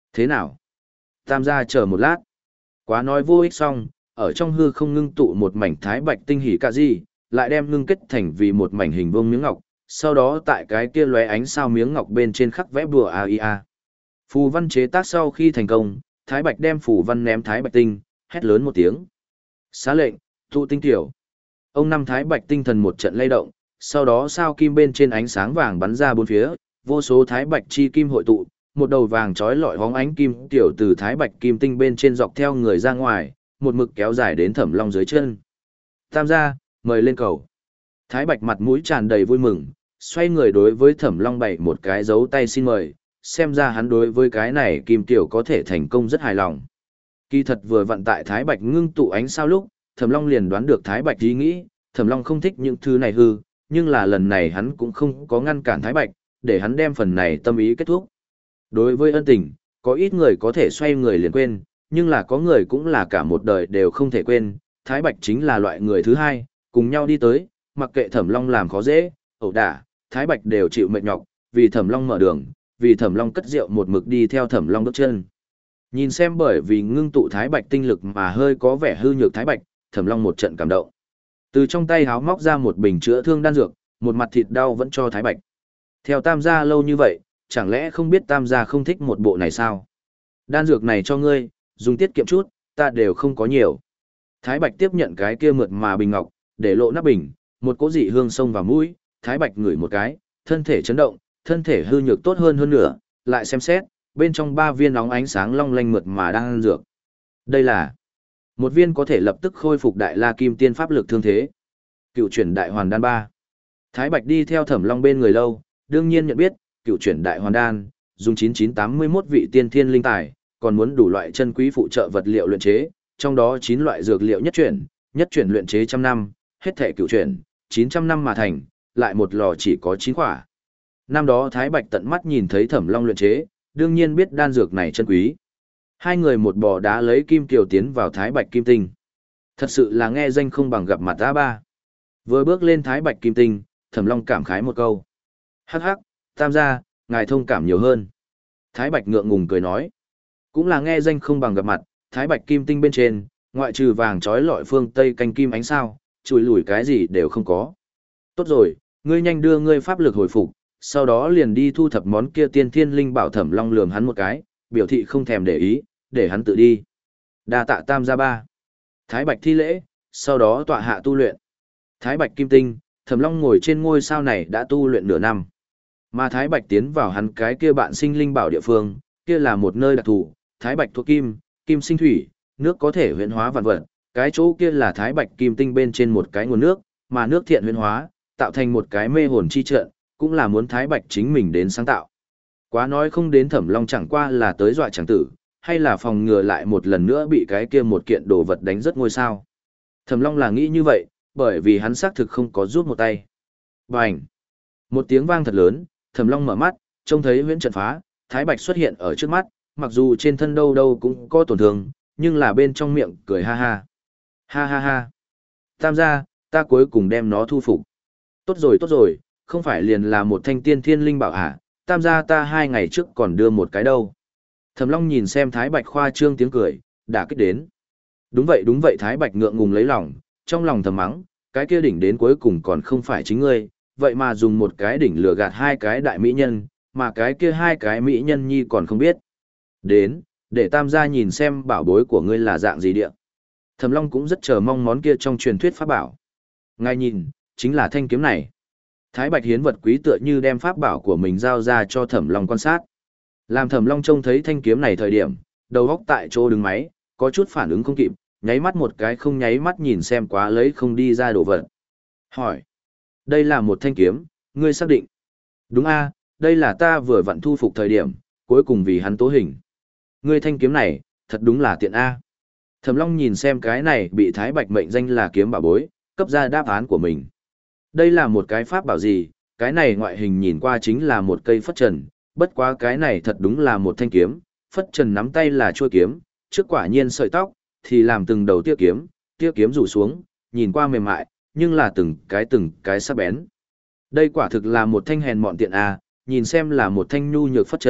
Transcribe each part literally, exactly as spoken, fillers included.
Thế nào? Tam gia chờ một lát. Quá nói vô ích xong, ở trong hư không ngưng tụ một mảnh thái bạch tinh hỉ cả gì, lại đem ngưng kết thành vì một mảnh hình vuông miếng ngọc, sau đó tại cái kia lóe ánh sao miếng ngọc bên trên khắc vẽ bùa a i a. Phù văn chế tác sau khi thành công, thái bạch đem phù văn ném thái bạch tinh, hét lớn một tiếng. Xá lệnh, tụ tinh tiểu. Ông năm thái bạch tinh thần một trận lay động, sau đó sao kim bên trên ánh sáng vàng bắn ra bốn phía, vô số thái bạch chi kim hội tụ, một đầu vàng trói lọi hóng ánh kim tiểu từ thái bạch kim tinh bên trên dọc theo người ra ngoài, một mực kéo dài đến Thẩm Long dưới chân. Tam gia, mời lên cầu. Thái bạch mặt mũi tràn đầy vui mừng, xoay người đối với Thẩm Long bày một cái dấu tay xin mời, xem ra hắn đối với cái này kim tiểu có thể thành công rất hài lòng. Kỳ thật vừa vặn tại thái bạch ngưng tụ ánh sao lúc, Thẩm Long liền đoán được thái bạch ý nghĩ, Thẩm Long không thích những thứ này hư, nhưng là lần này hắn cũng không có ngăn cản thái bạch, để hắn đem phần này tâm ý kết thúc. Đối với ân tình, có ít người có thể xoay người liền quên, nhưng là có người cũng là cả một đời đều không thể quên, thái bạch chính là loại người thứ hai, cùng nhau đi tới, mặc kệ Thẩm Long làm khó dễ, ẩu đả, thái bạch đều chịu mệt nhọc, vì Thẩm Long mở đường, vì Thẩm Long cất rượu một mực đi theo Thẩm Long bước chân. Nhìn xem bởi vì ngưng tụ thái bạch tinh lực mà hơi có vẻ hư nhược thái bạch, Thẩm Long một trận cảm động. Từ trong tay háo móc ra một bình chữa thương đan dược, một mặt thịt đau vẫn cho thái bạch. Theo Tam gia lâu như vậy, chẳng lẽ không biết Tam gia không thích một bộ này sao? Đan dược này cho ngươi, dùng tiết kiệm chút, ta đều không có nhiều. Thái bạch tiếp nhận cái kia mượt mà bình ngọc, để lộ nắp bình, một cỗ dị hương xông vào mũi, thái bạch ngửi một cái, thân thể chấn động, thân thể hư nhược tốt hơn hơn nữa, lại xem xét, bên trong ba viên óng ánh sáng long lanh mượt mà đang ăn dược. Đây là một viên có thể lập tức khôi phục đại la kim tiên pháp lực thương thế. Cựu chuyển đại hoàn đan ba. Thái bạch đi theo Thẩm Long bên người lâu, đương nhiên nhận biết, cựu chuyển đại hoàn đan, dùng chín chín tám mươi mốt vị tiên thiên linh tài, còn muốn đủ loại chân quý phụ trợ vật liệu luyện chế, trong đó chín loại dược liệu nhất chuyển, nhất chuyển luyện chế trăm năm, hết thể cựu chuyển, chín trăm năm mà thành, lại một lò chỉ có chín quả. Năm đó Thái Bạch tận mắt nhìn thấy Thẩm Long luyện chế, đương nhiên biết đan dược này chân quý. Hai người một bò đá lấy kim kiều tiến vào Thái Bạch Kim Tinh. Thật sự là nghe danh không bằng gặp mặt ta ba. Vừa bước lên Thái Bạch Kim Tinh, Thẩm Long cảm khái một câu. Hắc hắc, Tam gia, ngài thông cảm nhiều hơn. Thái Bạch ngượng ngùng cười nói. Cũng là nghe danh không bằng gặp mặt, Thái Bạch Kim Tinh bên trên, ngoại trừ vàng trói lọi phương Tây canh kim ánh sao, chùi lùi cái gì đều không có. Tốt rồi, ngươi nhanh đưa ngươi pháp lực hồi phục, sau đó liền đi thu thập món kia tiên thiên linh bảo. Thẩm Long lườm hắn một cái, biểu thị không thèm để ý, để hắn tự đi. Đa tạ Tam gia ba. Thái Bạch thi lễ, sau đó tọa hạ tu luyện. Thái Bạch Kim Tinh, Thẩm Long ngồi trên ngôi sao này đã tu luyện nửa năm. Mà Thái Bạch tiến vào hắn cái kia bạn sinh linh bảo địa phương, kia là một nơi đặc thù, Thái Bạch thuộc kim, kim sinh thủy, nước có thể huyễn hóa vạn vật, cái chỗ kia là Thái Bạch Kim Tinh bên trên một cái nguồn nước, mà nước thiện huyễn hóa, tạo thành một cái mê hồn chi trận, cũng là muốn Thái Bạch chính mình đến sáng tạo. Quá nói không đến Thẩm Long chẳng qua là tới dọa chẳng tử, hay là phòng ngừa lại một lần nữa bị cái kia một kiện đồ vật đánh rất ngôi sao. Thẩm Long là nghĩ như vậy, bởi vì hắn xác thực không có rút một tay. Bành! Một tiếng vang thật lớn, Thẩm Long mở mắt, trông thấy huyễn trận phá, Thái Bạch xuất hiện ở trước mắt, mặc dù trên thân đâu đâu cũng có tổn thương, nhưng là bên trong miệng cười ha ha. Ha ha ha! Tam gia, ta cuối cùng đem nó thu phục. Tốt rồi tốt rồi, không phải liền là một thanh tiên thiên linh bảo à, Tam gia ta hai ngày trước còn đưa một cái đâu. Thẩm Long nhìn xem Thái Bạch khoa trương tiếng cười, đã kích đến. Đúng vậy đúng vậy, Thái Bạch ngượng ngùng lấy lòng, trong lòng thầm mắng, cái kia đỉnh đến cuối cùng còn không phải chính ngươi, vậy mà dùng một cái đỉnh lừa gạt hai cái đại mỹ nhân, mà cái kia hai cái mỹ nhân nhi còn không biết. Đến, để Tam gia nhìn xem bảo bối của ngươi là dạng gì địa. Thẩm Long cũng rất chờ mong món kia trong truyền thuyết pháp bảo. Ngài nhìn, chính là thanh kiếm này. Thái Bạch hiến vật quý tựa như đem pháp bảo của mình giao ra cho Thẩm Long quan sát. Làm Thẩm Long trông thấy thanh kiếm này thời điểm, đầu óc tại chỗ đứng máy, có chút phản ứng không kịp, nháy mắt một cái không nháy mắt nhìn xem quá lấy không đi ra đồ vật. Hỏi, đây là một thanh kiếm, ngươi xác định? Đúng a, đây là ta vừa vặn thu phục thời điểm, cuối cùng vì hắn tố hình. Ngươi thanh kiếm này, thật đúng là tiện a. Thẩm Long nhìn xem cái này bị Thái Bạch mệnh danh là kiếm bảo bối, cấp ra đáp án của mình. Đây là một cái pháp bảo gì, cái này ngoại hình nhìn qua chính là một cây phất trần, bất quá cái này thật đúng là một thanh kiếm, phất trần nắm tay là chuôi kiếm, trước quả nhiên sợi tóc, thì làm từng đầu tia kiếm, tia kiếm rủ xuống, nhìn qua mềm mại, nhưng là từng cái từng cái sắc bén. Đây quả thực là một thanh hèn mọn tiện a, nhìn xem là một thanh nhu nhược phất trần,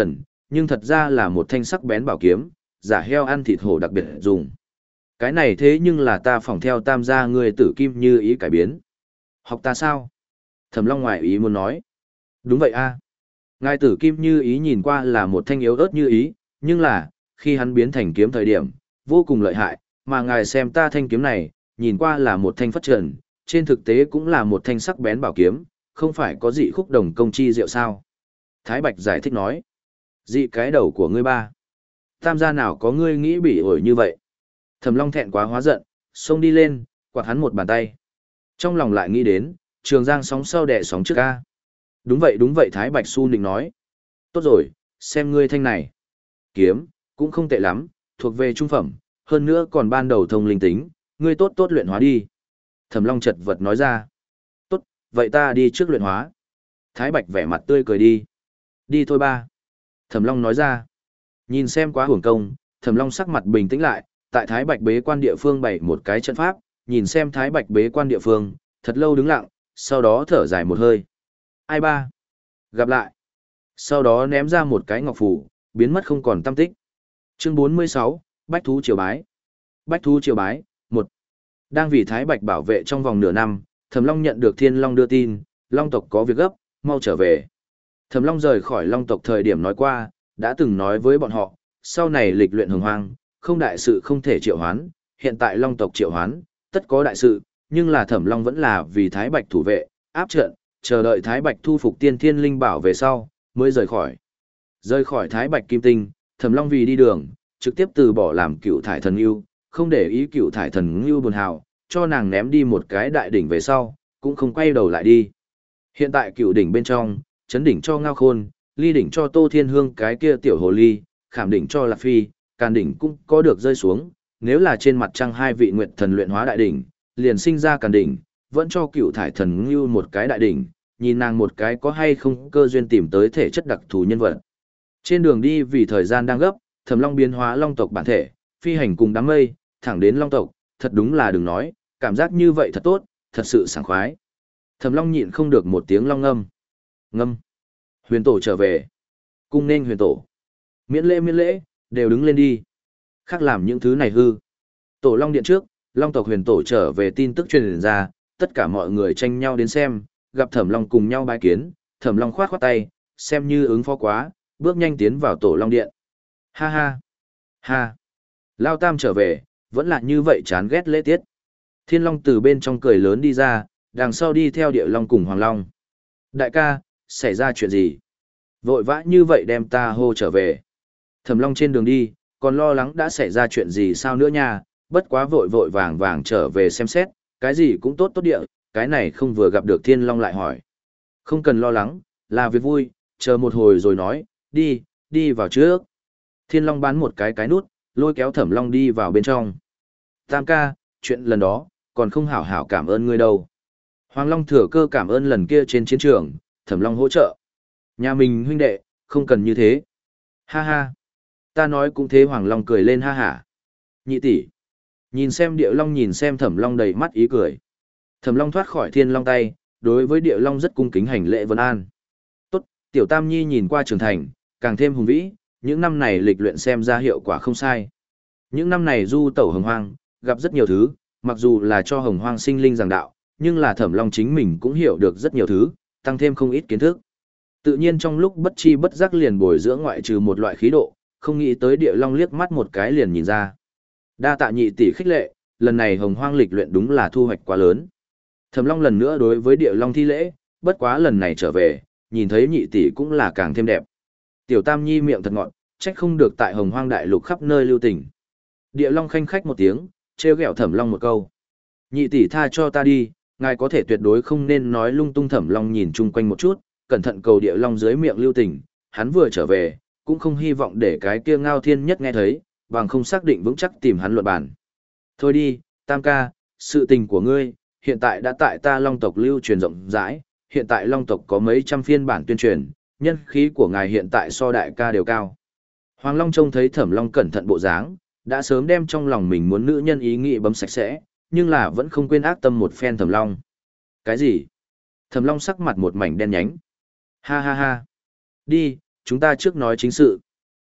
nhưng thật ra là một thanh sắc bén bảo kiếm, giả heo ăn thịt hổ đặc biệt dùng. Cái này thế nhưng là ta phỏng theo tam gia ngươi tử kim như ý cải biến. Học ta sao? Thẩm Long ngoài ý muốn nói. Đúng vậy a. Ngài tử kim như ý nhìn qua là một thanh yếu ớt như ý, nhưng là, khi hắn biến thành kiếm thời điểm, vô cùng lợi hại, mà ngài xem ta thanh kiếm này, nhìn qua là một thanh phất trần, trên thực tế cũng là một thanh sắc bén bảo kiếm, không phải có dị khúc đồng công chi diệu sao. Thái Bạch giải thích nói. Dị cái đầu của ngươi ba. Tam gia nào có ngươi nghĩ bị ổi như vậy. Thẩm Long thẹn quá hóa giận, xông đi lên, quạt hắn một bàn tay. Trong lòng lại nghĩ đến, Trường Giang sóng sau đẻ sóng trước ca. Đúng vậy đúng vậy Thái Bạch Su Nịnh nói. Tốt rồi, xem ngươi thanh này. Kiếm, cũng không tệ lắm, thuộc về trung phẩm, hơn nữa còn ban đầu thông linh tính, ngươi tốt tốt luyện hóa đi. Thẩm Long chật vật nói ra. Tốt, vậy ta đi trước luyện hóa. Thái Bạch vẻ mặt tươi cười đi. Đi thôi ba. Thẩm Long nói ra. Nhìn xem quá hưởng công, Thẩm Long sắc mặt bình tĩnh lại, tại Thái Bạch bế quan địa phương bày một cái trận pháp, nhìn xem Thái Bạch bế quan địa phương, thật lâu đứng lặng, sau đó thở dài một hơi. Ai ba? Gặp lại. Sau đó ném ra một cái ngọc phù, biến mất không còn tăm tích. Chương bốn mươi sáu, Bách thú triều bái. Bách thú triều bái, một. Đang vì Thái Bạch bảo vệ trong vòng nửa năm, Thẩm Long nhận được Thiên Long đưa tin, Long tộc có việc gấp, mau trở về. Thẩm Long rời khỏi Long tộc thời điểm nói qua, đã từng nói với bọn họ, sau này lịch luyện hồng hoang, không đại sự không thể triệu hoán, hiện tại Long tộc triệu hoán, tất có đại sự, nhưng là Thẩm Long vẫn là vì Thái Bạch thủ vệ, áp trận, chờ đợi Thái Bạch thu phục tiên thiên linh bảo về sau, mới rời khỏi. Rời khỏi Thái Bạch Kim Tinh, Thẩm Long vì đi đường, trực tiếp từ bỏ làm cựu thải thần ngưu, không để ý cựu thải thần ngưu buồn hào, cho nàng ném đi một cái đại đỉnh về sau, cũng không quay đầu lại đi. Hiện tại cựu đỉnh bên trong, chấn đỉnh cho Ngao Khôn, ly đỉnh cho Tô Thiên Hương cái kia tiểu hồ ly, khảm đỉnh cho Lạc Phi, càn đỉnh cũng có được rơi xuống, nếu là trên mặt trăng hai vị nguyệt thần luyện hóa đại đỉnh, liền sinh ra càn đỉnh, vẫn cho cựu thải thần ngưu một cái đại đỉnh, nhìn nàng một cái có hay không cơ duyên tìm tới thể chất đặc thù nhân vật. Trên đường đi vì thời gian đang gấp, Thẩm Long biến hóa long tộc bản thể, phi hành cùng đám mây, thẳng đến long tộc, thật đúng là đừng nói, cảm giác như vậy thật tốt, thật sự sảng khoái. Thẩm Long nhịn không được một tiếng long ngâm. Ngâm. Huyền tổ trở về. Cung nên huyền tổ. Miễn lễ miễn lễ, đều đứng lên đi. Khác làm những thứ này hư. Tổ Long điện trước, Long tộc huyền tổ trở về tin tức truyền ra, tất cả mọi người tranh nhau đến xem, gặp Thẩm Long cùng nhau bái kiến, Thẩm Long khoát khoát tay, xem như ứng phó quá, bước nhanh tiến vào Tổ Long điện. Ha ha. Ha. Lao Tam trở về, vẫn là như vậy chán ghét lễ tiết. Thiên Long từ bên trong cười lớn đi ra, đằng sau đi theo Địa Long cùng Hoàng Long. Đại ca, xảy ra chuyện gì? Vội vã như vậy đem ta hô trở về. Thẩm Long trên đường đi, còn lo lắng đã xảy ra chuyện gì sao nữa nha, bất quá vội vội vàng vàng trở về xem xét, cái gì cũng tốt tốt địa, cái này không vừa gặp được Thiên Long lại hỏi. Không cần lo lắng, là việc vui, chờ một hồi rồi nói, đi, đi vào trước. Thiên Long bán một cái cái nút, lôi kéo Thẩm Long đi vào bên trong. Tam ca, chuyện lần đó, còn không hảo hảo cảm ơn ngươi đâu. Hoàng Long thừa cơ cảm ơn lần kia trên chiến trường, Thẩm Long hỗ trợ. Nhà mình huynh đệ, không cần như thế. Ha ha. Ta nói cũng thế. Hoàng Long cười lên ha hả. Nhị tỷ. Nhìn xem Địa Long nhìn xem Thẩm Long đầy mắt ý cười. Thẩm Long thoát khỏi Thiên Long tay, đối với Địa Long rất cung kính hành lễ vân an. Tốt, Tiểu Tam Nhi nhìn qua trưởng thành, càng thêm hùng vĩ, những năm này lịch luyện xem ra hiệu quả không sai. Những năm này du tẩu hồng hoang, gặp rất nhiều thứ, mặc dù là cho hồng hoang sinh linh giảng đạo, nhưng là Thẩm Long chính mình cũng hiểu được rất nhiều thứ, tăng thêm không ít kiến thức. Tự nhiên trong lúc bất chi bất giác liền bồi dưỡng ngoại trừ một loại khí độ, không nghĩ tới Địa Long liếc mắt một cái liền nhìn ra. Đa tạ nhị tỷ khích lệ, lần này hồng hoang lịch luyện đúng là thu hoạch quá lớn. Thẩm Long lần nữa đối với Địa Long thi lễ, bất quá lần này trở về, nhìn thấy nhị tỷ cũng là càng thêm đẹp. Tiểu Tam Nhi miệng thật ngọt, trách không được tại hồng hoang đại lục khắp nơi lưu tình. Địa Long khanh khách một tiếng, trêu ghẹo Thẩm Long một câu. Nhị tỷ tha cho ta đi, ngài có thể tuyệt đối không nên nói lung tung. Thẩm Long nhìn chung quanh một chút, cẩn thận cầu Địa Long dưới miệng lưu tình, hắn vừa trở về, cũng không hy vọng để cái kia Ngao Thiên Nhất nghe thấy, bằng không xác định vững chắc tìm hắn luận bàn. Thôi đi, Tam ca, sự tình của ngươi, hiện tại đã tại ta Long tộc lưu truyền rộng rãi, hiện tại Long tộc có mấy trăm phiên bản tuyên truyền, nhân khí của ngài hiện tại so đại ca đều cao. Hoàng Long trông thấy Thẩm Long cẩn thận bộ dáng, đã sớm đem trong lòng mình muốn nữ nhân ý nghĩ bấm sạch sẽ, nhưng là vẫn không quên ác tâm một phen Thẩm Long. Cái gì? Thẩm Long sắc mặt một mảnh đen nhánh. Ha ha ha. Đi, chúng ta trước nói chính sự.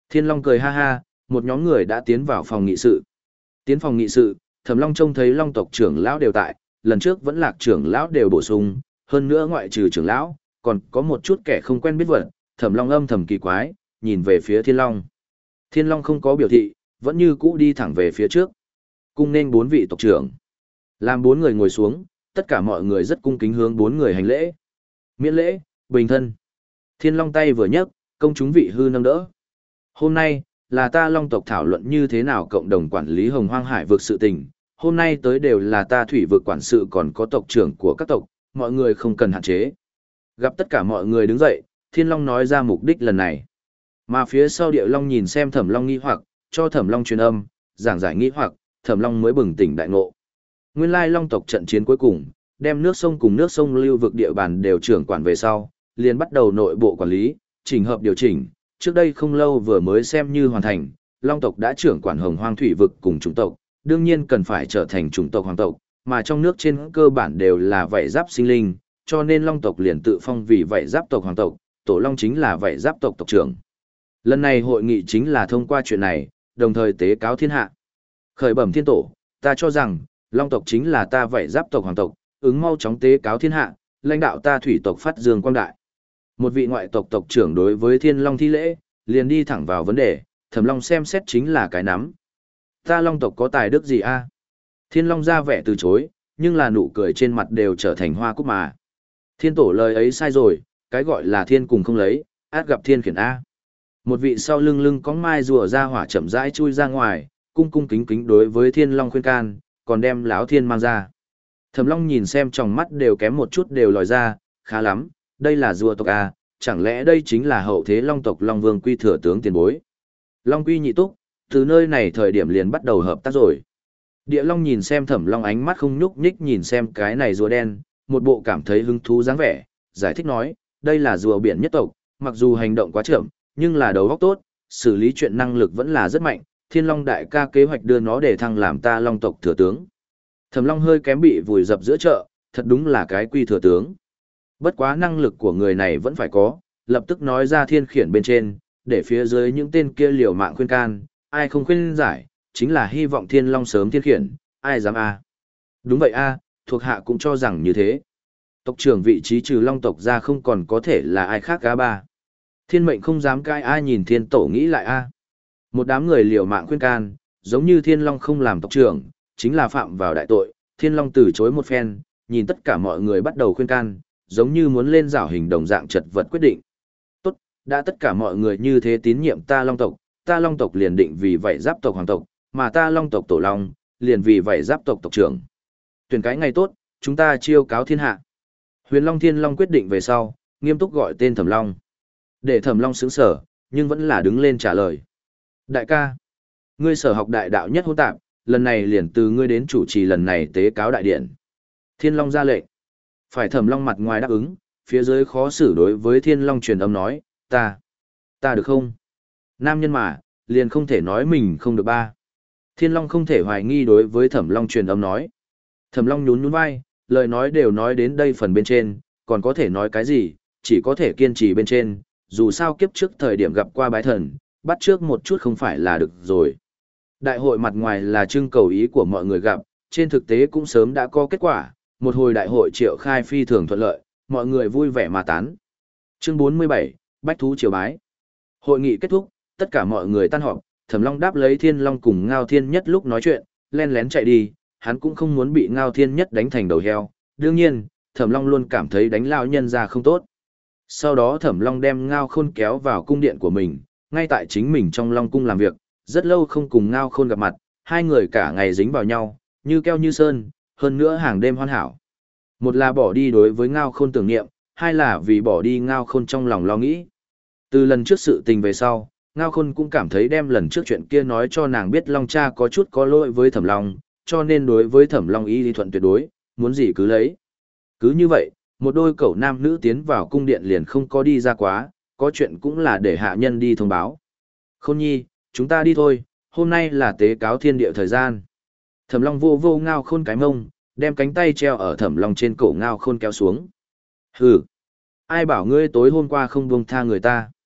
Thiên Long cười ha ha, một nhóm người đã tiến vào phòng nghị sự. Tiến phòng nghị sự, Thẩm Long trông thấy Long tộc trưởng lão đều tại, lần trước vẫn Lạc trưởng lão đều bổ sung, hơn nữa ngoại trừ trưởng lão, còn có một chút kẻ không quen biết vật, Thẩm Long âm thầm kỳ quái, nhìn về phía Thiên Long. Thiên Long không có biểu thị, vẫn như cũ đi thẳng về phía trước. Cung nên bốn vị tộc trưởng. Làm bốn người ngồi xuống, tất cả mọi người rất cung kính hướng bốn người hành lễ. Miễn lễ, bình thân. Thiên Long tay vừa nhấc, công chúng vị hư nâng đỡ. Hôm nay, là ta Long tộc thảo luận như thế nào cộng đồng quản lý Hồng Hoang Hải vực sự tình. Hôm nay tới đều là ta thủy vực quản sự còn có tộc trưởng của các tộc, mọi người không cần hạn chế. Gặp tất cả mọi người đứng dậy, Thiên Long nói ra mục đích lần này. Mà phía sau Địa Long nhìn xem Thẩm Long nghi hoặc, cho Thẩm Long truyền âm, giảng giải nghi hoặc, Thẩm Long mới bừng tỉnh đại ngộ. Nguyên lai Long tộc trận chiến cuối cùng, đem nước sông cùng nước sông lưu vực địa bàn đều trưởng quản về sau, liền bắt đầu nội bộ quản lý, chỉnh hợp điều chỉnh. Trước đây không lâu vừa mới xem như hoàn thành, Long tộc đã trưởng quản Hồng Hoang thủy vực cùng chủng tộc, đương nhiên cần phải trở thành chủng tộc hoàng tộc, mà trong nước trên cơ bản đều là vảy giáp sinh linh, cho nên Long tộc liền tự phong vì vảy giáp tộc hoàng tộc, Tổ Long chính là vảy giáp tộc tộc trưởng. Lần này hội nghị chính là thông qua chuyện này, đồng thời tế cáo thiên hạ. Khởi bẩm thiên tổ, ta cho rằng, Long tộc chính là ta vảy giáp tộc hoàng tộc, ứng mau chóng tế cáo thiên hạ, lãnh đạo ta thủy tộc phát dương quang đại. Một vị ngoại tộc tộc trưởng đối với Thiên Long thi lễ, liền đi thẳng vào vấn đề, Thẩm Long xem xét chính là cái nắm. Ta Long tộc có tài đức gì a? Thiên Long ra vẻ từ chối, nhưng là nụ cười trên mặt đều trở thành hoa cúc mà. Thiên tổ lời ấy sai rồi, cái gọi là thiên cùng không lấy, át gặp thiên khiển a. Một vị sau lưng lưng có mai rùa ra hỏa chậm rãi chui ra ngoài, cung cung kính kính đối với Thiên Long khuyên can, còn đem lão thiên mang ra. Thẩm Long nhìn xem trong mắt đều kém một chút đều lòi ra, khá lắm, đây là rùa tộc a, chẳng lẽ đây chính là hậu thế Long tộc Long Vương Quy thừa tướng tiền bối. Long Quy nhị túc, từ nơi này thời điểm liền bắt đầu hợp tác rồi. Địa Long nhìn xem Thẩm Long ánh mắt không nhúc nhích nhìn xem cái này rùa đen, một bộ cảm thấy hứng thú dáng vẻ, giải thích nói, đây là rùa biển nhất tộc, mặc dù hành động quá chậm, nhưng là đầu óc tốt, xử lý chuyện năng lực vẫn là rất mạnh, Thiên Long đại ca kế hoạch đưa nó để thăng làm ta Long tộc thừa tướng. Thẩm Long hơi kém bị vùi dập giữa chợ, thật đúng là cái quy thừa tướng. Bất quá năng lực của người này vẫn phải có, lập tức nói ra thiên khiển bên trên, để phía dưới những tên kia liều mạng khuyên can, ai không khuyên giải, chính là hy vọng Thiên Long sớm thiên khiển, ai dám a? Đúng vậy a, thuộc hạ cũng cho rằng như thế. Tộc trưởng vị trí trừ Long tộc ra không còn có thể là ai khác cả ba. Thiên mệnh không dám cai ai nhìn thiên tổ nghĩ lại a. Một đám người liều mạng khuyên can, giống như Thiên Long không làm tộc trưởng, chính là phạm vào đại tội, Thiên Long từ chối một phen, nhìn tất cả mọi người bắt đầu khuyên can, giống như muốn lên rảo hình đồng dạng chật vật quyết định. Tốt, đã tất cả mọi người như thế tín nhiệm ta Long tộc, ta Long tộc liền định vì vậy giáp tộc hoàng tộc, mà ta Long tộc tổ Long, liền vì vậy giáp tộc tộc trưởng. Tuyển cái ngày tốt, chúng ta chiêu cáo thiên hạ. Huyền Long Thiên Long quyết định về sau, nghiêm túc gọi tên Thẩm Long. Để Thẩm Long sững sở, nhưng vẫn là đứng lên trả lời. Đại ca, ngươi sở học đại đạo nhất hỗn tạp, lần này liền từ ngươi đến chủ trì lần này tế cáo đại điện. Thiên Long ra lệnh. Phải Thẩm Long mặt ngoài đáp ứng, phía dưới khó xử đối với Thiên Long truyền âm nói, ta, ta được không? Nam nhân mà, liền không thể nói mình không được ba. Thiên Long không thể hoài nghi đối với Thẩm Long truyền âm nói. Thẩm Long nhún nhún vai, lời nói đều nói đến đây phần bên trên, còn có thể nói cái gì, chỉ có thể kiên trì bên trên, dù sao kiếp trước thời điểm gặp qua bái thần, bắt trước một chút không phải là được rồi. Đại hội mặt ngoài là trưng cầu ý của mọi người gặp, trên thực tế cũng sớm đã có kết quả, một hồi đại hội triệu khai phi thường thuận lợi, mọi người vui vẻ mà tán. Chương bốn mươi bảy, Bách thú triều bái. Hội nghị kết thúc, tất cả mọi người tan họp, Thẩm Long đáp lấy Thiên Long cùng Ngao Thiên Nhất lúc nói chuyện, len lén chạy đi, hắn cũng không muốn bị Ngao Thiên Nhất đánh thành đầu heo, đương nhiên, Thẩm Long luôn cảm thấy đánh lao nhân ra không tốt. Sau đó Thẩm Long đem Ngao Khôn kéo vào cung điện của mình, ngay tại chính mình trong Long cung làm việc, rất lâu không cùng Ngao Khôn gặp mặt, hai người cả ngày dính vào nhau, như keo như sơn, hơn nữa hàng đêm hoàn hảo. Một là bỏ đi đối với Ngao Khôn tưởng niệm, hai là vì bỏ đi Ngao Khôn trong lòng lo nghĩ. Từ lần trước sự tình về sau, Ngao Khôn cũng cảm thấy đem lần trước chuyện kia nói cho nàng biết Long cha có chút có lỗi với Thẩm Long, cho nên đối với Thẩm Long ý lý thuận tuyệt đối, muốn gì cứ lấy. Cứ như vậy, một đôi cậu nam nữ tiến vào cung điện liền không có đi ra quá, có chuyện cũng là để hạ nhân đi thông báo. Khôn nhi, chúng ta đi thôi, hôm nay là tế cáo thiên địa thời gian. Thẩm Long vô vô Ngao Khôn cái mông, đem cánh tay treo ở Thẩm Long trên cổ Ngao Khôn kéo xuống. Hừ, ai bảo ngươi tối hôm qua không buông tha người ta.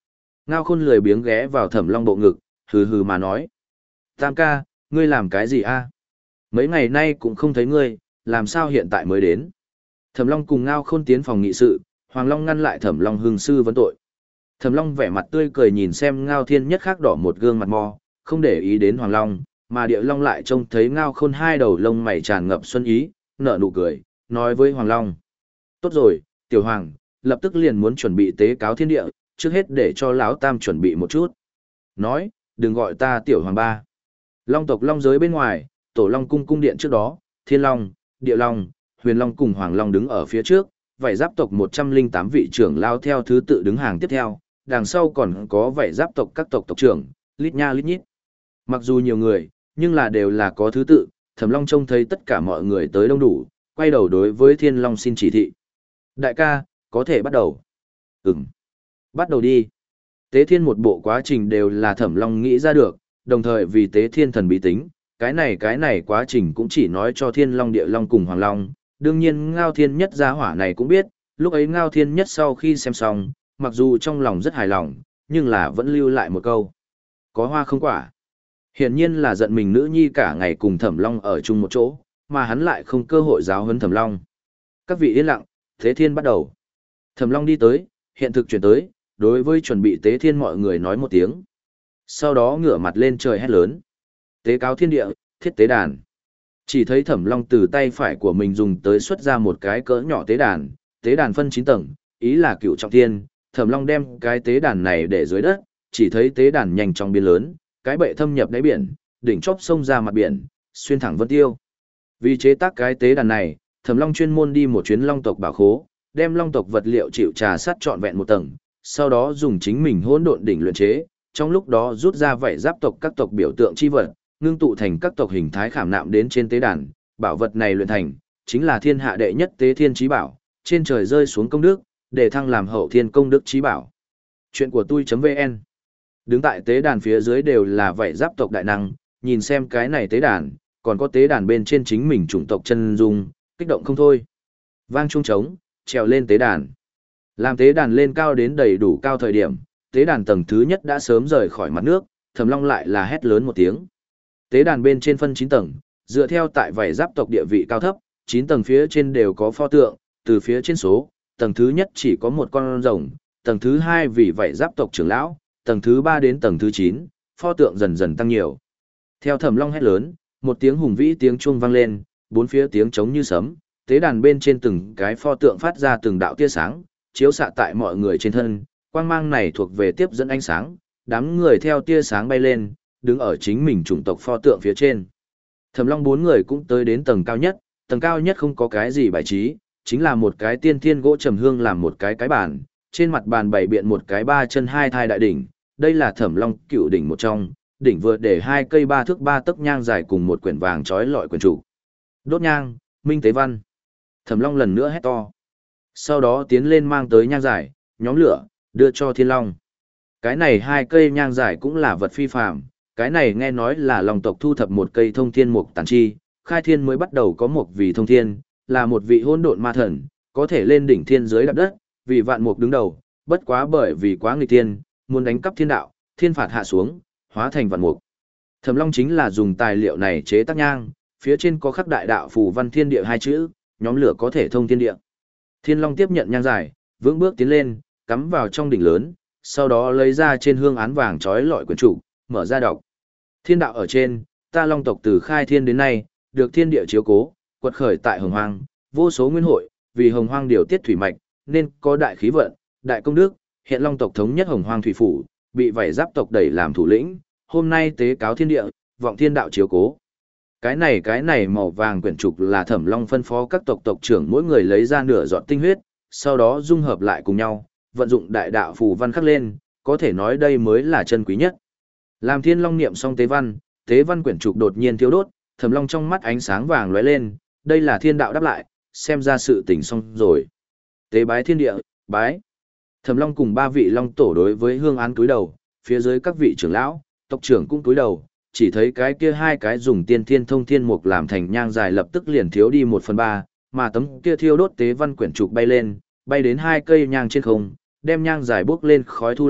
Ngao Khôn lười biếng ghé vào Thẩm Long bộ ngực, hừ hừ mà nói. Tam ca, ngươi làm cái gì a? Mấy ngày nay cũng không thấy ngươi, làm sao hiện tại mới đến? Thẩm Long cùng Ngao Khôn tiến phòng nghị sự, Hoàng Long ngăn lại Thẩm Long hưng sư vấn tội. Thẩm Long vẻ mặt tươi cười nhìn xem Ngao Thiên Nhất khác đỏ một gương mặt mò, không để ý đến Hoàng Long, mà Địa Long lại trông thấy Ngao Khôn hai đầu lông mày tràn ngập xuân ý, nở nụ cười, nói với Hoàng Long. Tốt rồi, Tiểu Hoàng, lập tức liền muốn chuẩn bị tế cáo thiên địa, trước hết để cho Lão Tam chuẩn bị một chút. Nói, đừng gọi ta Tiểu Hoàng ba. Long tộc Long giới bên ngoài, Tổ Long cung cung điện trước đó, Thiên Long, Địa Long, Huyền Long cùng Hoàng Long đứng ở phía trước, vảy giáp tộc một trăm lẻ tám vị trưởng lao theo thứ tự đứng hàng tiếp theo, đằng sau còn có vảy giáp tộc các tộc tộc trưởng, lít nha lít nhít. Mặc dù nhiều người, nhưng là đều là có thứ tự, Thẩm Long trông thấy tất cả mọi người tới đông đủ, quay đầu đối với Thiên Long xin chỉ thị. Đại ca, có thể bắt đầu. Ừm. Bắt đầu đi. Tế thiên một bộ quá trình đều là Thẩm Long nghĩ ra được, đồng thời vì tế thiên thần bí tính, cái này cái này quá trình cũng chỉ nói cho Thiên Long Địa Long cùng Hoàng Long. Đương nhiên Ngao Thiên Nhất gia hỏa này cũng biết, lúc ấy Ngao Thiên Nhất sau khi xem xong, mặc dù trong lòng rất hài lòng, nhưng là vẫn lưu lại một câu. Có hoa không quả. Hiển nhiên là giận mình nữ nhi cả ngày cùng Thẩm Long ở chung một chỗ, mà hắn lại không cơ hội giáo huấn Thẩm Long. Các vị yên lặng, Tế Thiên bắt đầu. Thẩm Long đi tới, hiện thực chuyển tới, đối với chuẩn bị Tế Thiên mọi người nói một tiếng. Sau đó ngửa mặt lên trời hét lớn. Tế cáo thiên địa, thiết tế đàn. Chỉ thấy Thẩm Long từ tay phải của mình dùng tới xuất ra một cái cỡ nhỏ tế đàn, tế đàn phân chín tầng, ý là cựu trọng thiên. Thẩm Long đem cái tế đàn này để dưới đất, chỉ thấy tế đàn nhanh chóng biến lớn, cái bệ thâm nhập đáy biển, đỉnh chóp sông ra mặt biển, xuyên thẳng vân tiêu. Vì chế tác cái tế đàn này, Thẩm Long chuyên môn đi một chuyến Long tộc bảo khố, đem Long tộc vật liệu chịu trà sắt trọn vẹn một tầng, sau đó dùng chính mình hỗn độn đỉnh luyện chế, trong lúc đó rút ra vảy giáp tộc các tộc biểu tượng chi vật, ngưng tụ thành các tộc hình thái khảm nạm đến trên tế đàn, bảo vật này luyện thành, chính là thiên hạ đệ nhất tế thiên chí bảo, trên trời rơi xuống công đức, để thăng làm hậu thiên công đức chí bảo. Chuyện của tôi.vn. Đứng tại tế đàn phía dưới đều là vảy giáp tộc đại năng, nhìn xem cái này tế đàn, còn có tế đàn bên trên chính mình chủng tộc chân dung, kích động không thôi. Vang chuông trống, trèo lên tế đàn. Làm tế đàn lên cao đến đầy đủ cao thời điểm, tế đàn tầng thứ nhất đã sớm rời khỏi mặt nước, Thẩm Long lại là hét lớn một tiếng. Tế đàn bên trên phân chín tầng, dựa theo tại vảy giáp tộc địa vị cao thấp, chín tầng phía trên đều có pho tượng, từ phía trên số, tầng thứ nhất chỉ có một con rồng, tầng thứ hai vì vảy giáp tộc trưởng lão, tầng thứ ba đến tầng thứ chín, pho tượng dần dần tăng nhiều. Theo Thẩm Long hét lớn, một tiếng hùng vĩ tiếng chuông vang lên, bốn phía tiếng trống như sấm, tế đàn bên trên từng cái pho tượng phát ra từng đạo tia sáng, chiếu xạ tại mọi người trên thân, quang mang này thuộc về tiếp dẫn ánh sáng, đám người theo tia sáng bay lên, đứng ở chính mình chủng tộc pho tượng phía trên. Thẩm Long bốn người cũng tới đến tầng cao nhất, tầng cao nhất không có cái gì bài trí, chính là một cái tiên thiên gỗ trầm hương làm một cái cái bàn, trên mặt bàn bày biện một cái ba chân hai thai đại đỉnh, đây là Thẩm Long cựu đỉnh một trong, đỉnh vừa để hai cây ba thước ba tấc nhang dài cùng một quyển vàng trói lọi quyển trụ. Đốt nhang, minh tế văn. Thẩm Long lần nữa hét to. Sau đó tiến lên mang tới nhang dài, nhóm lửa, đưa cho Thiên Long. Cái này hai cây nhang dài cũng là vật phi phàm, cái này nghe nói là Long tộc thu thập một cây thông thiên mục tàn chi, khai thiên mới bắt đầu có một vị thông thiên, là một vị hỗn độn ma thần, có thể lên đỉnh thiên dưới đạp đất, vì vạn mục đứng đầu, bất quá bởi vì quá nghịch thiên, muốn đánh cắp thiên đạo, thiên phạt hạ xuống, hóa thành vạn mục. Thẩm Long chính là dùng tài liệu này chế tác nhang, phía trên có khắc đại đạo phù văn thiên địa hai chữ, nhóm lửa có thể thông thiên địa. Thiên Long tiếp nhận nhang dài, vững bước tiến lên, cắm vào trong đỉnh lớn, sau đó lấy ra trên hương án vàng trói lọi quyển trụ, mở ra đọc. Thiên đạo ở trên, ta Long tộc từ khai thiên đến nay, được thiên địa chiếu cố, quật khởi tại Hồng Hoang, vô số nguyên hội, vì Hồng Hoang điều tiết thủy mạch, nên có đại khí vận, đại công đức, hiện Long tộc thống nhất Hồng Hoang thủy phủ, bị vảy giáp tộc đẩy làm thủ lĩnh, hôm nay tế cáo thiên địa, vọng thiên đạo chiếu cố. Cái này cái này màu vàng quyển trục là Thẩm Long phân phó các tộc tộc trưởng mỗi người lấy ra nửa giọt tinh huyết, sau đó dung hợp lại cùng nhau, vận dụng đại đạo phù văn khắc lên, có thể nói đây mới là chân quý nhất. Làm Thiên Long niệm xong tế văn, tế văn quyển trục đột nhiên thiêu đốt, Thẩm Long trong mắt ánh sáng vàng lóe lên, đây là thiên đạo đáp lại, xem ra sự tình xong rồi. Tế bái thiên địa, bái. Thẩm Long cùng ba vị Long tổ đối với hương án cúi đầu, phía dưới các vị trưởng lão, tộc trưởng cũng cúi đầu, chỉ thấy cái kia hai cái dùng tiên thiên thông thiên mục làm thành nhang dài lập tức liền thiếu đi một phần ba, mà tấm kia thiêu đốt tế văn quyển trục bay lên, bay đến hai cây nhang trên không, đem nhang dài bốc lên khói thu lại,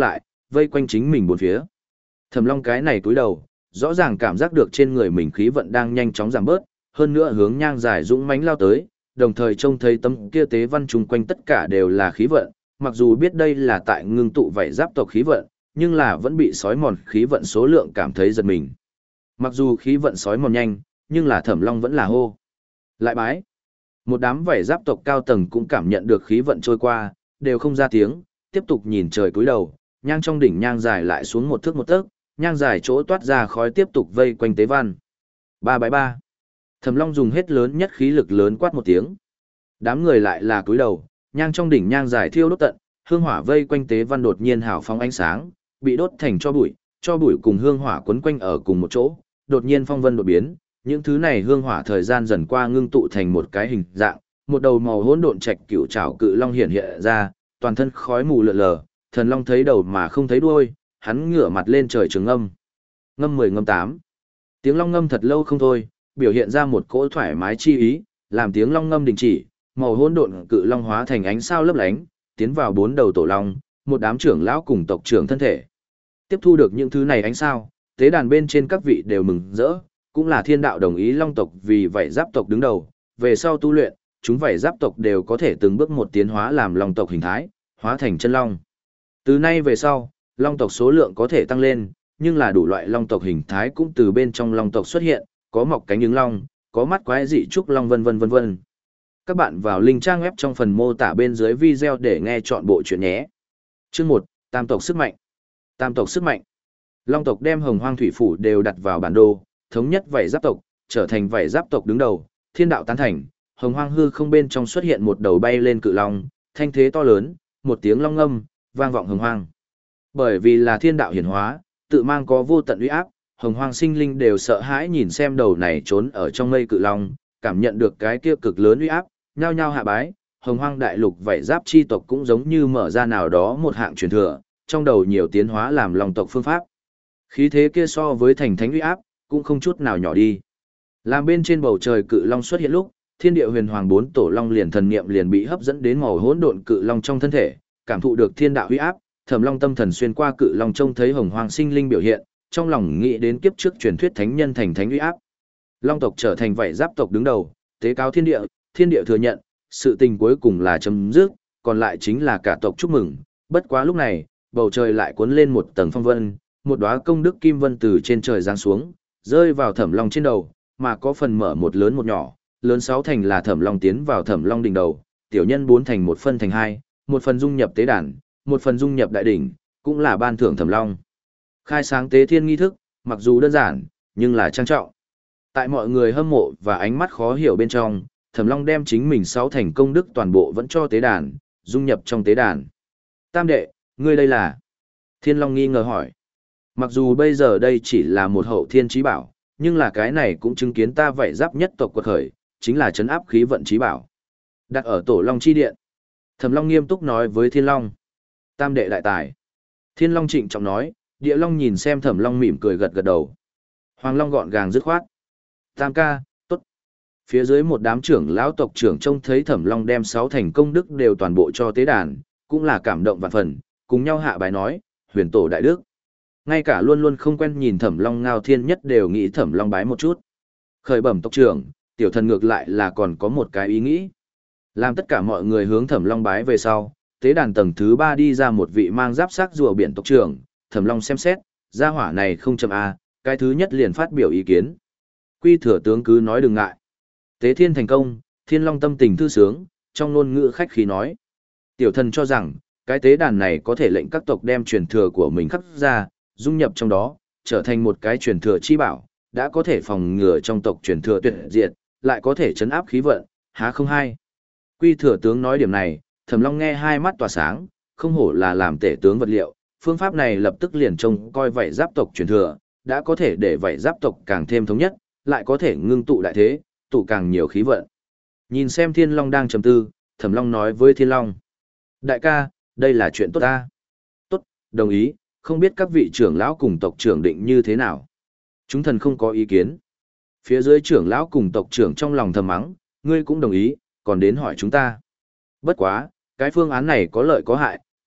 vây quanh chính mình bốn phía. Thẩm Long cái này cúi đầu, rõ ràng cảm giác được trên người mình khí vận đang nhanh chóng giảm bớt, hơn nữa hướng nhang dài dũng mãnh lao tới, đồng thời trông thấy tấm kia tế văn chung quanh tất cả đều là khí vận, mặc dù biết đây là tại ngưng tụ vảy giáp tộc khí vận, nhưng là vẫn bị sói mòn khí vận số lượng cảm thấy giật mình. Mặc dù khí vận sói mòn nhanh, nhưng là Thẩm Long vẫn là hô. Lại bái. Một đám vảy giáp tộc cao tầng cũng cảm nhận được khí vận trôi qua, đều không ra tiếng, tiếp tục nhìn trời cúi đầu, nhang trong đỉnh nhang dài lại xuống một thước một tấc, nhang dài chỗ toát ra khói tiếp tục vây quanh tế văn. Ba bái ba. Thẩm Long dùng hết lớn nhất khí lực lớn quát một tiếng. Đám người lại là cúi đầu, nhang trong đỉnh nhang dài thiêu đốt tận, hương hỏa vây quanh tế văn đột nhiên hào phóng ánh sáng, bị đốt thành cho bụi, cho bụi cùng hương hỏa quấn quanh ở cùng một chỗ, đột nhiên phong vân đột biến, những thứ này hương hỏa thời gian dần qua ngưng tụ thành một cái hình dạng, một đầu màu hỗn độn trạch cựu trảo cự long hiện hiện ra, toàn thân khói mù lượn lờ, thần long thấy đầu mà không thấy đuôi, hắn ngửa mặt lên trời trường ngâm. Ngâm mười ngâm tám. Tiếng long ngâm thật lâu không thôi, biểu hiện ra một cỗ thoải mái chi ý, làm tiếng long ngâm đình chỉ, màu hỗn độn cự long hóa thành ánh sao lấp lánh, tiến vào bốn đầu tổ long, một đám trưởng lão cùng tộc trưởng thân thể. Tiếp thu được những thứ này ánh sao, tế đàn bên trên các vị đều mừng rỡ, cũng là thiên đạo đồng ý long tộc vì vậy giáp tộc đứng đầu, về sau tu luyện, chúng vậy giáp tộc đều có thể từng bước một tiến hóa làm long tộc hình thái, hóa thành chân long. Từ nay về sau, long tộc số lượng có thể tăng lên, nhưng là đủ loại long tộc hình thái cũng từ bên trong long tộc xuất hiện, có mọc cánh ứng long, có mắt quái dị trúc long vân vân vân vân. Các bạn vào link trang web trong phần mô tả bên dưới video để nghe chọn bộ chuyện nhé. Chương một, Tam tộc sức mạnh. Tam tộc sức mạnh. Long tộc đem Hồng Hoang thủy phủ đều đặt vào bản đồ, thống nhất vảy giáp tộc, trở thành vảy giáp tộc đứng đầu, thiên đạo tán thành, Hồng Hoang hư không bên trong xuất hiện một đầu bay lên cự long, thanh thế to lớn, một tiếng long ngâm, vang vọng Hồng Hoang. Bởi vì là thiên đạo hiển hóa, tự mang có vô tận uy áp, Hồng Hoang sinh linh đều sợ hãi nhìn xem đầu này trốn ở trong mây cự long, cảm nhận được cái kia cực lớn uy áp, nhao nhao hạ bái. Hồng Hoang đại lục vảy giáp chi tộc cũng giống như mở ra nào đó một hạng truyền thừa, trong đầu nhiều tiến hóa làm long tộc phương pháp. Khí thế kia so với thành thánh uy áp, cũng không chút nào nhỏ đi. Làm bên trên bầu trời cự long xuất hiện lúc, thiên địa huyền hoàng bốn tổ long liền thần niệm liền bị hấp dẫn đến màu hỗn độn cự long trong thân thể, cảm thụ được thiên đạo uy áp, Thẩm Long tâm thần xuyên qua cự long trông thấy Hồng Hoang sinh linh biểu hiện, trong lòng nghĩ đến kiếp trước truyền thuyết thánh nhân thành thánh uy áp. Long tộc trở thành vảy giáp tộc đứng đầu, tế cáo thiên địa, thiên địa thừa nhận, sự tình cuối cùng là chấm dứt, còn lại chính là cả tộc chúc mừng. Bất quá lúc này, bầu trời lại cuốn lên một tầng phong vân, một đóa công đức kim vân từ trên trời giáng xuống, rơi vào Thẩm Long trên đầu, mà có phần mở một lớn một nhỏ, lớn sáu thành là Thẩm Long tiến vào Thẩm Long đỉnh đầu, tiểu nhân bốn thành một phân thành hai, một phần dung nhập tế đàn, một phần dung nhập đại đỉnh, cũng là ban thưởng Thẩm Long. Khai sáng tế thiên nghi thức, mặc dù đơn giản, nhưng là trang trọng. Tại mọi người hâm mộ và ánh mắt khó hiểu bên trong, Thẩm Long đem chính mình sáu thành công đức toàn bộ vẫn cho tế đàn, dung nhập trong tế đàn. Tam đệ, ngươi đây là? Thiên Long nghi ngờ hỏi. Mặc dù bây giờ đây chỉ là một hậu thiên trí bảo, nhưng là cái này cũng chứng kiến ta vảy giáp nhất tộc quật khởi, chính là trấn áp khí vận trí bảo. Đặt ở tổ Long chi điện. Thẩm Long nghiêm túc nói với Thiên Long. Tam đệ đại tài. Thiên Long trịnh trọng nói, Địa Long nhìn xem Thẩm Long mỉm cười gật gật đầu. Hoàng Long gọn gàng dứt khoát. Tam ca, tốt. Phía dưới một đám trưởng lão tộc trưởng trông thấy Thẩm Long đem sáu thành công đức đều toàn bộ cho tế đàn, cũng là cảm động vạn phần, cùng nhau hạ bài nói, huyền tổ đại đức. Ngay cả luôn luôn không quen nhìn Thẩm Long Ngao Thiên Nhất đều nghĩ Thẩm Long bái một chút. Khởi bẩm tộc trưởng, tiểu thần ngược lại là còn có một cái ý nghĩ. Làm tất cả mọi người hướng Thẩm Long bái về sau, tế đàn tầng thứ ba đi ra một vị mang giáp sắc rùa biển tộc trưởng, Thẩm Long xem xét, gia hỏa này không chậm a, cái thứ nhất liền phát biểu ý kiến. Quy thừa tướng cứ nói đừng ngại. Tế thiên thành công, Thiên Long tâm tình thư sướng, trong ngôn ngữ khách khí nói. Tiểu thần cho rằng, cái tế đàn này có thể lệnh các tộc đem truyền thừa của mình khắc ra, dung nhập trong đó, trở thành một cái truyền thừa chi bảo, đã có thể phòng ngừa trong tộc truyền thừa tuyệt diệt, lại có thể chấn áp khí vận, há không hay. Quy thừa tướng nói điểm này, Thẩm Long nghe hai mắt tỏa sáng, không hổ là làm tể tướng vật liệu, phương pháp này lập tức liền trông coi vảy giáp tộc truyền thừa, đã có thể để vảy giáp tộc càng thêm thống nhất, lại có thể ngưng tụ đại thế, tụ càng nhiều khí vận. Nhìn xem Thiên Long đang trầm tư, Thẩm Long nói với Thiên Long. Đại ca, đây là chuyện tốt ta. Tốt, đồng ý, không biết các vị trưởng lão cùng tộc trưởng định như thế nào. Chúng thần không có ý kiến. Phía dưới trưởng lão cùng tộc trưởng trong lòng thầm mắng, ngươi cũng đồng ý, còn đến hỏi chúng ta. Bất quá, cái phương án này có lợi có hại,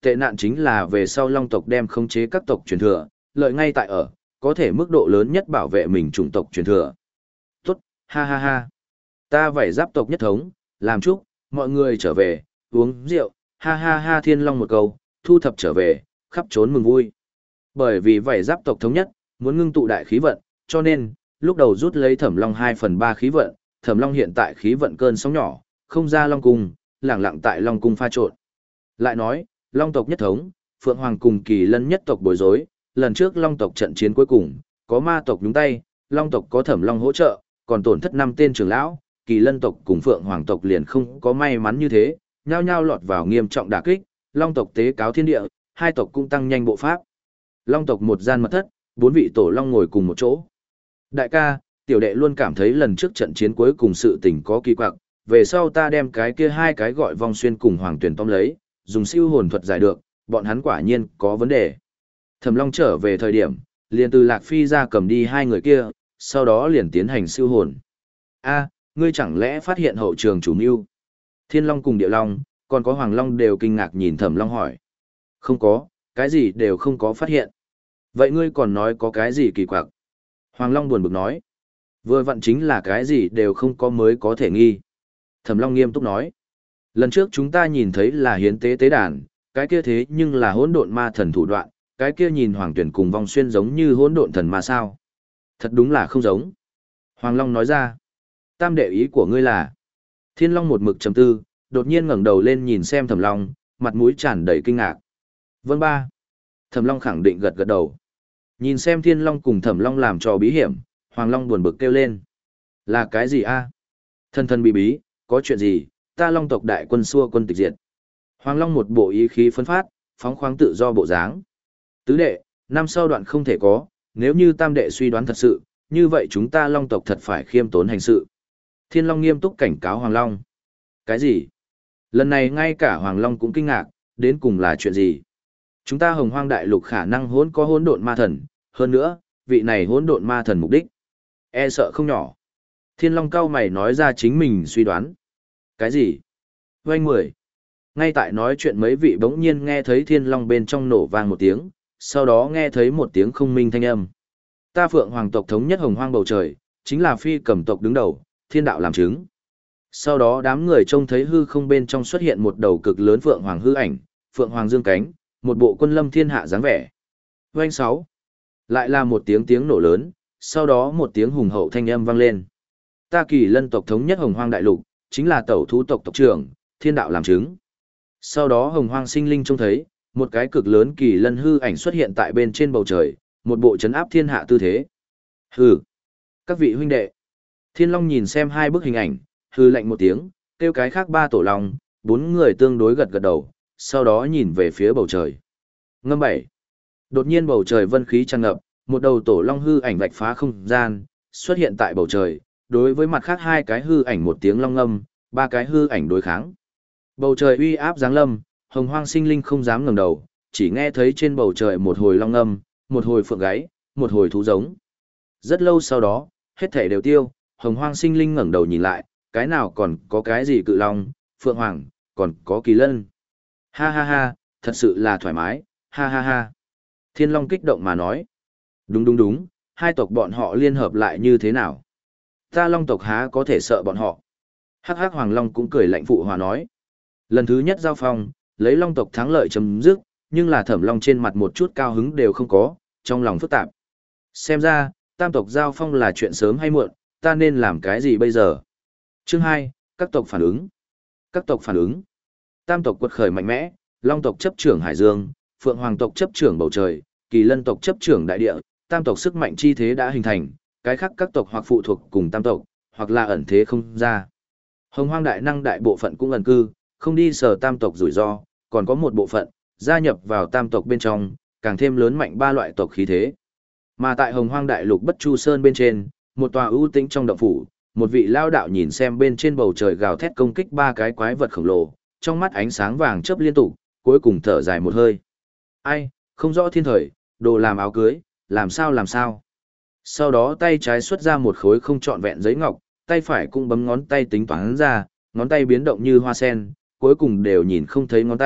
Tệ nạn chính là về sau Long tộc đem khống chế các tộc truyền thừa, lợi ngay tại ở, có thể mức độ lớn nhất bảo vệ mình chủng tộc truyền thừa. Tốt, ha ha ha. Ta vảy giáp tộc nhất thống, làm chúc, mọi người trở về, uống rượu, ha ha ha Thiên Long một câu, thu thập trở về, khắp trốn mừng vui. Bởi vì vảy giáp tộc thống nhất, muốn ngưng tụ đại khí vận, cho nên, lúc đầu rút lấy Thẩm Long hai phần ba khí vận, Thẩm Long hiện tại khí vận cơn sóng nhỏ, không ra Long cung, lẳng lặng tại Long cung pha trộn. Lại nói, Long tộc nhất thống, Phượng Hoàng cùng Kỳ Lân nhất tộc bối rối, lần trước Long tộc trận chiến cuối cùng, có ma tộc nhúng tay, Long tộc có Thẩm Long hỗ trợ, còn tổn thất năm tên trưởng lão, Kỳ Lân tộc cùng Phượng Hoàng tộc liền không có may mắn như thế, nhao nhao lọt vào nghiêm trọng đả kích, Long tộc tế cáo thiên địa, hai tộc cũng tăng nhanh bộ pháp. Long tộc một gian mật thất, bốn vị tổ long ngồi cùng một chỗ. Đại ca, tiểu đệ luôn cảm thấy lần trước trận chiến cuối cùng sự tình có kỳ quặc, về sau ta đem cái kia hai cái gọi vong xuyên cùng hoàng tuyển tóm lấy, dùng siêu hồn thuật giải được, bọn hắn quả nhiên có vấn đề. Thẩm Long trở về thời điểm, liền từ Lạc Phi ra cầm đi hai người kia, sau đó liền tiến hành siêu hồn. A, ngươi chẳng lẽ phát hiện hậu trường chủ mưu? Thiên Long cùng Địa Long, còn có Hoàng Long đều kinh ngạc nhìn Thẩm Long hỏi. Không có, cái gì đều không có phát hiện. Vậy ngươi còn nói có cái gì kỳ quặc? Hoàng Long buồn bực nói. Vừa vặn chính là cái gì đều không có mới có thể nghi. Thẩm Long nghiêm túc nói. Lần trước chúng ta nhìn thấy là hiến tế tế đàn, cái kia thế nhưng là hỗn độn ma thần thủ đoạn, cái kia nhìn Hoàng Tuyển cùng Vong Xuyên giống như hỗn độn thần ma sao? Thật đúng là không giống. Hoàng Long nói ra. Tam đệ ý của ngươi là? Thiên Long một mực trầm tư, đột nhiên ngẩng đầu lên nhìn xem Thẩm Long, mặt mũi tràn đầy kinh ngạc. Vâng ba. Thẩm Long khẳng định gật gật đầu. Nhìn xem Thiên Long cùng Thẩm Long làm trò bí hiểm, Hoàng Long buồn bực kêu lên. Là cái gì a? Thân thân bí bí, có chuyện gì, ta Long tộc đại quân xua quân tịch diệt. Hoàng Long một bộ ý khí phấn phát, phóng khoáng tự do bộ dáng. Tứ đệ, năm sau đoạn không thể có, nếu như tam đệ suy đoán thật sự, như vậy chúng ta Long tộc thật phải khiêm tốn hành sự. Thiên Long nghiêm túc cảnh cáo Hoàng Long. Cái gì? Lần này ngay cả Hoàng Long cũng kinh ngạc, đến cùng là chuyện gì? Chúng ta Hồng Hoang đại lục khả năng hỗn có hỗn độn ma thần, hơn nữa, vị này hỗn độn ma thần mục đích e sợ không nhỏ. Thiên Long cao mày nói ra chính mình suy đoán. Cái gì? Oanh mười. Ngay tại nói chuyện mấy vị bỗng nhiên nghe thấy Thiên Long bên trong nổ vang một tiếng, sau đó nghe thấy một tiếng không minh thanh âm. Ta Phượng Hoàng tộc thống nhất Hồng Hoang bầu trời, chính là Phi Cầm tộc đứng đầu, Thiên đạo làm chứng. Sau đó đám người trông thấy hư không bên trong xuất hiện một đầu cực lớn Phượng Hoàng hư ảnh, Phượng Hoàng dương cánh, một bộ quân lâm thiên hạ dáng vẻ. Oanh sáu. Lại là một tiếng tiếng nổ lớn, sau đó một tiếng hùng hậu thanh âm vang lên. Ta Kỳ Lân tộc thống nhất Hồng Hoang đại lục, chính là tẩu thú tộc tộc trưởng, Thiên đạo làm chứng. Sau đó Hồng Hoang sinh linh trông thấy, một cái cực lớn Kỳ Lân hư ảnh xuất hiện tại bên trên bầu trời, một bộ trấn áp thiên hạ tư thế. Hừ, các vị huynh đệ. Thiên Long nhìn xem hai bức hình ảnh, hừ lạnh một tiếng, kêu cái khác ba tổ long, bốn người tương đối gật gật đầu, sau đó nhìn về phía bầu trời. Ngâm bảy. Đột nhiên bầu trời vân khí tràn ngập, một đầu tổ long hư ảnh vạch phá không gian, xuất hiện tại bầu trời, đối với mặt khác hai cái hư ảnh một tiếng long ngâm, ba cái hư ảnh đối kháng. Bầu trời uy áp giáng lâm, Hồng Hoang sinh linh không dám ngẩng đầu, chỉ nghe thấy trên bầu trời một hồi long ngâm, một hồi phượng gáy, một hồi thú giống. Rất lâu sau đó, hết thể đều tiêu, Hồng Hoang sinh linh ngẩng đầu nhìn lại, cái nào còn có cái gì cự long, phượng hoàng, còn có kỳ lân. Ha ha ha, thật sự là thoải mái, ha ha ha. Thiên Long kích động mà nói. Đúng đúng đúng, hai tộc bọn họ liên hợp lại như thế nào? Ta Long tộc há có thể sợ bọn họ? Hắc hắc Hoàng Long cũng cười lạnh phụ hòa nói. Lần thứ nhất giao phong, lấy Long tộc thắng lợi chấm dứt, nhưng là Thẩm Long trên mặt một chút cao hứng đều không có, trong lòng phức tạp. Xem ra, tam tộc giao phong là chuyện sớm hay muộn, ta nên làm cái gì bây giờ? Chương hai, các tộc phản ứng. Các tộc phản ứng. Tam tộc quật khởi mạnh mẽ, Long tộc chấp trưởng Hải Dương, Phượng Hoàng tộc chấp trưởng bầu trời, Kỳ Lân tộc chấp trưởng đại địa, tam tộc sức mạnh chi thế đã hình thành, cái khác các tộc hoặc phụ thuộc cùng tam tộc, hoặc là ẩn thế không ra. Hồng Hoang đại năng đại bộ phận cũng ẩn cư, không đi sở tam tộc rủi ro, còn có một bộ phận gia nhập vào tam tộc bên trong, càng thêm lớn mạnh ba loại tộc khí thế. Mà tại Hồng Hoang đại lục Bất Chu Sơn bên trên, một tòa ưu tĩnh trong động phủ, một vị lao đạo nhìn xem bên trên bầu trời gào thét công kích ba cái quái vật khổng lồ, trong mắt ánh sáng vàng chớp liên tục, cuối cùng thở dài một hơi. Ai, không rõ thiên thời, đồ làm áo cưới, làm sao làm sao. Sau đó tay trái xuất ra một khối không trọn vẹn giấy ngọc, tay phải cũng bấm ngón tay tính toán ra, ngón tay biến động như hoa sen, cuối cùng đều nhìn không thấy ngón tay,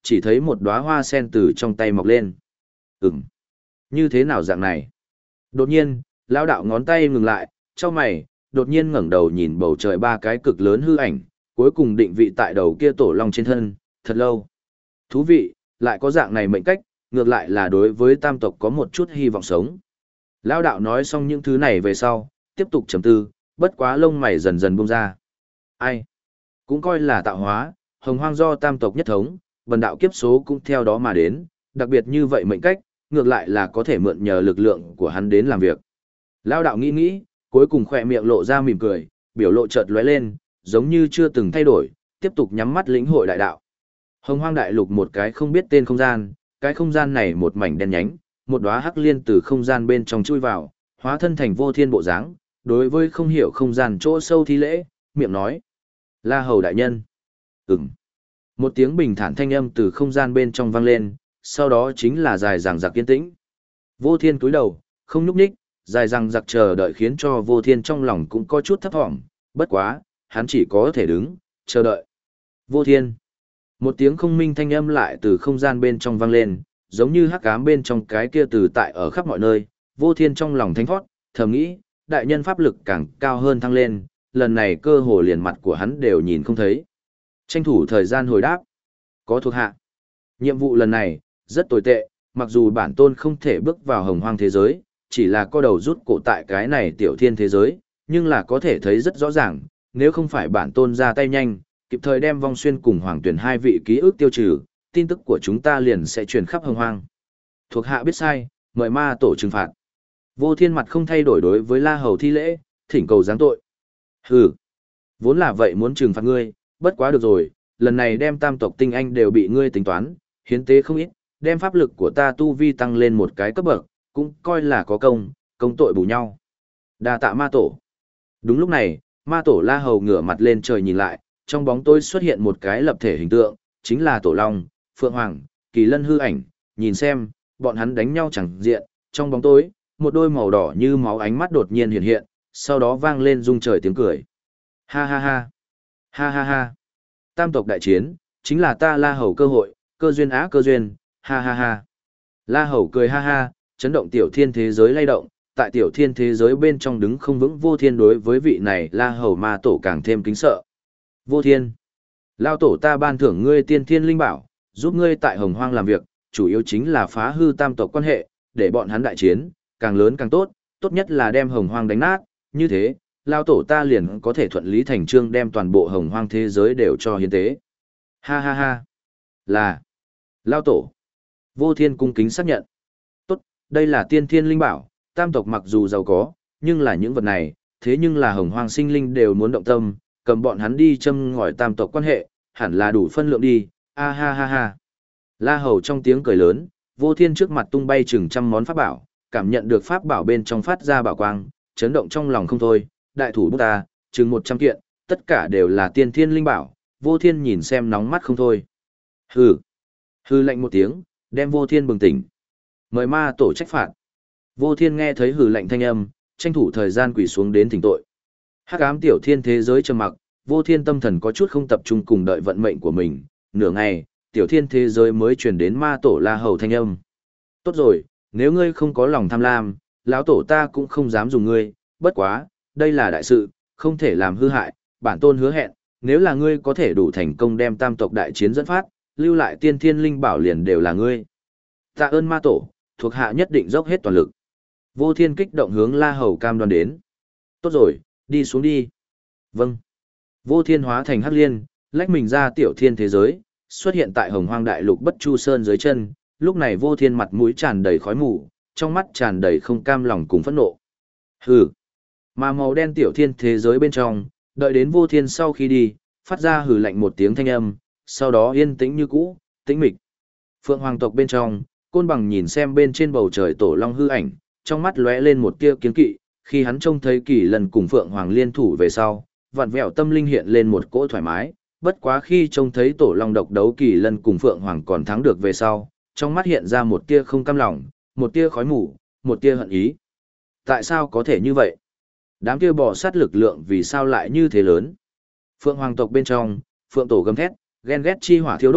chỉ thấy một đóa hoa sen từ trong tay mọc lên. Ừm, như thế nào dạng này? Đột nhiên, lão đạo ngón tay ngừng lại, chau mày, đột nhiên ngẩng đầu nhìn bầu trời ba cái cực lớn hư ảnh, cuối cùng định vị tại đầu kia tổ long trên thân, thật lâu. Thú vị, lại có dạng này mệnh cách, ngược lại là đối với tam tộc có một chút hy vọng sống. Lão đạo nói xong những thứ này về sau, tiếp tục trầm tư, bất quá lông mày dần dần buông ra. Ai? Cũng coi là tạo hóa, hồng hoang do tam tộc nhất thống, bần đạo kiếp số cũng theo đó mà đến, đặc biệt như vậy mệnh cách, ngược lại là có thể mượn nhờ lực lượng của hắn đến làm việc. Lão đạo nghĩ nghĩ, cuối cùng khỏe miệng lộ ra mỉm cười, biểu lộ chợt lóe lên, giống như chưa từng thay đổi, tiếp tục nhắm mắt lĩnh hội đại đạo. Hồng hoang đại lục một cái không biết tên không gian, cái không gian này một mảnh đen nhánh, một đóa hắc liên từ không gian bên trong chui vào, hóa thân thành vô thiên bộ dáng, đối với không hiểu không gian chỗ sâu thi lễ, miệng nói: La Hầu đại nhân. Ừm. Một tiếng bình thản thanh âm từ không gian bên trong vang lên, sau đó chính là dài dằng dặc kiên tĩnh. Vô thiên cúi đầu, không nhúc nhích, dài dằng dặc chờ đợi khiến cho vô thiên trong lòng cũng có chút thấp thỏm, bất quá, hắn chỉ có thể đứng, chờ đợi. Vô thiên. Một tiếng không minh thanh âm lại từ không gian bên trong vang lên, giống như hắc ám bên trong cái kia từ tại ở khắp mọi nơi, vô thiên trong lòng thánh thoát, thầm nghĩ, đại nhân pháp lực càng cao hơn thăng lên, lần này cơ hồ liền mặt của hắn đều nhìn không thấy. Tranh thủ thời gian hồi đáp. Có thuộc hạ. Nhiệm vụ lần này, rất tồi tệ, mặc dù bản tôn không thể bước vào hồng hoang thế giới, chỉ là co đầu rút cổ tại cái này tiểu thiên thế giới, nhưng là có thể thấy rất rõ ràng, nếu không phải bản tôn ra tay nhanh, kịp thời đem vong xuyên cùng hoàng tuyển hai vị ký ức tiêu trừ, tin tức của chúng ta liền sẽ truyền khắp hồng hoang. Thuộc hạ biết sai, mời ma tổ trừng phạt. Vô thiên mặt không thay đổi đối với La Hầu thi lễ, thỉnh cầu giáng tội. Hừ, vốn là vậy muốn trừng phạt ngươi, bất quá được rồi, lần này đem tam tộc tinh anh đều bị ngươi tính toán, hiến tế không ít, đem pháp lực của ta tu vi tăng lên một cái cấp bậc, cũng coi là có công, công tội bù nhau. Đa tạ ma tổ. Đúng lúc này, ma tổ La Hầu ngửa mặt lên trời nhìn lại, trong bóng tối xuất hiện một cái lập thể hình tượng, chính là Tổ Long, Phượng Hoàng, Kỳ Lân hư ảnh, nhìn xem, bọn hắn đánh nhau chẳng diện, trong bóng tối, một đôi màu đỏ như máu ánh mắt đột nhiên hiện hiện, sau đó vang lên rung trời tiếng cười. Ha ha ha, ha ha ha, tam tộc đại chiến, chính là ta La Hầu cơ hội, cơ duyên á cơ duyên, ha ha ha. La Hầu cười ha ha, chấn động tiểu thiên thế giới lay động, tại tiểu thiên thế giới bên trong đứng không vững vô thiên đối với vị này La Hầu ma tổ càng thêm kính sợ. Vô thiên, lao tổ ta ban thưởng ngươi tiên thiên linh bảo, giúp ngươi tại hồng hoang làm việc, chủ yếu chính là phá hư tam tộc quan hệ, để bọn hắn đại chiến, càng lớn càng tốt, tốt nhất là đem hồng hoang đánh nát, như thế, lao tổ ta liền có thể thuận lý thành trương đem toàn bộ hồng hoang thế giới đều cho hiến tế. Ha ha ha, là, lao tổ. Vô thiên cung kính xác nhận. Tốt, đây là tiên thiên linh bảo, tam tộc mặc dù giàu có, nhưng là những vật này, thế nhưng là hồng hoang sinh linh đều muốn động tâm, cầm bọn hắn đi châm ngòi tam tộc quan hệ, hẳn là đủ phân lượng đi, a ha ha ha. La Hầu trong tiếng cười lớn, vô thiên trước mặt tung bay chừng trăm món pháp bảo, cảm nhận được pháp bảo bên trong phát ra bảo quang, chấn động trong lòng không thôi, đại thủ bút ta, chừng một trăm kiện, tất cả đều là tiên thiên linh bảo, vô thiên nhìn xem nóng mắt không thôi. Hừ, hừ lạnh một tiếng, đem vô thiên bừng tỉnh. Mời ma tổ trách phạt. Vô thiên nghe thấy hừ lạnh thanh âm, tranh thủ thời gian quỳ xuống đến thỉnh tội. Hắc ám tiểu thiên thế giới trầm mặc, vô thiên tâm thần có chút không tập trung cùng đợi vận mệnh của mình, nửa ngày, tiểu thiên thế giới mới truyền đến ma tổ La Hầu thanh âm. Tốt rồi, nếu ngươi không có lòng tham lam, lão tổ ta cũng không dám dùng ngươi, bất quá, đây là đại sự, không thể làm hư hại, bản tôn hứa hẹn, nếu là ngươi có thể đủ thành công đem tam tộc đại chiến dẫn phát, lưu lại tiên thiên linh bảo liền đều là ngươi. Tạ ơn ma tổ, thuộc hạ nhất định dốc hết toàn lực. Vô thiên kích động hướng La Hầu cam đoan đến. Tốt rồi, đi xuống đi. Vâng. Vô thiên hóa thành hắc liên, lách mình ra tiểu thiên thế giới, xuất hiện tại hồng hoang đại lục bất chu sơn dưới chân. Lúc này vô thiên mặt mũi tràn đầy khói mù, trong mắt tràn đầy không cam lòng cùng phẫn nộ. Hừ. Mà màu đen tiểu thiên thế giới bên trong, đợi đến vô thiên sau khi đi, phát ra hừ lạnh một tiếng thanh âm, sau đó yên tĩnh như cũ, tĩnh mịch. Phượng hoàng tộc bên trong, Côn Bằng nhìn xem bên trên bầu trời tổ long hư ảnh, trong mắt lóe lên một tia kiên kỵ, khi hắn trông thấy Kỳ Lân cùng Phượng Hoàng liên thủ về sau, vặn vẹo tâm linh hiện lên một cỗ thoải mái, bất quá khi trông thấy tổ long độc đấu Kỳ Lân cùng Phượng Hoàng còn thắng được về sau, trong mắt hiện ra một tia không cam lòng, một tia khói mù, một tia hận ý. Tại sao có thể như vậy? Đám kia bò sát lực lượng vì sao lại như thế lớn? Phượng Hoàng tộc bên trong, Phượng tổ gầm thét, ghen ghét chi hỏa thiêu đốt,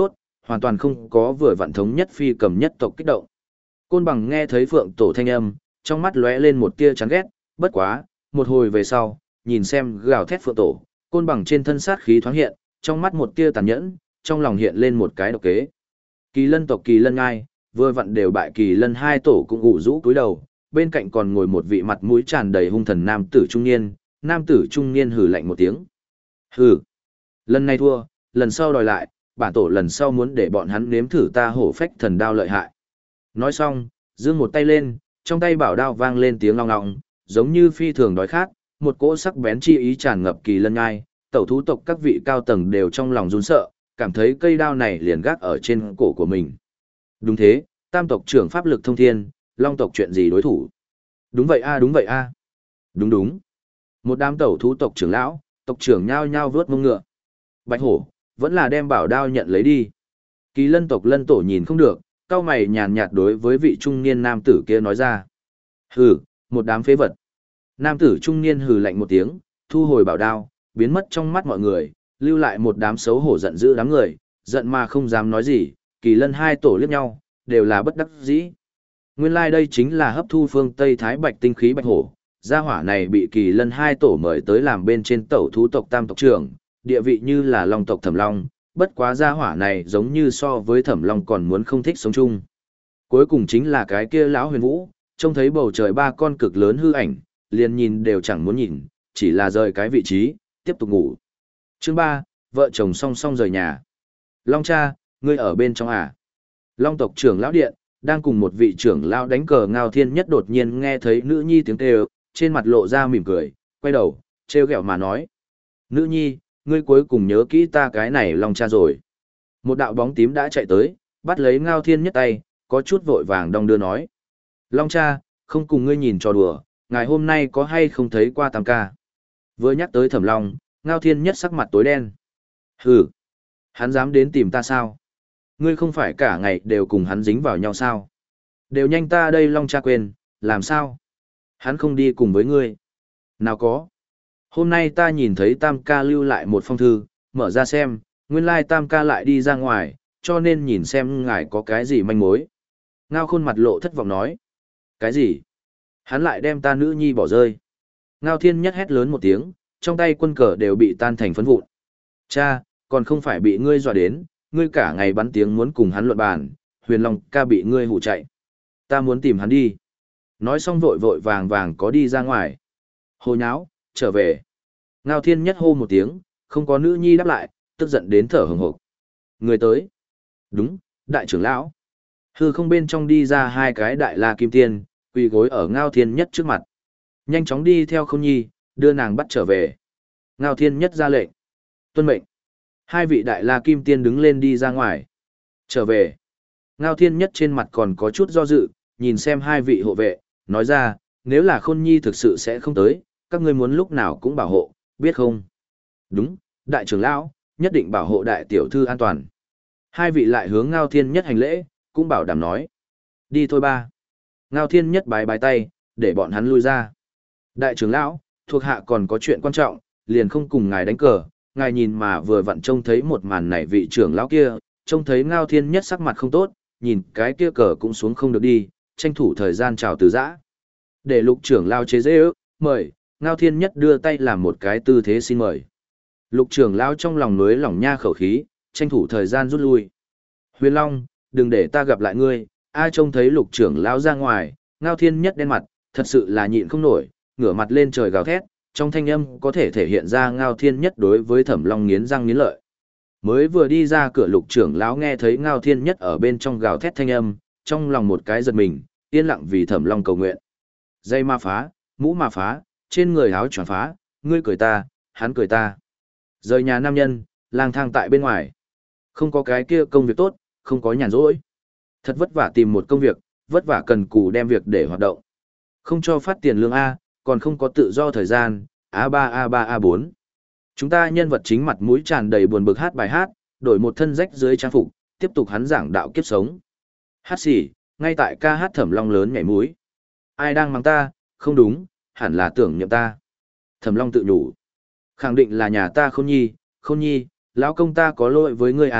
hoàn toàn không có vừa vặn thống nhất phi cầm nhất tộc kích động. Côn Bằng nghe thấy Phượng Tổ thanh âm, trong mắt lóe lên một tia chán ghét, bất quá, một hồi về sau, nhìn xem gào thét Phượng Tổ, Côn Bằng trên thân sát khí thoáng hiện, trong mắt một tia tàn nhẫn, trong lòng hiện lên một cái độc kế. Kỳ Lân tộc Kỳ Lân Ngai, vừa vặn đều bại Kỳ Lân hai tổ cũng ủ rũ cúi đầu, bên cạnh còn ngồi một vị mặt mũi tràn đầy hung thần nam tử trung niên, nam tử trung niên hừ lạnh một tiếng. Hừ, lần này thua, lần sau đòi lại, bản tổ lần sau muốn để bọn hắn nếm thử ta hổ phách thần đao lợi hại. Nói xong, giương một tay lên, trong tay bảo đao vang lên tiếng long ngọng, giống như phi thường đói khát, một cỗ sắc bén chi ý tràn ngập Kỳ Lân Ngai, tẩu thú tộc các vị cao tầng đều trong lòng run sợ, cảm thấy cây đao này liền gác ở trên cổ của mình. Đúng thế, tam tộc trưởng pháp lực thông thiên, long tộc chuyện gì đối thủ? Đúng vậy a, đúng vậy a. Đúng đúng. Một đám tẩu thú tộc trưởng lão, tộc trưởng nhao nhao vớt mông ngựa. Bạch hổ, vẫn là đem bảo đao nhận lấy đi. Kỳ Lân tộc Lân tổ nhìn không được, cau mày nhàn nhạt đối với vị trung niên nam tử kia nói ra. Hừ, một đám phế vật. Nam tử trung niên hừ lạnh một tiếng, thu hồi bảo đao, biến mất trong mắt mọi người, lưu lại một đám xấu hổ giận dữ đám người, giận mà không dám nói gì, Kỳ Lân hai tổ liếc nhau, đều là bất đắc dĩ. Nguyên lai like đây chính là hấp thu phương Tây Thái Bạch tinh khí bạch hổ, gia hỏa này bị Kỳ Lân hai tổ mời tới làm bên trên tẩu thú tộc tam tộc trưởng, địa vị như là long tộc Thẩm Long, bất quá gia hỏa này giống như so với Thẩm Long còn muốn không thích sống chung. Cuối cùng chính là cái kia lão Huyền Vũ, trông thấy bầu trời ba con cực lớn hư ảnh, liền nhìn đều chẳng muốn nhìn, chỉ là rời cái vị trí, tiếp tục ngủ. Chương ba, vợ chồng song song rời nhà. Long cha, ngươi ở bên trong à? Long tộc trưởng lão điện, đang cùng một vị trưởng lão đánh cờ Ngao Thiên Nhất đột nhiên nghe thấy nữ nhi tiếng kêu, trên mặt lộ ra mỉm cười, quay đầu, trêu ghẹo mà nói. Nữ nhi, ngươi cuối cùng nhớ kỹ ta cái này Long cha rồi. Một đạo bóng tím đã chạy tới, bắt lấy Ngao Thiên Nhất tay, có chút vội vàng đong đưa nói. Long cha, không cùng ngươi nhìn trò đùa, ngày hôm nay có hay không thấy qua tam ca. Vừa nhắc tới Thẩm Long, Ngao Thiên Nhất sắc mặt tối đen. Hừ, hắn dám đến tìm ta sao? Ngươi không phải cả ngày đều cùng hắn dính vào nhau sao? Đều nhanh ta đây Long cha quên, làm sao? Hắn không đi cùng với ngươi. Nào có. Hôm nay ta nhìn thấy tam ca lưu lại một phong thư, mở ra xem, nguyên lai tam ca lại đi ra ngoài, cho nên nhìn xem ngài có cái gì manh mối. Ngao Khôn mặt lộ thất vọng nói. Cái gì? Hắn lại đem ta nữ nhi bỏ rơi. Ngao Thiên Nhất hét lớn một tiếng, trong tay quân cờ đều bị tan thành phấn vụn. Cha, còn không phải bị ngươi dọa đến, ngươi cả ngày bắn tiếng muốn cùng hắn luận bàn, Huyền Long ca bị ngươi hù chạy. Ta muốn tìm hắn đi. Nói xong vội vội vàng vàng có đi ra ngoài. Hồ nháo, trở về. Ngao Thiên Nhất hô một tiếng, không có nữ nhi đáp lại, tức giận đến thở hừng hực. Người tới. Đúng, đại trưởng lão. Hư không bên trong đi ra hai cái đại la kim tiên, quỳ gối ở Ngao Thiên Nhất trước mặt. Nhanh chóng đi theo Khôn Nhi, đưa nàng bắt trở về. Ngao Thiên Nhất ra lệnh. Tuân mệnh. Hai vị đại la kim tiên đứng lên đi ra ngoài. Trở về. Ngao Thiên Nhất trên mặt còn có chút do dự, nhìn xem hai vị hộ vệ, nói ra, nếu là Khôn Nhi thực sự sẽ không tới, các ngươi muốn lúc nào cũng bảo hộ, biết không? Đúng, đại trưởng lão, nhất định bảo hộ đại tiểu thư an toàn. Hai vị lại hướng Ngao Thiên Nhất hành lễ, cũng bảo đảm nói. Đi thôi ba. Ngao Thiên Nhất bái bái tay, để bọn hắn lui ra. Đại trưởng lão, thuộc hạ còn có chuyện quan trọng, liền không cùng ngài đánh cờ. Ngài nhìn mà vừa vặn trông thấy một màn này vị trưởng lão kia, trông thấy Ngao Thiên Nhất sắc mặt không tốt, nhìn cái kia cờ cũng xuống không được đi, tranh thủ thời gian chào từ giã. Để lục trưởng lão chế dễ ước, mời, Ngao Thiên Nhất đưa tay làm một cái tư thế xin mời. Lục trưởng lão trong lòng núi lỏng nha khẩu khí, tranh thủ thời gian rút lui. Huyền Long, đừng để ta gặp lại ngươi, ai trông thấy lục trưởng lão ra ngoài, Ngao Thiên Nhất đen mặt, thật sự là nhịn không nổi, ngửa mặt lên trời gào thét, trong thanh âm có thể thể hiện ra Ngao Thiên Nhất đối với Thẩm Long nghiến răng nghiến lợi. Mới vừa đi ra cửa lục trưởng lão nghe thấy Ngao Thiên Nhất ở bên trong gào thét thanh âm, trong lòng một cái giật mình, yên lặng vì Thẩm Long cầu nguyện. Dây ma phá, mũ ma phá, trên người áo choàng phá, ngươi cười ta, hắn cười ta. Rời nhà nam nhân, lang thang tại bên ngoài. Không có cái kia công việc tốt, không có nhàn rỗi. Thật vất vả tìm một công việc, vất vả cần cù đem việc để hoạt động. Không cho phát tiền lương A, còn không có tự do thời gian, a ba a ba a bốn. Chúng ta nhân vật chính mặt mũi tràn đầy buồn bực hát bài hát, đổi một thân rách dưới trang phục, tiếp tục hắn giảng đạo kiếp sống. Hát xỉ, ngay tại ca hát Thẩm Long lớn nhảy múi. Ai đang mắng ta, không đúng, hẳn là tưởng nhậm ta. Thẩm Long tự nhủ. Khẳng định là nhà ta Khôn Nhi, Khôn Nhi, lão công ta có lỗi với ngươi à,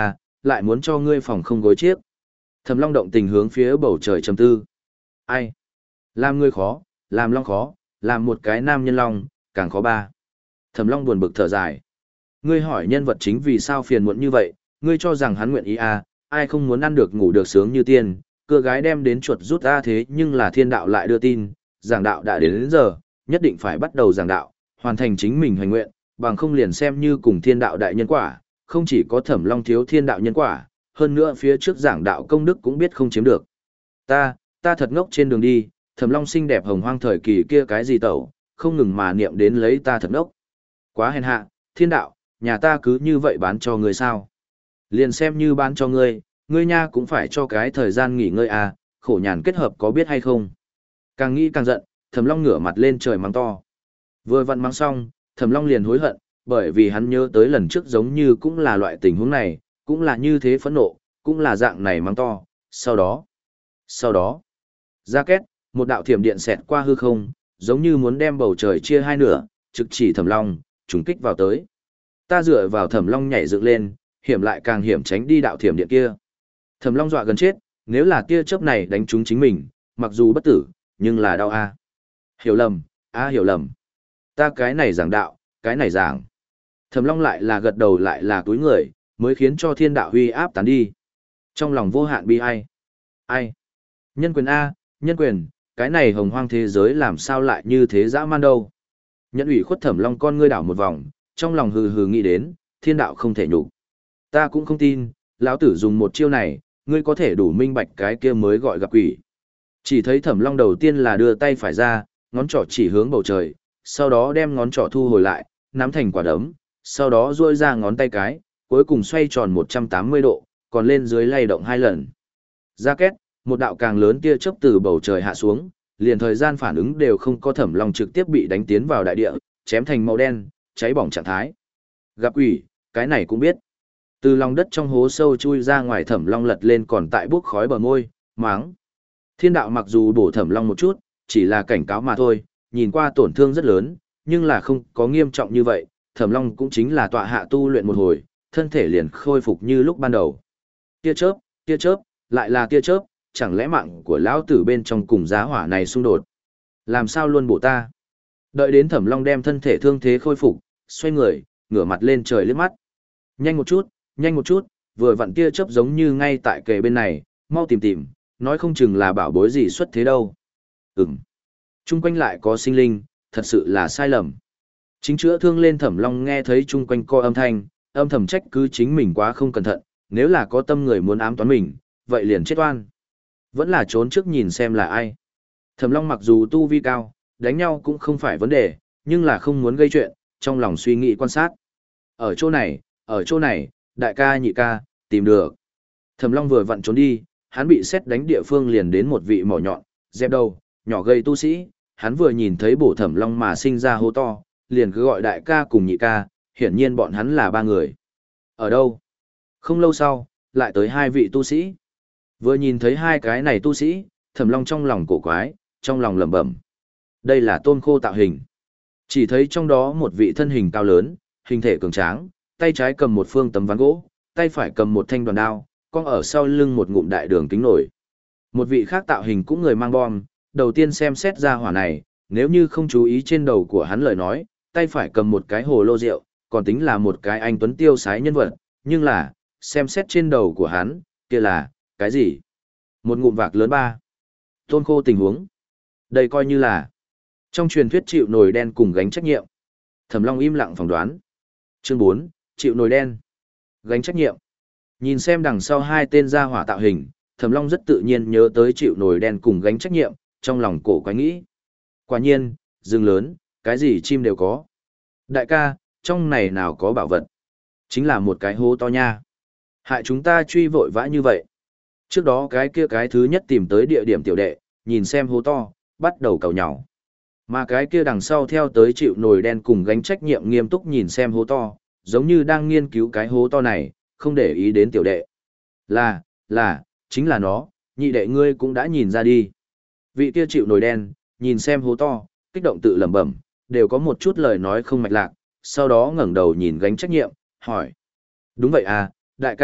lại muốn cho ngươi phòng không gối chiếc. Thẩm Long động tình hướng phía bầu trời trầm tư. Ai? Làm ngươi khó, làm Long khó, làm một cái nam nhân Long, càng khó ba. Thẩm Long buồn bực thở dài. Ngươi hỏi nhân vật chính vì sao phiền muộn như vậy, ngươi cho rằng hắn nguyện ý à, ai không muốn ăn được ngủ được sướng như tiên, cưa gái đem đến chuột rút ra thế nhưng là thiên đạo lại đưa tin, giảng đạo đã đến, đến giờ, nhất định phải bắt đầu giảng đạo, hoàn thành chính mình hoành nguyện, bằng không liền xem như cùng thiên đạo đại nhân quả, không chỉ có Thẩm Long thiếu thiên đạo nhân quả, hơn nữa phía trước giảng đạo công đức cũng biết không chiếm được. Ta, ta thật ngốc trên đường đi, Thẩm Long xinh đẹp hồng hoang thời kỳ kia cái gì tẩu, không ngừng mà niệm đến lấy ta thật ngốc. Quá hèn hạ, thiên đạo, nhà ta cứ như vậy bán cho ngươi sao? Liền xem như bán cho ngươi, ngươi nha cũng phải cho cái thời gian nghỉ ngơi à, khổ nhàn kết hợp có biết hay không? Càng nghĩ càng giận, Thẩm Long ngửa mặt lên trời mắng to. Vừa vặn mắng xong, Thẩm Long liền hối hận, bởi vì hắn nhớ tới lần trước giống như cũng là loại tình huống này, cũng là như thế phẫn nộ, cũng là dạng này mắng to, sau đó, sau đó, ra két, một đạo thiểm điện xẹt qua hư không, giống như muốn đem bầu trời chia hai nửa, trực chỉ Thẩm Long, trùng kích vào tới. Ta dựa vào Thẩm Long nhảy dựng lên, hiểm lại càng hiểm tránh đi đạo thiểm điện kia. Thẩm Long dọa gần chết, nếu là tia chớp này đánh trúng chính mình, mặc dù bất tử, nhưng là đau a. Hiểu lầm, a hiểu lầm. Ta cái này giảng đạo, cái này giảng. Thẩm Long lại là gật đầu lại là túi người, mới khiến cho thiên đạo huy áp tán đi. Trong lòng vô hạn bi ai. Ai? Nhân quyền a, nhân quyền, cái này hồng hoang thế giới làm sao lại như thế dã man đâu. Nhận ủy khuất Thẩm Long con ngươi đảo một vòng, trong lòng hừ hừ nghĩ đến, thiên đạo không thể nhục. Ta cũng không tin, lão tử dùng một chiêu này, ngươi có thể đủ minh bạch cái kia mới gọi gặp quỷ. Chỉ thấy Thẩm Long đầu tiên là đưa tay phải ra, ngón trỏ chỉ hướng bầu trời, sau đó đem ngón trỏ thu hồi lại, nắm thành quả đấm, sau đó duỗi ra ngón tay cái, cuối cùng xoay tròn một trăm tám mươi độ, còn lên dưới lay động hai lần. Ra két, một đạo càng lớn tia chớp từ bầu trời hạ xuống, liền thời gian phản ứng đều không có, Thẩm Long trực tiếp bị đánh tiến vào đại địa, chém thành màu đen, cháy bỏng trạng thái. Gặp quỷ, cái này cũng biết. Từ lòng đất trong hố sâu chui ra ngoài, Thẩm Long lật lên còn tại bốc khói bờ môi, máng. Thiên đạo mặc dù bổ Thẩm Long một chút, chỉ là cảnh cáo mà thôi, nhìn qua tổn thương rất lớn, nhưng là không có nghiêm trọng như vậy, Thẩm Long cũng chính là tọa hạ tu luyện một hồi, thân thể liền khôi phục như lúc ban đầu. Tia chớp, tia chớp, lại là tia chớp, chẳng lẽ mạng của lão tử bên trong cùng giá hỏa này xung đột? Làm sao luôn bổ ta? Đợi đến Thẩm Long đem thân thể thương thế khôi phục, xoay người, ngửa mặt lên trời liếc mắt. Nhanh một chút, nhanh một chút, vừa vặn tia chớp giống như ngay tại kề bên này, mau tìm tìm, nói không chừng là bảo bối gì xuất thế đâu. Ừm. Trung quanh lại có sinh linh, thật sự là sai lầm. Chính chữa thương lên Thẩm Long nghe thấy chung quanh co âm thanh, âm thầm trách cứ chính mình quá không cẩn thận, nếu là có tâm người muốn ám toán mình, vậy liền chết oan. Vẫn là trốn trước nhìn xem là ai. Thẩm Long mặc dù tu vi cao, đánh nhau cũng không phải vấn đề, nhưng là không muốn gây chuyện, trong lòng suy nghĩ quan sát. Ở chỗ này, ở chỗ này, đại ca nhị ca, tìm được. Thẩm Long vừa vặn trốn đi, hắn bị xét đánh địa phương liền đến một vị mỏ nhọn, dẹp đầu, nhỏ gầy tu sĩ, hắn vừa nhìn thấy bổ Thẩm Long mà sinh ra hô to, liền cứ gọi đại ca cùng nhị ca, hiển nhiên bọn hắn là ba người. Ở đâu? Không lâu sau, lại tới hai vị tu sĩ. Vừa nhìn thấy hai cái này tu sĩ, Thẩm Long trong lòng cổ quái, trong lòng lẩm bẩm. Đây là Tôn Khô tạo hình. Chỉ thấy trong đó một vị thân hình cao lớn, hình thể cường tráng, tay trái cầm một phương tấm ván gỗ, tay phải cầm một thanh đoàn đao, cong ở sau lưng một ngụm đại đường kính nổi. Một vị khác tạo hình cũng người mang bom, đầu tiên xem xét ra hỏa này, nếu như không chú ý trên đầu của hắn lời nói, tay phải cầm một cái hồ lô rượu, còn tính là một cái anh tuấn tiêu sái nhân vật, nhưng là, xem xét trên đầu của hắn, kia là, cái gì? Một ngụm vạc lớn ba. Tôn Khô tình huống. Đây coi như là, trong truyền thuyết chịu nồi đen cùng gánh trách nhiệm. Thẩm Long im lặng phỏng đoán. Chương bốn, chịu nồi đen. Gánh trách nhiệm. Nhìn xem đằng sau hai tên gia hỏa tạo hình, Thẩm Long rất tự nhiên nhớ tới chịu nồi đen cùng gánh trách nhiệm, trong lòng cổ quái nghĩ. Quả nhiên, rừng lớn, cái gì chim đều có. Đại ca, trong này nào có bảo vật? Chính là một cái hố to nha. Hại chúng ta truy vội vã như vậy. Trước đó cái kia cái thứ nhất tìm tới địa điểm tiểu đệ, nhìn xem hố to, bắt đầu cầu nhào. Mà cái kia đằng sau theo tới chịu nồi đen cùng gánh trách nhiệm nghiêm túc nhìn xem hố to, giống như đang nghiên cứu cái hố to này, không để ý đến tiểu đệ. Là, là, chính là nó, nhị đệ ngươi cũng đã nhìn ra đi. Vị kia chịu nồi đen, nhìn xem hố to, kích động tự lẩm bẩm, đều có một chút lời nói không mạch lạc, sau đó ngẩng đầu nhìn gánh trách nhiệm, hỏi. Đúng vậy à, đại ca,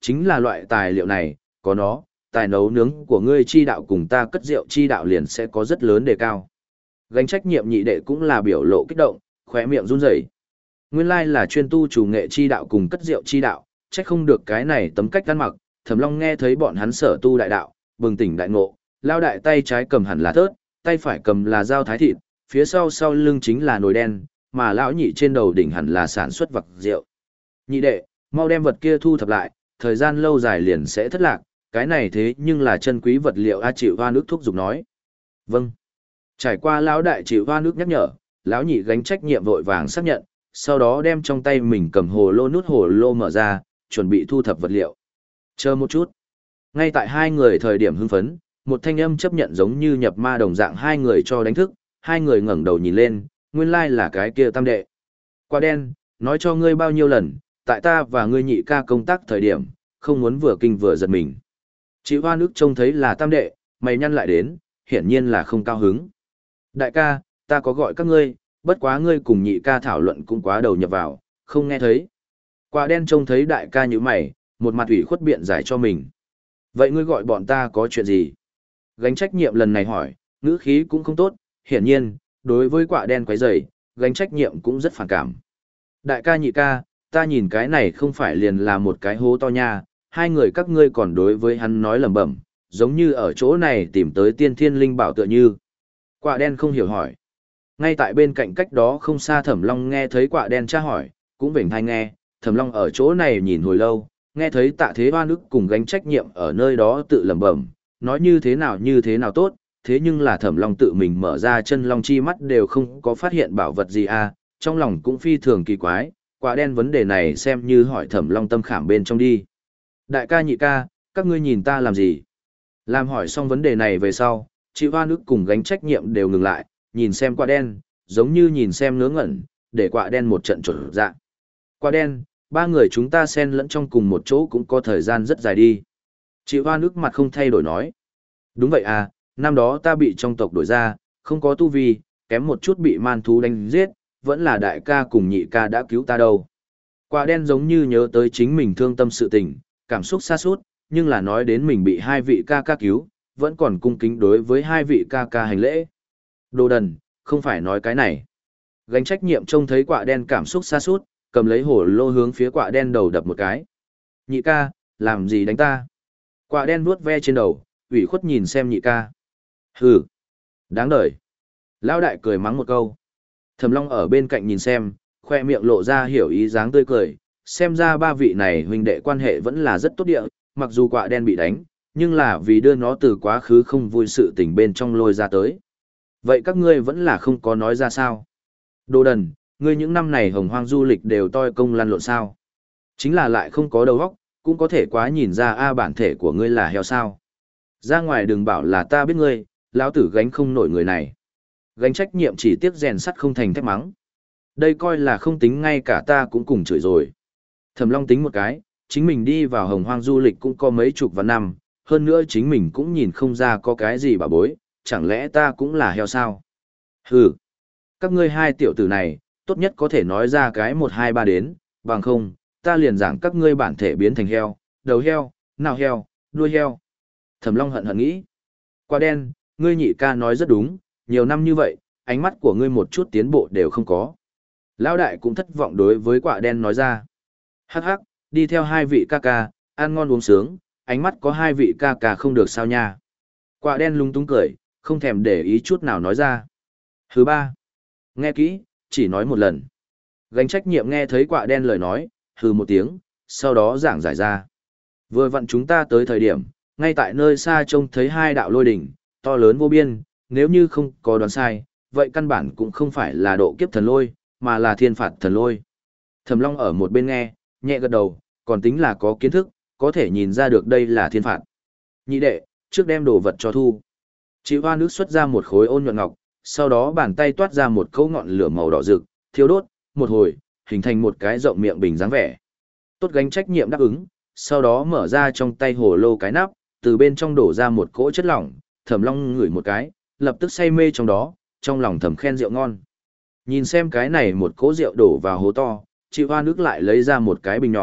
chính là loại tài liệu này, có nó, tài nấu nướng của ngươi chi đạo cùng ta cất rượu chi đạo liền sẽ có rất lớn đề cao. Gánh trách nhiệm nhị đệ cũng là biểu lộ kích động, khóe miệng run rẩy. Nguyên lai là chuyên tu chủ nghệ chi đạo cùng cất rượu chi đạo, trách không được cái này tấm cách ăn mặc, Thẩm Long nghe thấy bọn hắn sở tu đại đạo, bừng tỉnh đại ngộ, lao đại tay trái cầm hẳn là thớt, tay phải cầm là dao thái thịt, phía sau sau lưng chính là nồi đen, mà lão nhị trên đầu đỉnh hẳn là sản xuất vật rượu. Nhị đệ, mau đem vật kia thu thập lại, thời gian lâu dài liền sẽ thất lạc, cái này thế nhưng là chân quý vật liệu A Chịu Hoa Nước thúc giục nói. Vâng. Trải qua lão đại Chịu Hoa Nước nhắc nhở, lão nhị gánh trách nhiệm vội vàng xác nhận, sau đó đem trong tay mình cầm hồ lô nút hồ lô mở ra, chuẩn bị thu thập vật liệu. Chờ một chút. Ngay tại hai người thời điểm hưng phấn, một thanh âm chấp nhận giống như nhập ma đồng dạng hai người cho đánh thức, hai người ngẩng đầu nhìn lên, nguyên lai là cái kia tam đệ. Quả đen, nói cho ngươi bao nhiêu lần, tại ta và ngươi nhị ca công tác thời điểm, không muốn vừa kinh vừa giật mình. Chịu Hoa Nước trông thấy là tam đệ, mày nhăn lại đến, hiển nhiên là không cao hứng. Đại ca, ta có gọi các ngươi, bất quá ngươi cùng nhị ca thảo luận cũng quá đầu nhập vào, không nghe thấy. Quả đen trông thấy đại ca như mày, một mặt ủy khuất biện giải cho mình. Vậy ngươi gọi bọn ta có chuyện gì? Gánh trách nhiệm lần này hỏi, ngữ khí cũng không tốt, hiển nhiên, đối với quả đen quấy rầy, gánh trách nhiệm cũng rất phản cảm. Đại ca nhị ca, ta nhìn cái này không phải liền là một cái hố to nha, hai người các ngươi còn đối với hắn nói lẩm bẩm, giống như ở chỗ này tìm tới tiên thiên linh bảo tựa như. Quả đen không hiểu hỏi. Ngay tại bên cạnh cách đó không xa Thẩm Long nghe thấy quả đen tra hỏi, cũng vểnh tai nghe, Thẩm Long ở chỗ này nhìn hồi lâu, nghe thấy Tạ Thế Hoa Nước cùng gánh trách nhiệm ở nơi đó tự lẩm bẩm, nói như thế nào như thế nào tốt, thế nhưng là Thẩm Long tự mình mở ra chân long chi mắt đều không có phát hiện bảo vật gì à, trong lòng cũng phi thường kỳ quái, quả đen vấn đề này xem như hỏi Thẩm Long tâm khảm bên trong đi. Đại ca nhị ca, các ngươi nhìn ta làm gì? Làm hỏi xong vấn đề này về sau, Chịu Hoa Nước cùng gánh trách nhiệm đều ngừng lại, nhìn xem quả đen, giống như nhìn xem ngớ ngẩn, để quả đen một trận trột dạ. Quả đen, ba người chúng ta xen lẫn trong cùng một chỗ cũng có thời gian rất dài đi. Chịu Hoa Nước mặt không thay đổi nói. Đúng vậy à, năm đó ta bị trong tộc đổi ra, không có tu vi, kém một chút bị man thú đánh giết, vẫn là đại ca cùng nhị ca đã cứu ta đâu. Quả đen giống như nhớ tới chính mình thương tâm sự tình, cảm xúc xa sút nhưng là nói đến mình bị hai vị ca ca cứu, vẫn còn cung kính đối với hai vị ca ca hành lễ. Đồ đần, không phải nói cái này. Gánh trách nhiệm trông thấy quả đen cảm xúc xa sút cầm lấy hổ lô hướng phía quả đen đầu đập một cái. Nhị ca, làm gì đánh ta? Quả đen vuốt ve trên đầu, ủy khuất nhìn xem nhị ca. Hừ, đáng đời. Lão đại cười mắng một câu. Thẩm Long ở bên cạnh nhìn xem, khoe miệng lộ ra hiểu ý dáng tươi cười, xem ra ba vị này huynh đệ quan hệ vẫn là rất tốt địa, mặc dù quả đen bị đánh, nhưng là vì đưa nó từ quá khứ không vui sự tình bên trong lôi ra tới. Vậy các ngươi vẫn là không có nói ra sao? Đồ đần, ngươi những năm này hồng hoang du lịch đều toi công lăn lộn sao? Chính là lại không có đầu óc, cũng có thể quá nhìn ra a bản thể của ngươi là heo sao? Ra ngoài đừng bảo là ta biết ngươi, lão tử gánh không nổi người này. Gánh trách nhiệm chỉ tiếc rèn sắt không thành thép mắng. Đây coi là không tính ngay cả ta cũng cùng chửi rồi. Thẩm Long tính một cái, chính mình đi vào hồng hoang du lịch cũng có mấy chục vạn năm, hơn nữa chính mình cũng nhìn không ra có cái gì bà bối, chẳng lẽ ta cũng là heo sao? Hừ, các ngươi hai tiểu tử này, tốt nhất có thể nói ra cái một hai ba đến, bằng không, ta liền giảng các ngươi bản thể biến thành heo, đầu heo, nào heo, đuôi heo. Thẩm Long hận hận nghĩ. Quả đen, ngươi nhị ca nói rất đúng, nhiều năm như vậy, ánh mắt của ngươi một chút tiến bộ đều không có. Lão đại cũng thất vọng đối với quả đen nói ra. Hắc hắc, đi theo hai vị ca ca, ăn ngon uống sướng, ánh mắt có hai vị ca ca không được sao nha. Quả đen lung túng cười, không thèm để ý chút nào nói ra. Thứ ba, nghe kỹ, chỉ nói một lần. Gánh trách nhiệm nghe thấy quả đen lời nói, hừ một tiếng, sau đó giảng giải ra. Vừa vặn chúng ta tới thời điểm, ngay tại nơi xa trông thấy hai đạo lôi đỉnh, to lớn vô biên, nếu như không có đoán sai, vậy căn bản cũng không phải là độ kiếp thần lôi, mà là thiên phạt thần lôi. Thẩm Long ở một bên nghe, nhẹ gật đầu, còn tính là có kiến thức, có thể nhìn ra được đây là thiên phạt. Nhị đệ, trước đem đồ vật cho thu. Chịu Hoa Nước xuất ra một khối ôn nhuận ngọc, sau đó bàn tay toát ra một cỗ ngọn lửa màu đỏ rực, thiêu đốt, một hồi, hình thành một cái rộng miệng bình dáng vẻ. Tốt gánh trách nhiệm đáp ứng, sau đó mở ra trong tay hồ lô cái nắp, từ bên trong đổ ra một cỗ chất lỏng, Thẩm Long ngửi một cái, lập tức say mê trong đó, trong lòng thầm khen rượu ngon. Nhìn xem cái này một cỗ rượu đổ vào hố to, Chịu Hoa Nước lại lấy ra một cái bình nhỏ,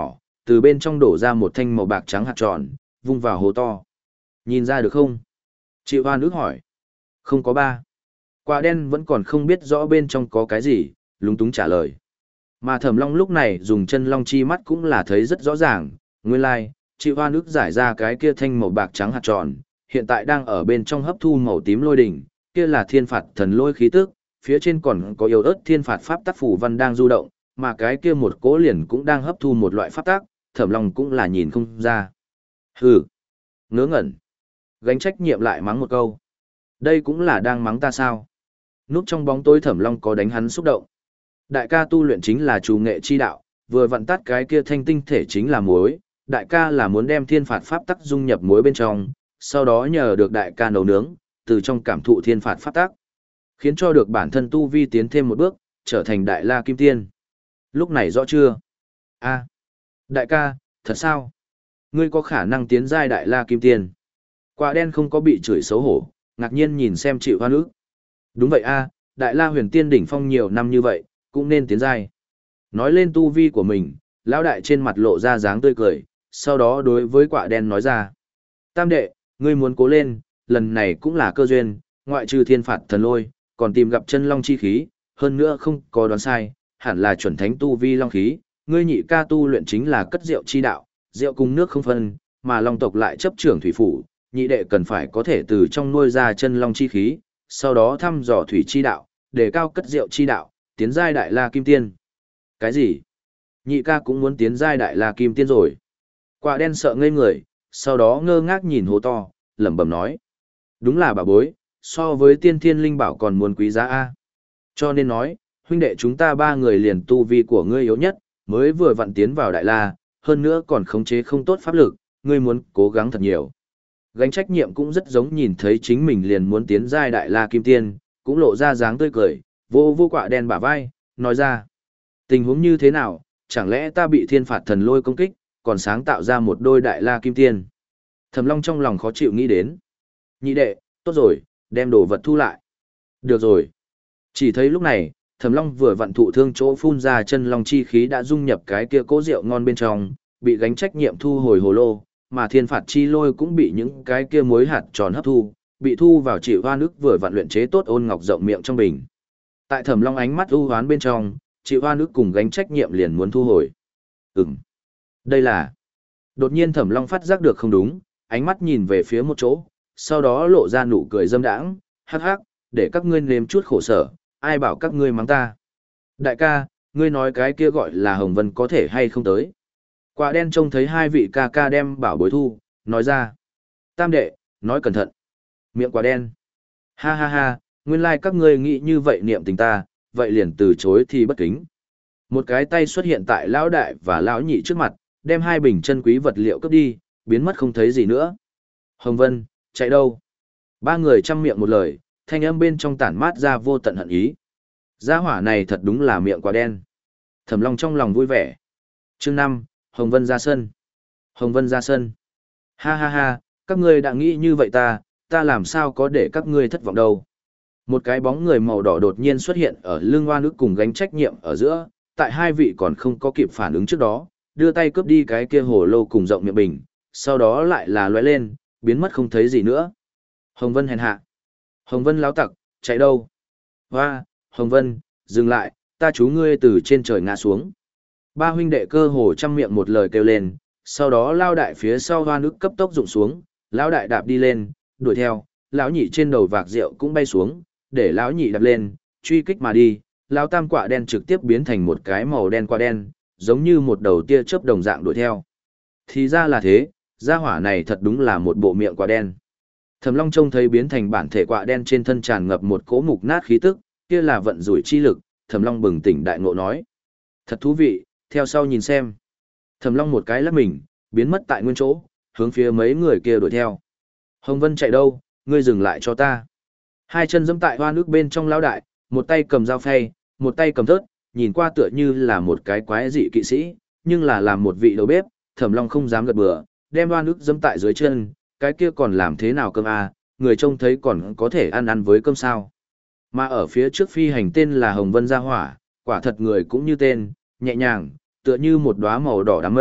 từ bên trong đổ ra một thanh màu bạc trắng hạt tròn, vung vào hố to. Nhìn ra được không? Chịu hoa nước hỏi. Không có ba. Quả đen vẫn còn không biết rõ bên trong có cái gì, lúng túng trả lời. Mà Thẩm Long lúc này dùng chân long chi mắt cũng là thấy rất rõ ràng, nguyên lai, like, chịu hoa nước giải ra cái kia thanh màu bạc trắng hạt tròn, hiện tại đang ở bên trong hấp thu màu tím lôi đỉnh, kia là thiên phạt thần lôi khí tức, phía trên còn có yếu ớt thiên phạt pháp tác phủ văn đang du động, mà cái kia một cỗ liền cũng đang hấp thu một loại pháp tác, Thẩm Long cũng là nhìn không ra. Hừ, ngớ ngẩn. Gánh trách nhiệm lại mắng một câu. Đây cũng là đang mắng ta sao? Núp trong bóng tối Thẩm Long có đánh hắn xúc động. Đại ca tu luyện chính là chủ nghệ chi đạo, vừa vặn tắt cái kia thanh tinh thể chính là muối, đại ca là muốn đem thiên phạt pháp tắc dung nhập muối bên trong, sau đó nhờ được đại ca nấu nướng, từ trong cảm thụ thiên phạt pháp tắc, khiến cho được bản thân tu vi tiến thêm một bước, trở thành đại la kim tiên. Lúc này rõ chưa? A, đại ca, thật sao? Ngươi có khả năng tiến giai đại la kim tiên. Quả đen không có bị chửi xấu hổ, ngạc nhiên nhìn xem Triệu Hoa Nước. Đúng vậy a, đại la huyền tiên đỉnh phong nhiều năm như vậy, cũng nên tiến giai. Nói lên tu vi của mình, lão đại trên mặt lộ ra dáng tươi cười, sau đó đối với quả đen nói ra. Tam đệ, ngươi muốn cố lên, lần này cũng là cơ duyên, ngoại trừ thiên phạt thần lôi, còn tìm gặp chân long chi khí, hơn nữa không có đoán sai, hẳn là chuẩn thánh tu vi long khí, ngươi nhị ca tu luyện chính là cất rượu chi đạo, rượu cùng nước không phân, mà long tộc lại chấp trưởng thủy phủ, nhị đệ cần phải có thể từ trong nuôi ra chân long chi khí, sau đó thăm dò thủy chi đạo, đề cao cất rượu chi đạo, tiến giai đại la kim tiên. Cái gì? Nhị ca cũng muốn tiến giai đại la kim tiên rồi. Quả đen sợ ngây người, sau đó ngơ ngác nhìn hố to, lẩm bẩm nói. Đúng là bà bối, so với tiên thiên linh bảo còn muốn quý giá A. Cho nên nói, huynh đệ chúng ta ba người liền tu vi của ngươi yếu nhất, mới vừa vặn tiến vào đại la, hơn nữa còn khống chế không tốt pháp lực, ngươi muốn cố gắng thật nhiều. Gánh trách nhiệm cũng rất giống nhìn thấy chính mình liền muốn tiến giai đại la kim tiên, cũng lộ ra dáng tươi cười, vô vô quả đen bả vai, nói ra. Tình huống như thế nào, chẳng lẽ ta bị thiên phạt thần lôi công kích, còn sáng tạo ra một đôi đại la kim tiên. Thẩm Long trong lòng khó chịu nghĩ đến. Nhị đệ, tốt rồi, đem đồ vật thu lại. Được rồi. Chỉ thấy lúc này, Thẩm Long vừa vặn thụ thương chỗ phun ra chân long chi khí đã dung nhập cái kia cố rượu ngon bên trong, bị gánh trách nhiệm thu hồi hồ lô, mà thiên phạt chi lôi cũng bị những cái kia muối hạt tròn hấp thu, bị thu vào Triệu Hoa Nước vừa vặn luyện chế tốt ôn ngọc rộng miệng trong bình. Tại Thẩm Long ánh mắt u hoán bên trong, Triệu Hoa Nước cùng gánh trách nhiệm liền muốn thu hồi. Ừm. Đây là... Đột nhiên Thẩm Long phát giác được không đúng, ánh mắt nhìn về phía một chỗ, sau đó lộ ra nụ cười dâm đãng, hắc hắc, để các ngươi nếm chút khổ sở, ai bảo các ngươi mắng ta. Đại ca, ngươi nói cái kia gọi là Hồng Vân có thể hay không tới. Quả đen trông thấy hai vị ca ca đem bảo bối thu, nói ra. Tam đệ, nói cẩn thận. Miệng quả đen. Ha ha ha, nguyên lai like các ngươi nghĩ như vậy niệm tình ta, vậy liền từ chối thì bất kính. Một cái tay xuất hiện tại lão đại và lão nhị trước mặt, đem hai bình chân quý vật liệu cướp đi, biến mất không thấy gì nữa. Hồng Vân, chạy đâu? Ba người chăm miệng một lời, thanh âm bên trong tản mát ra vô tận hận ý. Gia hỏa này thật đúng là miệng quá đen. Thẩm Long trong lòng vui vẻ. Chương năm, Hồng Vân ra sân. Hồng Vân ra sân. Ha ha ha, các ngươi đã nghĩ như vậy ta, ta làm sao có để các ngươi thất vọng đâu. Một cái bóng người màu đỏ đột nhiên xuất hiện ở lưng hoa nước cùng gánh trách nhiệm ở giữa, tại hai vị còn không có kịp phản ứng trước đó, đưa tay cướp đi cái kia hồ lô cùng rộng miệng bình, sau đó lại là lóe lên, biến mất không thấy gì nữa. Hồng Vân hèn hạ. Hồng Vân láo tặc, chạy đâu? Hoa, Hồng Vân, dừng lại, ta chú ngươi từ trên trời ngã xuống. Ba huynh đệ cơ hồ chăm miệng một lời kêu lên, sau đó lao đại phía sau hoa nước cấp tốc rụng xuống, lão đại đạp đi lên, đuổi theo, lão nhị trên đầu vạc rượu cũng bay xuống, để lão nhị đạp lên, truy kích mà đi, lão tam quả đen trực tiếp biến thành một cái màu đen quả đen, giống như một đầu tia chớp đồng dạng đuổi theo. Thì ra là thế, gia hỏa này thật đúng là một bộ miệng quả đen. Thẩm Long trông thấy biến thành bản thể quạ đen trên thân tràn ngập một cỗ mục nát khí tức, kia là vận rủi chi lực, Thẩm Long bừng tỉnh đại ngộ nói. Thật thú vị, theo sau nhìn xem. Thẩm Long một cái lắc mình, biến mất tại nguyên chỗ, hướng phía mấy người kia đuổi theo. Hồng Vân chạy đâu, ngươi dừng lại cho ta. Hai chân giẫm tại hoa nước bên trong lão đại, một tay cầm dao phay, một tay cầm thớt, nhìn qua tựa như là một cái quái dị kỵ sĩ, nhưng là làm một vị đầu bếp, Thẩm Long không dám gật bừa, đem hoa nước giẫm tại dưới chân, cái kia còn làm thế nào cơm à, người trông thấy còn có thể ăn ăn với cơm sao. Mà ở phía trước phi hành tên là Hồng Vân Gia Hỏa, quả thật người cũng như tên, nhẹ nhàng, tựa như một đóa màu đỏ đám mây,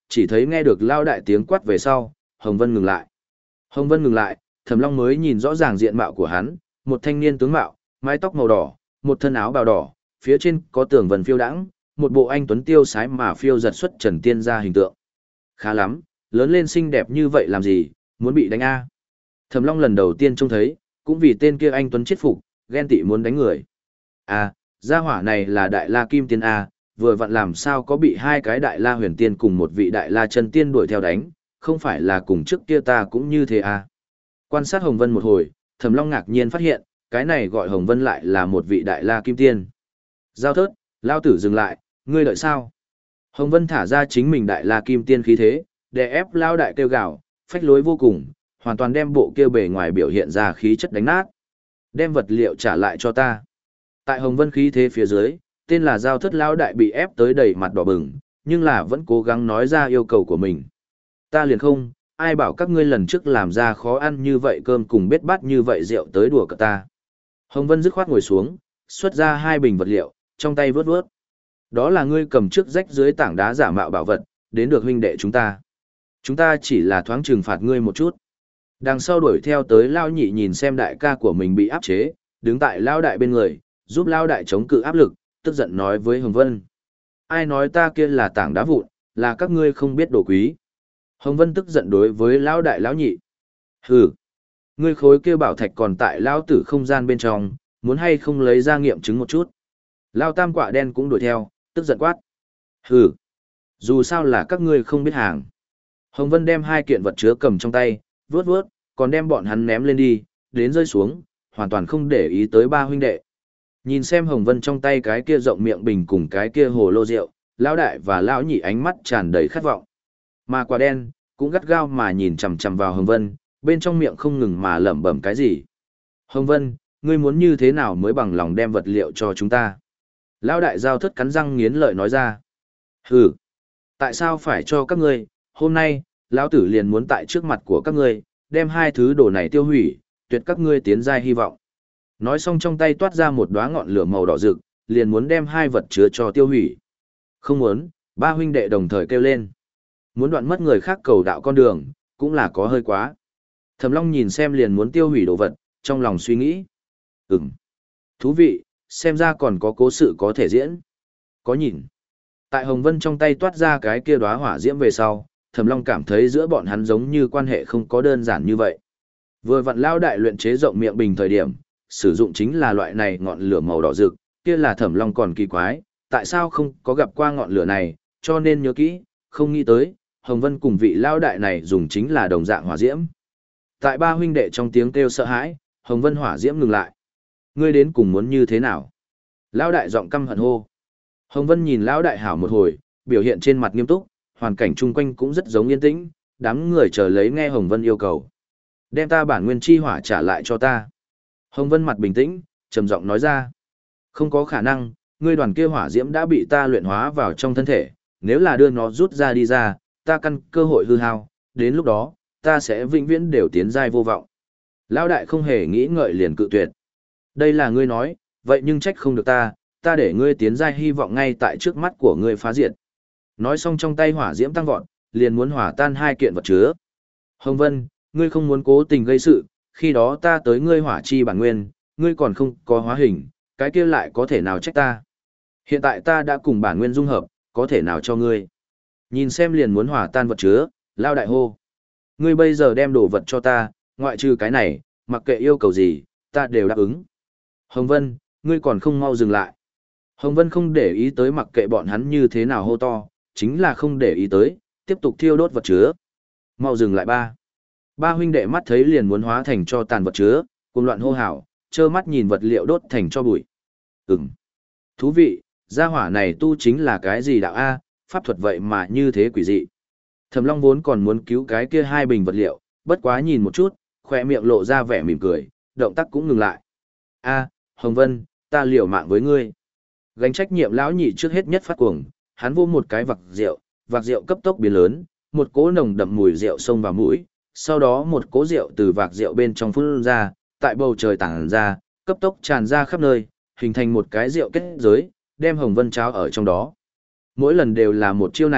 chỉ thấy nghe được lao đại tiếng quát về sau, Hồng Vân ngừng lại. Hồng Vân ngừng lại, Thẩm Long mới nhìn rõ ràng diện mạo của hắn, một thanh niên tướng mạo, mái tóc màu đỏ, một thân áo bào đỏ, phía trên có tường vân phiêu đãng, một bộ anh tuấn tiêu sái mà phiêu giật xuất trần tiên gia hình tượng. Khá lắm, lớn lên xinh đẹp như vậy làm gì, muốn bị đánh a? Thẩm Long lần đầu tiên trông thấy, cũng vì tên kia anh tuấn chết phục, ghen tị muốn đánh người. À, gia hỏa này là Đại La Kim Tiên a, vừa vặn làm sao có bị hai cái Đại La Huyền Tiên cùng một vị Đại La Chân Tiên đuổi theo đánh, không phải là cùng trước kia ta cũng như thế à. Quan sát Hồng Vân một hồi, Thẩm Long ngạc nhiên phát hiện, cái này gọi Hồng Vân lại là một vị Đại La Kim Tiên. Giao thớt, lao tử dừng lại, ngươi đợi sao? Hồng Vân thả ra chính mình Đại La Kim Tiên khí thế, để ép lao đại kêu gào, phách lối vô cùng, hoàn toàn đem bộ kia bề ngoài biểu hiện ra khí chất đánh nát. Đem vật liệu trả lại cho ta. Tại Hồng Vân khí thế phía dưới, tên là Giao thất lao đại bị ép tới đầy mặt đỏ bừng, nhưng là vẫn cố gắng nói ra yêu cầu của mình. Ta liền không, ai bảo các ngươi lần trước làm ra khó ăn như vậy cơm cùng bết bát như vậy rượu tới đùa cả ta. Hồng Vân dứt khoát ngồi xuống, xuất ra hai bình vật liệu, trong tay vớt vớt. Đó là ngươi cầm trước rách dưới tảng đá giả mạo bảo vật, đến được huynh đệ chúng ta. Chúng ta chỉ là thoáng trừng phạt ngươi một chút. Đằng sau đuổi theo tới Lao Nhị nhìn xem đại ca của mình bị áp chế, đứng tại Lao Đại bên người, giúp Lao Đại chống cự áp lực, tức giận nói với Hồng Vân. Ai nói ta kia là tảng đá vụn, là các ngươi không biết đồ quý. Hồng Vân tức giận đối với Lão Đại Lão Nhị. Hừ, ngươi khối kia bảo thạch còn tại Lão Tử không gian bên trong, muốn hay không lấy ra nghiệm chứng một chút. Lao Tam Quạ Đen cũng đuổi theo, tức giận quát. Hừ, dù sao là các ngươi không biết hàng. Hồng Vân đem hai kiện vật chứa cầm trong tay, vướt vướt, còn đem bọn hắn ném lên đi, đến rơi xuống, hoàn toàn không để ý tới ba huynh đệ. Nhìn xem Hồng Vân trong tay cái kia rộng miệng bình cùng cái kia hồ lô rượu, Lão Đại và Lão Nhị ánh mắt tràn đầy khát vọng. Mà Quả Đen cũng gắt gao mà nhìn chằm chằm vào Hồng Vân, bên trong miệng không ngừng mà lẩm bẩm cái gì. Hồng Vân, ngươi muốn như thế nào mới bằng lòng đem vật liệu cho chúng ta? Lão Đại Giao Thất cắn răng nghiến lợi nói ra. Hừ, tại sao phải cho các ngươi? Hôm nay, Lão Tử liền muốn tại trước mặt của các ngươi, đem hai thứ đồ này tiêu hủy, tuyệt các ngươi tiến giai hy vọng. Nói xong trong tay toát ra một đóa ngọn lửa màu đỏ rực, liền muốn đem hai vật chứa cho tiêu hủy. Không muốn, ba huynh đệ đồng thời kêu lên. Muốn đoạn mất người khác cầu đạo con đường, cũng là có hơi quá. Thẩm Long nhìn xem liền muốn tiêu hủy đồ vật, trong lòng suy nghĩ. Ừm, thú vị, xem ra còn có cố sự có thể diễn. Có nhìn. Tại Hồng Vân trong tay toát ra cái kia đóa hỏa diễm về sau, Thẩm Long cảm thấy giữa bọn hắn giống như quan hệ không có đơn giản như vậy. Vừa vặn Lao Đại luyện chế rộng miệng bình thời điểm, sử dụng chính là loại này ngọn lửa màu đỏ rực, kia là Thẩm Long còn kỳ quái, tại sao không có gặp qua ngọn lửa này, cho nên nhớ kỹ, không nghĩ tới, Hồng Vân cùng vị Lao Đại này dùng chính là đồng dạng hỏa diễm. Tại ba huynh đệ trong tiếng kêu sợ hãi, Hồng Vân hỏa diễm ngừng lại. Ngươi đến cùng muốn như thế nào? Lao Đại giọng căm hận hô. Hồng Vân nhìn Lão Đại hảo một hồi, biểu hiện trên mặt nghiêm túc, hoàn cảnh chung quanh cũng rất giống yên tĩnh, đám người chờ lấy nghe Hồng Vân yêu cầu. Đem ta bản nguyên chi hỏa trả lại cho ta. Hồng Vân mặt bình tĩnh, trầm giọng nói ra. Không có khả năng, ngươi đoàn kia hỏa diễm đã bị ta luyện hóa vào trong thân thể, nếu là đưa nó rút ra đi ra, ta căn cơ hội hư hao, đến lúc đó, ta sẽ vĩnh viễn đều tiến giai vô vọng. Lão Đại không hề nghĩ ngợi liền cự tuyệt. Đây là ngươi nói, vậy nhưng trách không được ta, ta để ngươi tiến giai hy vọng ngay tại trước mắt của ngươi phá diệt. Nói xong trong tay hỏa diễm tăng vọt, liền muốn hỏa tan hai kiện vật chứa. Hồng Vân, ngươi không muốn cố tình gây sự, khi đó ta tới ngươi hỏa chi bản nguyên, ngươi còn không có hóa hình, cái kia lại có thể nào trách ta. Hiện tại ta đã cùng bản nguyên dung hợp, có thể nào cho ngươi. Nhìn xem liền muốn hỏa tan vật chứa, Lao Đại hô. Ngươi bây giờ đem đồ vật cho ta, ngoại trừ cái này, mặc kệ yêu cầu gì, ta đều đáp ứng. Hồng Vân, ngươi còn không mau dừng lại. Hồng Vân không để ý tới mặc kệ bọn hắn như thế nào hô to, chính là không để ý tới, tiếp tục thiêu đốt vật chứa. Mau dừng lại ba. Ba huynh đệ mắt thấy liền muốn hóa thành cho tàn vật chứa, cùng loạn hô hào, trơ mắt nhìn vật liệu đốt thành cho bụi. Ừm. Thú vị, gia hỏa này tu chính là cái gì đạo A, pháp thuật vậy mà như thế quỷ dị. Thẩm Long vốn còn muốn cứu cái kia hai bình vật liệu, bất quá nhìn một chút, khỏe miệng lộ ra vẻ mỉm cười, động tác cũng ngừng lại. A, Hồng Vân, ta liều mạng với ngươi. Gánh trách nhiệm Lão Nhị trước hết nhất phát cuồng, hắn vô một cái vạc rượu, vạc rượu cấp tốc biến lớn, một cỗ nồng đậm mùi rượu xông vào mũi, sau đó một cỗ rượu từ vạc rượu bên trong phun ra, tại bầu trời tản ra, cấp tốc tràn ra khắp nơi, hình thành một cái rượu kết giới, đem Hồng Vân tráo ở trong đó. Mỗi lần đều là một chiêu này,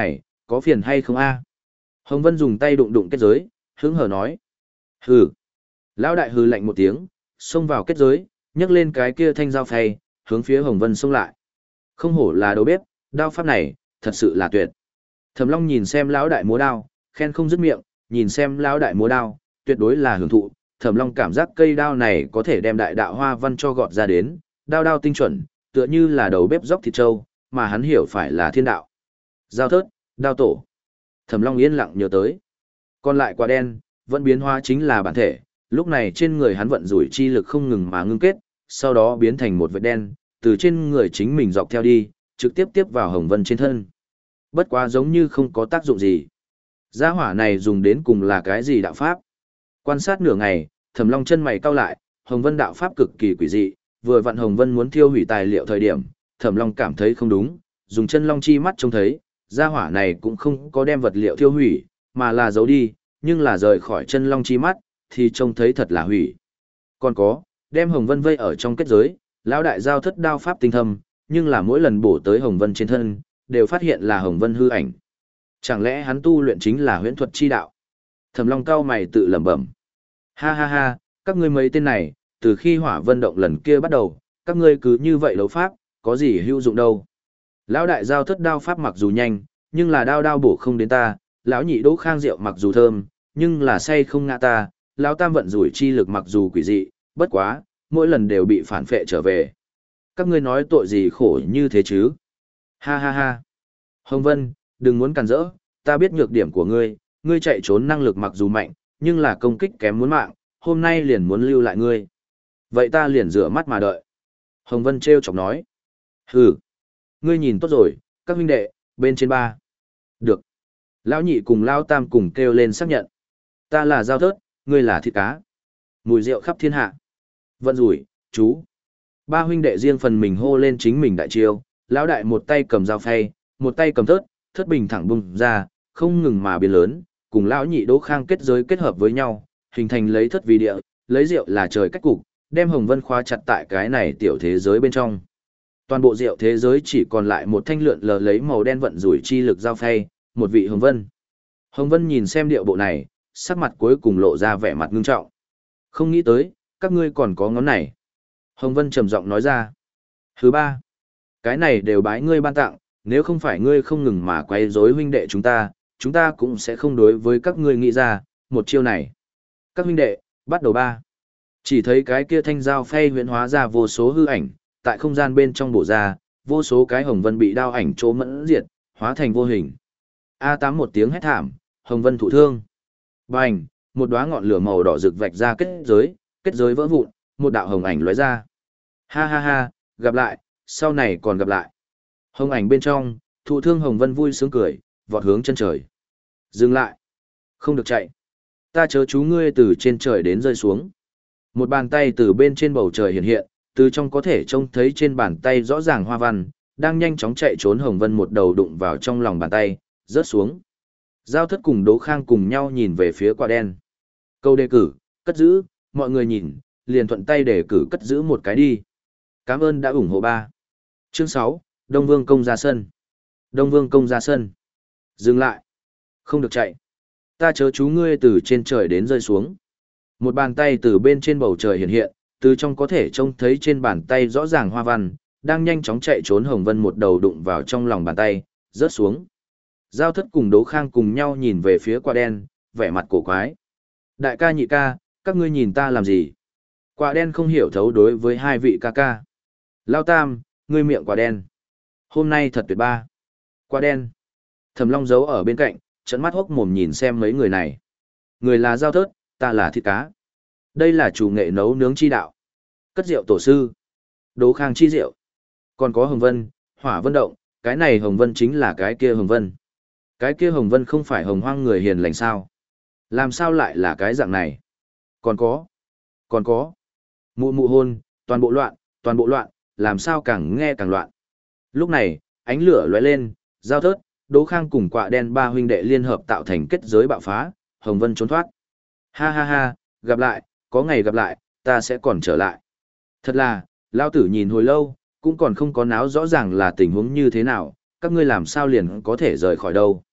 có phiền hay không a? Hồng Vân dùng tay đụng đụng kết giới, hứng hờ nói. Hừ. Lão đại hừ lạnh một tiếng, xông vào kết giới, nhấc lên cái kia thanh dao phay, hướng phía Hồng Vân xông lại. Không hổ là đầu bếp, đao pháp này, thật sự là tuyệt. Thẩm Long nhìn xem lão đại múa đao, khen không dứt miệng, nhìn xem lão đại múa đao, tuyệt đối là hưởng thụ. Thẩm Long cảm giác cây đao này có thể đem đại đạo hoa văn cho gọt ra đến, đao đao tinh chuẩn, tựa như là đầu bếp dốc thịt trâu, mà hắn hiểu phải là thiên đạo. Dao thớt, đao tổ. Thẩm Long yên lặng nhớ tới. Còn lại quả đen, vẫn biến hóa chính là bản thể, lúc này trên người hắn vận rủi chi lực không ngừng mà ngưng kết, sau đó biến thành một vệt đen, từ trên người chính mình dọc theo đi, trực tiếp tiếp vào Hồng Vân trên thân. Bất quá giống như không có tác dụng gì. Gia hỏa này dùng đến cùng là cái gì đạo pháp? Quan sát nửa ngày, Thẩm Long chân mày cau lại, Hồng Vân đạo pháp cực kỳ quỷ dị, vừa vặn Hồng Vân muốn thiêu hủy tài liệu thời điểm, Thẩm Long cảm thấy không đúng, dùng chân long chi mắt trông thấy, gia hỏa này cũng không có đem vật liệu thiêu hủy, mà là giấu đi, nhưng là rời khỏi chân long chi mắt, thì trông thấy thật là hủy. Còn có, đem Hồng Vân vây ở trong kết giới, lão đại giao thất đao pháp tinh thâm, nhưng là mỗi lần bổ tới Hồng Vân trên thân, đều phát hiện là Hồng Vân hư ảnh. Chẳng lẽ hắn tu luyện chính là huyễn thuật chi đạo? Thẩm Long cao mày tự lẩm bẩm. Ha ha ha, các ngươi mấy tên này, từ khi Hỏa Vân động lần kia bắt đầu, các ngươi cứ như vậy đấu pháp, có gì hữu dụng đâu? Lão đại giao thất đao pháp mặc dù nhanh, nhưng là đao đao bổ không đến ta, lão nhị Đỗ Khang rượu mặc dù thơm, nhưng là say không ngã ta, lão tam vận rủi chi lực mặc dù quỷ dị, bất quá, mỗi lần đều bị phản phệ trở về. Các ngươi nói tội gì khổ như thế chứ? Ha ha ha. Hồng Vân, đừng muốn cản rỡ, ta biết nhược điểm của ngươi, ngươi chạy trốn năng lực mặc dù mạnh, nhưng là công kích kém muốn mạng, hôm nay liền muốn lưu lại ngươi. Vậy ta liền rửa mắt mà đợi. Hồng Vân trêu chọc nói. Hừ. Ngươi nhìn tốt rồi, các huynh đệ, bên trên ba. Được. Lão nhị cùng Lão tam cùng kêu lên xác nhận. Ta là Giao Thớt, ngươi là thịt cá. Mùi rượu khắp thiên hạ. Vận rủi, chú. Ba huynh đệ riêng phần mình hô lên chính mình đại chiêu. Lão đại một tay cầm dao phay, một tay cầm thớt, thớt bình thẳng bung ra, không ngừng mà biến lớn, cùng lão nhị Đỗ Khang kết giới kết hợp với nhau, hình thành lấy thớt vì địa, lấy rượu là trời cách cục, đem Hồng Vân khóa chặt tại cái này tiểu thế giới bên trong. Toàn bộ rượu thế giới chỉ còn lại một thanh lượn lờ lấy màu đen vận rủi chi lực dao phay, một vị Hồng Vân. Hồng Vân nhìn xem điệu bộ này, sắc mặt cuối cùng lộ ra vẻ mặt ngưng trọng. Không nghĩ tới, các ngươi còn có ngón này. Hồng Vân trầm giọng nói ra. Thứ ba, cái này đều bái ngươi ban tặng, nếu không phải ngươi không ngừng mà quay rối huynh đệ chúng ta, chúng ta cũng sẽ không đối với các ngươi nghĩ ra, một chiêu này. Các huynh đệ, bắt đầu ba. Chỉ thấy cái kia thanh dao phay huyễn hóa ra vô số hư ảnh, tại không gian bên trong bổ ra, vô số cái Hồng Vân bị đao ảnh chỗ mẫn diệt, hóa thành vô hình. A tám một tiếng hét thảm, Hồng Vân thụ thương. Bành, một đóa ngọn lửa màu đỏ rực vạch ra kết giới, kết giới vỡ vụn, một đạo hồng ảnh lóe ra. Ha ha ha, gặp lại, sau này còn gặp lại. Hồng ảnh bên trong, thụ thương Hồng Vân vui sướng cười, vọt hướng chân trời. Dừng lại. Không được chạy. Ta chớ chú ngươi từ trên trời đến rơi xuống. Một bàn tay từ bên trên bầu trời hiện hiện, từ trong có thể trông thấy trên bàn tay rõ ràng hoa văn, đang nhanh chóng chạy trốn Hồng Vân một đầu đụng vào trong lòng bàn tay, rớt xuống. Giao Thất cùng Đỗ Khang cùng nhau nhìn về phía quả đen. Câu đề cử, cất giữ, mọi người nhìn, liền thuận tay đề cử cất giữ một cái đi. Cảm ơn đã ủng hộ ba. Chương sáu, Đông Vương Công ra sân. Đông Vương Công ra sân. Dừng lại. Không được chạy. Ta chớ chú ngươi từ trên trời đến rơi xuống. Một bàn tay từ bên trên bầu trời hiện hiện, từ trong có thể trông thấy trên bàn tay rõ ràng hoa văn, đang nhanh chóng chạy trốn Hồng Vân một đầu đụng vào trong lòng bàn tay, rớt xuống. Giao Thất cùng Đỗ Khang cùng nhau nhìn về phía quả đen, vẻ mặt cổ quái. Đại ca nhị ca, các ngươi nhìn ta làm gì? Quả đen không hiểu thấu đối với hai vị ca ca. Lao Tam, ngươi miệng quả đen. Hôm nay thật tuyệt ba. Quả đen. Thẩm Long giấu ở bên cạnh, trợn mắt hốc mồm nhìn xem mấy người này. Người là Giao Thớt, ta là thịt cá. Đây là chủ nghệ nấu nướng chi đạo. Cất rượu tổ sư. Đỗ Khang chi rượu. Còn có Hồng Vân, Hỏa Vân động, cái này Hồng Vân chính là cái kia Hồng Vân. Cái kia Hồng Vân không phải Hồng Hoang người hiền lành sao? Làm sao lại là cái dạng này? Còn có. Còn có. Mụ mụ hôn, toàn bộ loạn, toàn bộ loạn, làm sao càng nghe càng loạn. Lúc này, ánh lửa lóe lên, Giao Thớt, Đỗ Khang cùng Quạ Đen ba huynh đệ liên hợp tạo thành kết giới bạo phá, Hồng Vân trốn thoát. Ha ha ha, gặp lại, có ngày gặp lại, ta sẽ còn trở lại. Thật là, lao tử nhìn hồi lâu, cũng còn không có náo rõ ràng là tình huống như thế nào, các ngươi làm sao liền có thể rời khỏi đâu.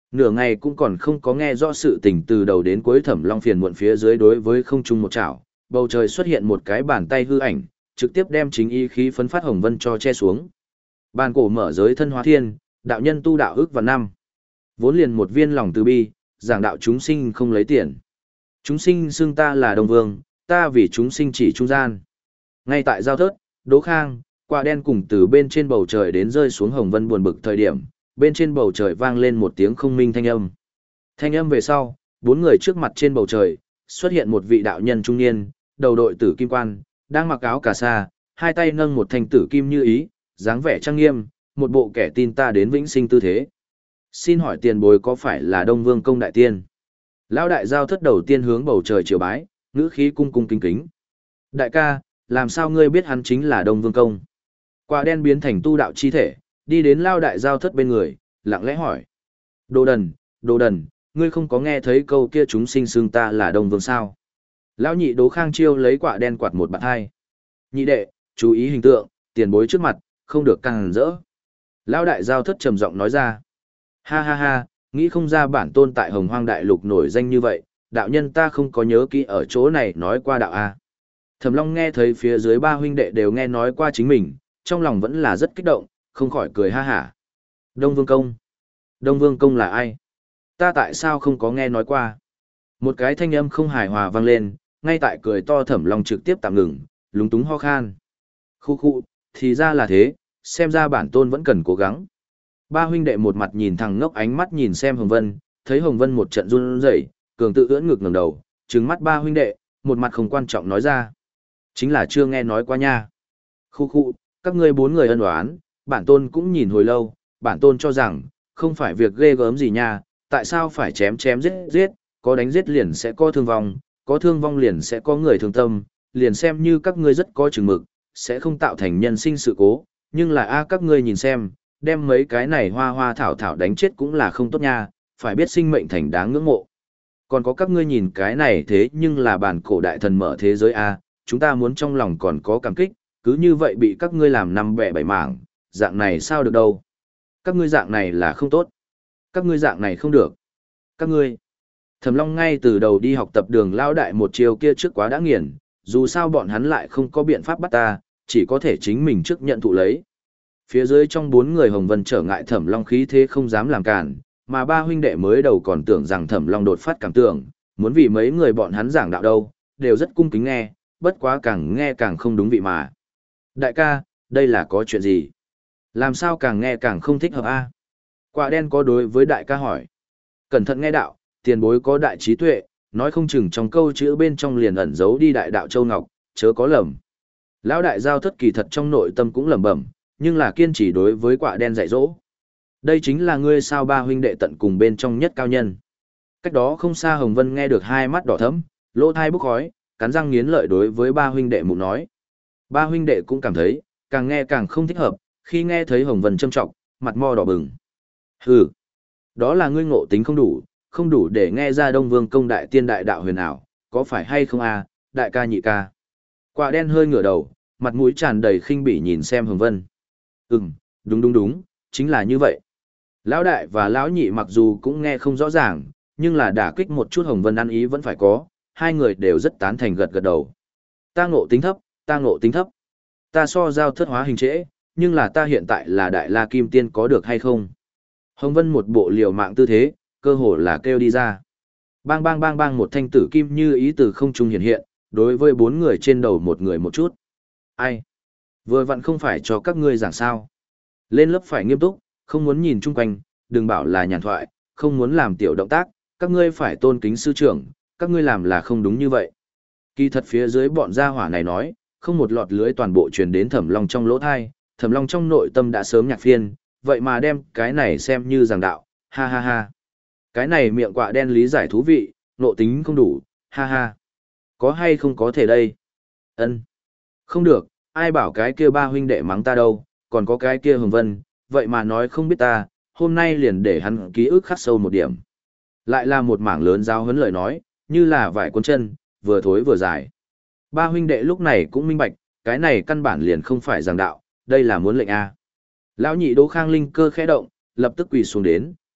Nửa ngày cũng còn không có nghe rõ sự tình từ đầu đến cuối. Thẩm Long phiền muộn phía dưới đối với không trung một chảo, bầu trời xuất hiện một cái bàn tay hư ảnh, trực tiếp đem chính ý khí phấn phát hồng vân cho che xuống. Bàn cổ mở giới thân hóa thiên, đạo nhân tu đạo ước và năm. Vốn liền một viên lòng từ bi, giảng đạo chúng sinh không lấy tiền. Chúng sinh xưng ta là Đông Vương, ta vì chúng sinh chỉ trung gian. Ngay tại giao thớt, Đỗ Khang, quả đen cùng từ bên trên bầu trời đến rơi xuống hồng vân buồn bực thời điểm, bên trên bầu trời vang lên một tiếng không minh thanh âm. Thanh âm về sau, bốn người trước mặt trên bầu trời, xuất hiện một vị đạo nhân trung niên, đầu đội tử kim quan, đang mặc áo cà sa, hai tay nâng một thanh tử kim như ý, dáng vẻ trang nghiêm, một bộ kẻ tin ta đến vĩnh sinh tư thế. Xin hỏi tiền bối có phải là Đông Vương công đại tiên? Lão đại giao thất đầu tiên hướng bầu trời triều bái, ngữ khí cung cung kính kính. Đại ca, làm sao ngươi biết hắn chính là Đông Vương công? Quả đen biến thành tu đạo chi thể, đi đến Lão đại giao thất bên người, lặng lẽ hỏi. Đồ đần, đồ đần, ngươi không có nghe thấy câu kia chúng sinh xưng ta là Đông Vương sao? Lão nhị Đỗ Khang chiêu lấy quả đen quạt một bạt hai. Nhị đệ, chú ý hình tượng, tiền bối trước mặt, không được càng rỡ. Lão đại giao thất trầm giọng nói ra. Ha ha ha, nghĩ không ra bản tôn tại Hồng Hoang Đại Lục nổi danh như vậy, đạo nhân ta không có nhớ kỹ ở chỗ này nói qua đạo A. Thẩm Long nghe thấy phía dưới ba huynh đệ đều nghe nói qua chính mình, trong lòng vẫn là rất kích động, không khỏi cười ha hả. Đông Vương Công. Đông Vương Công là ai? Ta tại sao không có nghe nói qua? Một cái thanh âm không hài hòa vang lên, ngay tại cười to Thẩm Long trực tiếp tạm ngừng, lúng túng ho khan. Khu khu, thì ra là thế, xem ra bản tôn vẫn cần cố gắng. Ba huynh đệ một mặt nhìn thằng ngốc ánh mắt nhìn xem Hồng Vân, thấy Hồng Vân một trận run rẩy, cường tự ưỡn ngực ngẩng đầu, trừng mắt ba huynh đệ, một mặt không quan trọng nói ra. Chính là chưa nghe nói qua nha. Khu khu, các ngươi bốn người ân oán, bản tôn cũng nhìn hồi lâu, bản tôn cho rằng, không phải việc ghê gớm gì nha, tại sao phải chém chém giết giết, có đánh giết liền sẽ có thương vong, có thương vong liền sẽ có người thương tâm, liền xem như các ngươi rất có chừng mực, sẽ không tạo thành nhân sinh sự cố, nhưng là a các ngươi nhìn xem, đem mấy cái này hoa hoa thảo thảo đánh chết cũng là không tốt nha, phải biết sinh mệnh thành đáng ngưỡng mộ. Còn có các ngươi nhìn cái này thế nhưng là bản cổ đại thần mở thế giới a, chúng ta muốn trong lòng còn có cảm kích, cứ như vậy bị các ngươi làm năm bẻ bảy mảng, dạng này sao được đâu. Các ngươi dạng này là không tốt. Các ngươi dạng này không được. Các ngươi. Thẩm Long ngay từ đầu đi học tập Đường lão đại một chiều kia trước quá đã nghiền, dù sao bọn hắn lại không có biện pháp bắt ta, chỉ có thể chính mình trước nhận thụ lấy. Phía dưới trong bốn người Hồng Vân trở ngại Thẩm Long khí thế không dám làm cản, mà ba huynh đệ mới đầu còn tưởng rằng Thẩm Long đột phát cảm tưởng, muốn vì mấy người bọn hắn giảng đạo đâu, đều rất cung kính nghe, bất quá càng nghe càng không đúng vị mà. Đại ca, đây là có chuyện gì? Làm sao càng nghe càng không thích hợp a? Quả đen có đối với đại ca hỏi. Cẩn thận nghe đạo, tiền bối có đại trí tuệ, nói không chừng trong câu chữ bên trong liền ẩn giấu đi đại đạo châu ngọc, chớ có lầm. Lão đại giao thất kỳ thật trong nội tâm cũng lẩm bẩm, nhưng là kiên trì đối với quả đen dạy dỗ. Đây chính là ngươi sao ba huynh đệ tận cùng bên trong nhất cao nhân. Cách đó không xa Hồng Vân nghe được hai mắt đỏ thẫm, lỗ thai bốc khói, cắn răng nghiến lợi đối với ba huynh đệ mụ nói. Ba huynh đệ cũng cảm thấy, càng nghe càng không thích hợp, khi nghe thấy Hồng Vân châm trọng, mặt mo đỏ bừng. Hừ, đó là ngươi ngộ tính không đủ, không đủ để nghe ra Đông Vương công đại tiên đại đạo huyền ảo, có phải hay không a, đại ca nhị ca. Quả đen hơi ngửa đầu, mặt mũi tràn đầy khinh bỉ nhìn xem Hồng Vân. Ừm, đúng đúng đúng, chính là như vậy. Lão đại và lão nhị mặc dù cũng nghe không rõ ràng, nhưng là đả kích một chút Hồng Vân ăn ý vẫn phải có, hai người đều rất tán thành gật gật đầu. Ta ngộ tính thấp, ta ngộ tính thấp. Ta so giao thất hóa hình trễ, nhưng là ta hiện tại là đại la kim tiên có được hay không? Hồng Vân một bộ liều mạng tư thế, cơ hồ là kêu đi ra. Bang bang bang bang một thanh tử kim như ý từ không trung hiện hiện, đối với bốn người trên đầu một người một chút. Ai? Vừa vặn không phải cho các ngươi giảng sao. Lên lớp phải nghiêm túc, không muốn nhìn chung quanh, đừng bảo là nhàn thoại, không muốn làm tiểu động tác, các ngươi phải tôn kính sư trưởng, các ngươi làm là không đúng như vậy. Kỳ thật phía dưới bọn gia hỏa này nói, không một lọt lưới toàn bộ truyền đến Thẩm Long trong lỗ thai, Thẩm Long trong nội tâm đã sớm nhạc phiên, vậy mà đem cái này xem như giảng đạo, ha ha ha. Cái này miệng quạ đen lý giải thú vị, nộ tính không đủ, ha ha. Có hay không có thể đây? Ân, không được, ai bảo cái kia ba huynh đệ mắng ta đâu, còn có cái kia Hồng Vân, vậy mà nói không biết ta, hôm nay liền để hắn ký ức khắc sâu một điểm. Lại là một mảng lớn giao huấn lời nói, như là vải cuốn chân, vừa thối vừa dài. Ba huynh đệ lúc này cũng minh bạch, cái này căn bản liền không phải giảng đạo, đây là muốn lệnh A. Lão nhị Đỗ Khang linh cơ khẽ động, lập tức quỳ xuống đến,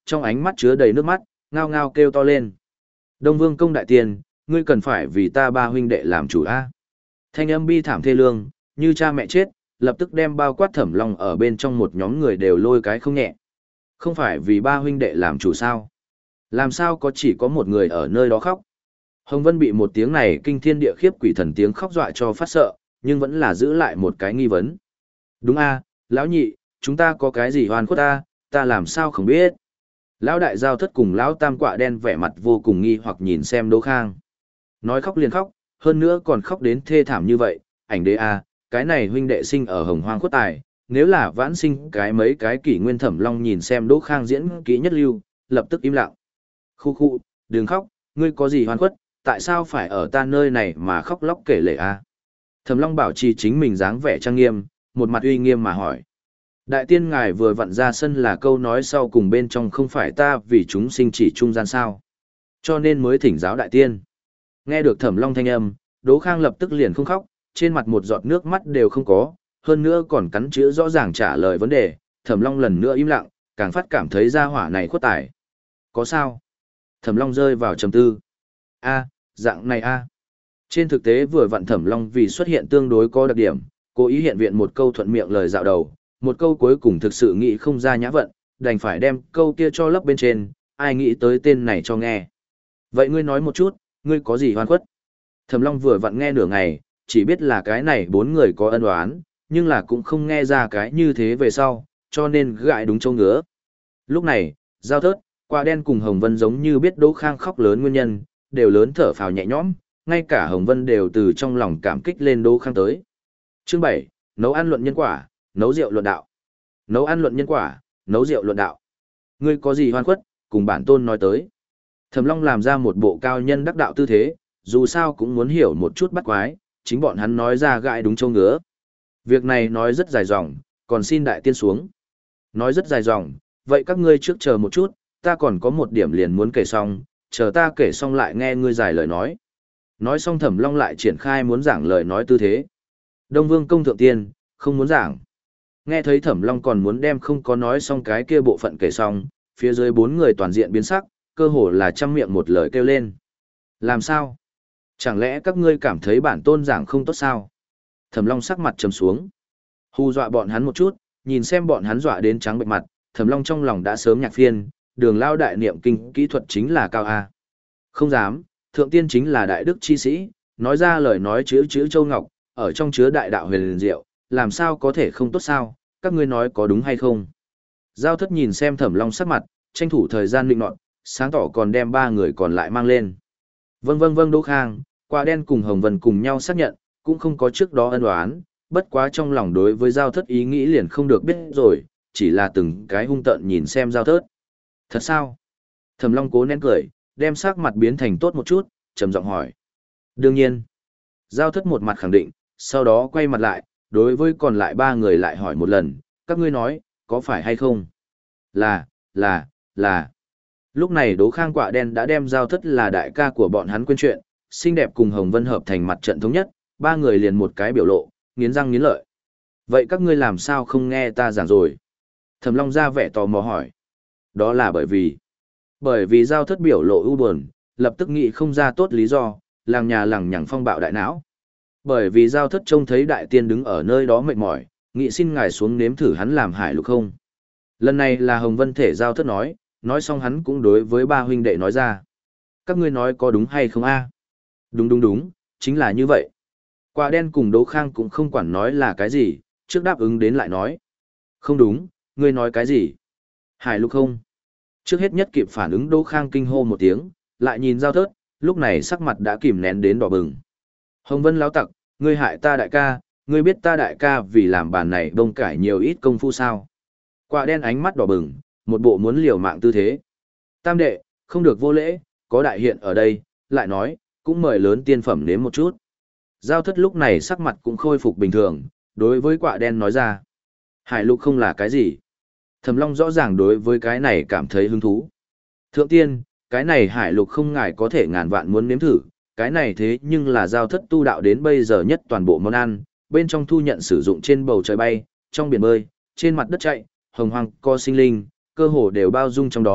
trong ánh mắt chứa đầy nước mắt, ngao ngao kêu to lên. Đông Vương công đại tiên, ngươi cần phải vì ta ba huynh đệ làm chủ a. Thanh âm bi thảm thê lương, như cha mẹ chết, lập tức đem bao quát Thẩm Long ở bên trong một nhóm người đều lôi cái không nhẹ. Không phải vì ba huynh đệ làm chủ sao? Làm sao có chỉ có một người ở nơi đó khóc? Hồng Vân bị một tiếng này kinh thiên địa khiếp quỷ thần tiếng khóc dọa cho phát sợ, nhưng vẫn là giữ lại một cái nghi vấn. Đúng a, lão nhị, chúng ta có cái gì oan khuất ta, ta làm sao không biết. Lão đại giao thất cùng lão tam quạ đen vẻ mặt vô cùng nghi hoặc nhìn xem Đỗ Khang. Nói khóc liền khóc, hơn nữa còn khóc đến thê thảm như vậy, ảnh đế a, cái này huynh đệ sinh ở Hồng Hoang khuất tài, nếu là vãn sinh cái mấy cái kỷ nguyên Thẩm Long nhìn xem Đỗ Khang diễn kỹ nhất lưu, lập tức im lặng. Khu khu, đừng khóc, ngươi có gì hoan khuất, tại sao phải ở ta nơi này mà khóc lóc kể lể a? Thẩm Long bảo trì chính mình dáng vẻ trang nghiêm, một mặt uy nghiêm mà hỏi. Đại tiên ngài vừa vặn ra sân là câu nói sau cùng bên trong không phải ta vì chúng sinh chỉ trung gian sao. Cho nên mới thỉnh giáo đại tiên. Nghe được Thẩm Long thanh âm, Đỗ Khang lập tức liền không khóc, trên mặt một giọt nước mắt đều không có, hơn nữa còn cắn chữ rõ ràng trả lời vấn đề. Thẩm Long lần nữa im lặng, càng phát cảm thấy gia hỏa này khuất tài. Có sao? Thẩm Long rơi vào trầm tư. A, dạng này a. Trên thực tế vừa vặn Thẩm Long vì xuất hiện tương đối có đặc điểm, cố ý hiện viện một câu thuận miệng lời dạo đầu, một câu cuối cùng thực sự nghĩ không ra nhã vận, đành phải đem câu kia cho lấp bên trên, ai nghĩ tới tên này cho nghe. Vậy ngươi nói một chút, ngươi có gì hoan khuất? Thẩm Long vừa vặn nghe nửa ngày, chỉ biết là cái này bốn người có ân oán, nhưng là cũng không nghe ra cái như thế về sau, cho nên gãi đúng châu ngứa. Lúc này, Giao Thớt, Quả Đen cùng Hồng Vân giống như biết Đỗ Khang khóc lớn nguyên nhân, đều lớn thở phào nhẹ nhõm, ngay cả Hồng Vân đều từ trong lòng cảm kích lên Đỗ Khang tới. Chương bảy, nấu ăn luận nhân quả, nấu rượu luận đạo. Nấu ăn luận nhân quả, nấu rượu luận đạo. Ngươi có gì hoan khuất, cùng bản tôn nói tới. Thẩm Long làm ra một bộ cao nhân đắc đạo tư thế, dù sao cũng muốn hiểu một chút bắt quái, chính bọn hắn nói ra gãi đúng châu ngứa. Việc này nói rất dài dòng, còn xin đại tiên xuống. Nói rất dài dòng, vậy các ngươi trước chờ một chút, ta còn có một điểm liền muốn kể xong, chờ ta kể xong lại nghe ngươi giải lời nói. Nói xong Thẩm Long lại triển khai muốn giảng lời nói tư thế. Đông Vương công thượng tiên, không muốn giảng. Nghe thấy Thẩm Long còn muốn đem không có nói xong cái kia bộ phận kể xong, phía dưới bốn người toàn diện biến sắc, cơ hồ là trăm miệng một lời kêu lên. Làm sao? Chẳng lẽ các ngươi cảm thấy bản tôn giảng không tốt sao? Thẩm Long sắc mặt trầm xuống. Hù dọa bọn hắn một chút, nhìn xem bọn hắn dọa đến trắng bệch mặt, Thẩm Long trong lòng đã sớm nhạc phiên, đường lao đại niệm kinh kỹ thuật chính là cao A. Không dám, thượng tiên chính là đại đức chi sĩ, nói ra lời nói chữ chữ châu ngọc, ở trong chứa đại đạo huyền diệu, làm sao có thể không tốt sao, các ngươi nói có đúng hay không? Giao Thất nhìn xem Thẩm Long sắc mặt, tranh thủ thời gian định nọt, sáng tỏ còn đem ba người còn lại mang lên. Vâng vâng vâng Đỗ Khang, Quả Đen cùng Hồng Vân cùng nhau xác nhận, cũng không có trước đó ân oán, bất quá trong lòng đối với Giao Thất ý nghĩ liền không được biết rồi, chỉ là từng cái hung tợn nhìn xem Giao Thất. Thật sao? Thẩm Long cố nén cười, đem sắc mặt biến thành tốt một chút, trầm giọng hỏi. Đương nhiên. Giao Thất một mặt khẳng định, sau đó quay mặt lại, đối với còn lại ba người lại hỏi một lần, các ngươi nói, có phải hay không? Là, là, là. Lúc này Đỗ Khang Quả Đen đã đem Giao Thất là đại ca của bọn hắn quên chuyện, xinh đẹp cùng Hồng Vân hợp thành mặt trận thống nhất, ba người liền một cái biểu lộ, nghiến răng nghiến lợi. Vậy các ngươi làm sao không nghe ta giảng rồi? Thẩm Long ra vẻ tò mò hỏi. Đó là bởi vì, bởi vì Giao Thất biểu lộ ưu buồn, lập tức nghĩ không ra tốt lý do, làng nhà lằng nhằng phong bạo đại não. Bởi vì Giao Thất trông thấy đại tiên đứng ở nơi đó mệt mỏi, nghĩ xin ngài xuống nếm thử hắn làm hải lục không. Lần này là Hồng Vân thể Giao Thất nói, nói xong hắn cũng đối với ba huynh đệ nói ra. Các ngươi nói có đúng hay không a? Đúng đúng đúng, chính là như vậy. Quả Đen cùng Đỗ Khang cũng không quản nói là cái gì, trước đáp ứng đến lại nói. Không đúng, ngươi nói cái gì? Hải lục không? Trước hết nhất kịp phản ứng Đỗ Khang kinh hô một tiếng, lại nhìn Giao Thất, lúc này sắc mặt đã kìm nén đến đỏ bừng. Hồng Vân láo tặc, ngươi hại ta đại ca, ngươi biết ta đại ca vì làm bàn này bông cải nhiều ít công phu sao? Quả Đen ánh mắt đỏ bừng, một bộ muốn liều mạng tư thế. Tam đệ, không được vô lễ, có đại hiện ở đây, lại nói, cũng mời lớn tiên phẩm nếm một chút. Giao Thất lúc này sắc mặt cũng khôi phục bình thường, đối với Quả Đen nói ra. Hải lục không là cái gì? Thẩm Long rõ ràng đối với cái này cảm thấy hứng thú. Thượng tiên, cái này hải lục không ngài có thể ngàn vạn muốn nếm thử, cái này thế nhưng là Giao Thất tu đạo đến bây giờ nhất toàn bộ món ăn, bên trong thu nhận sử dụng trên bầu trời bay, trong biển bơi, trên mặt đất chạy, hồng hoang co sinh linh, cơ hồ đều bao dung trong đó,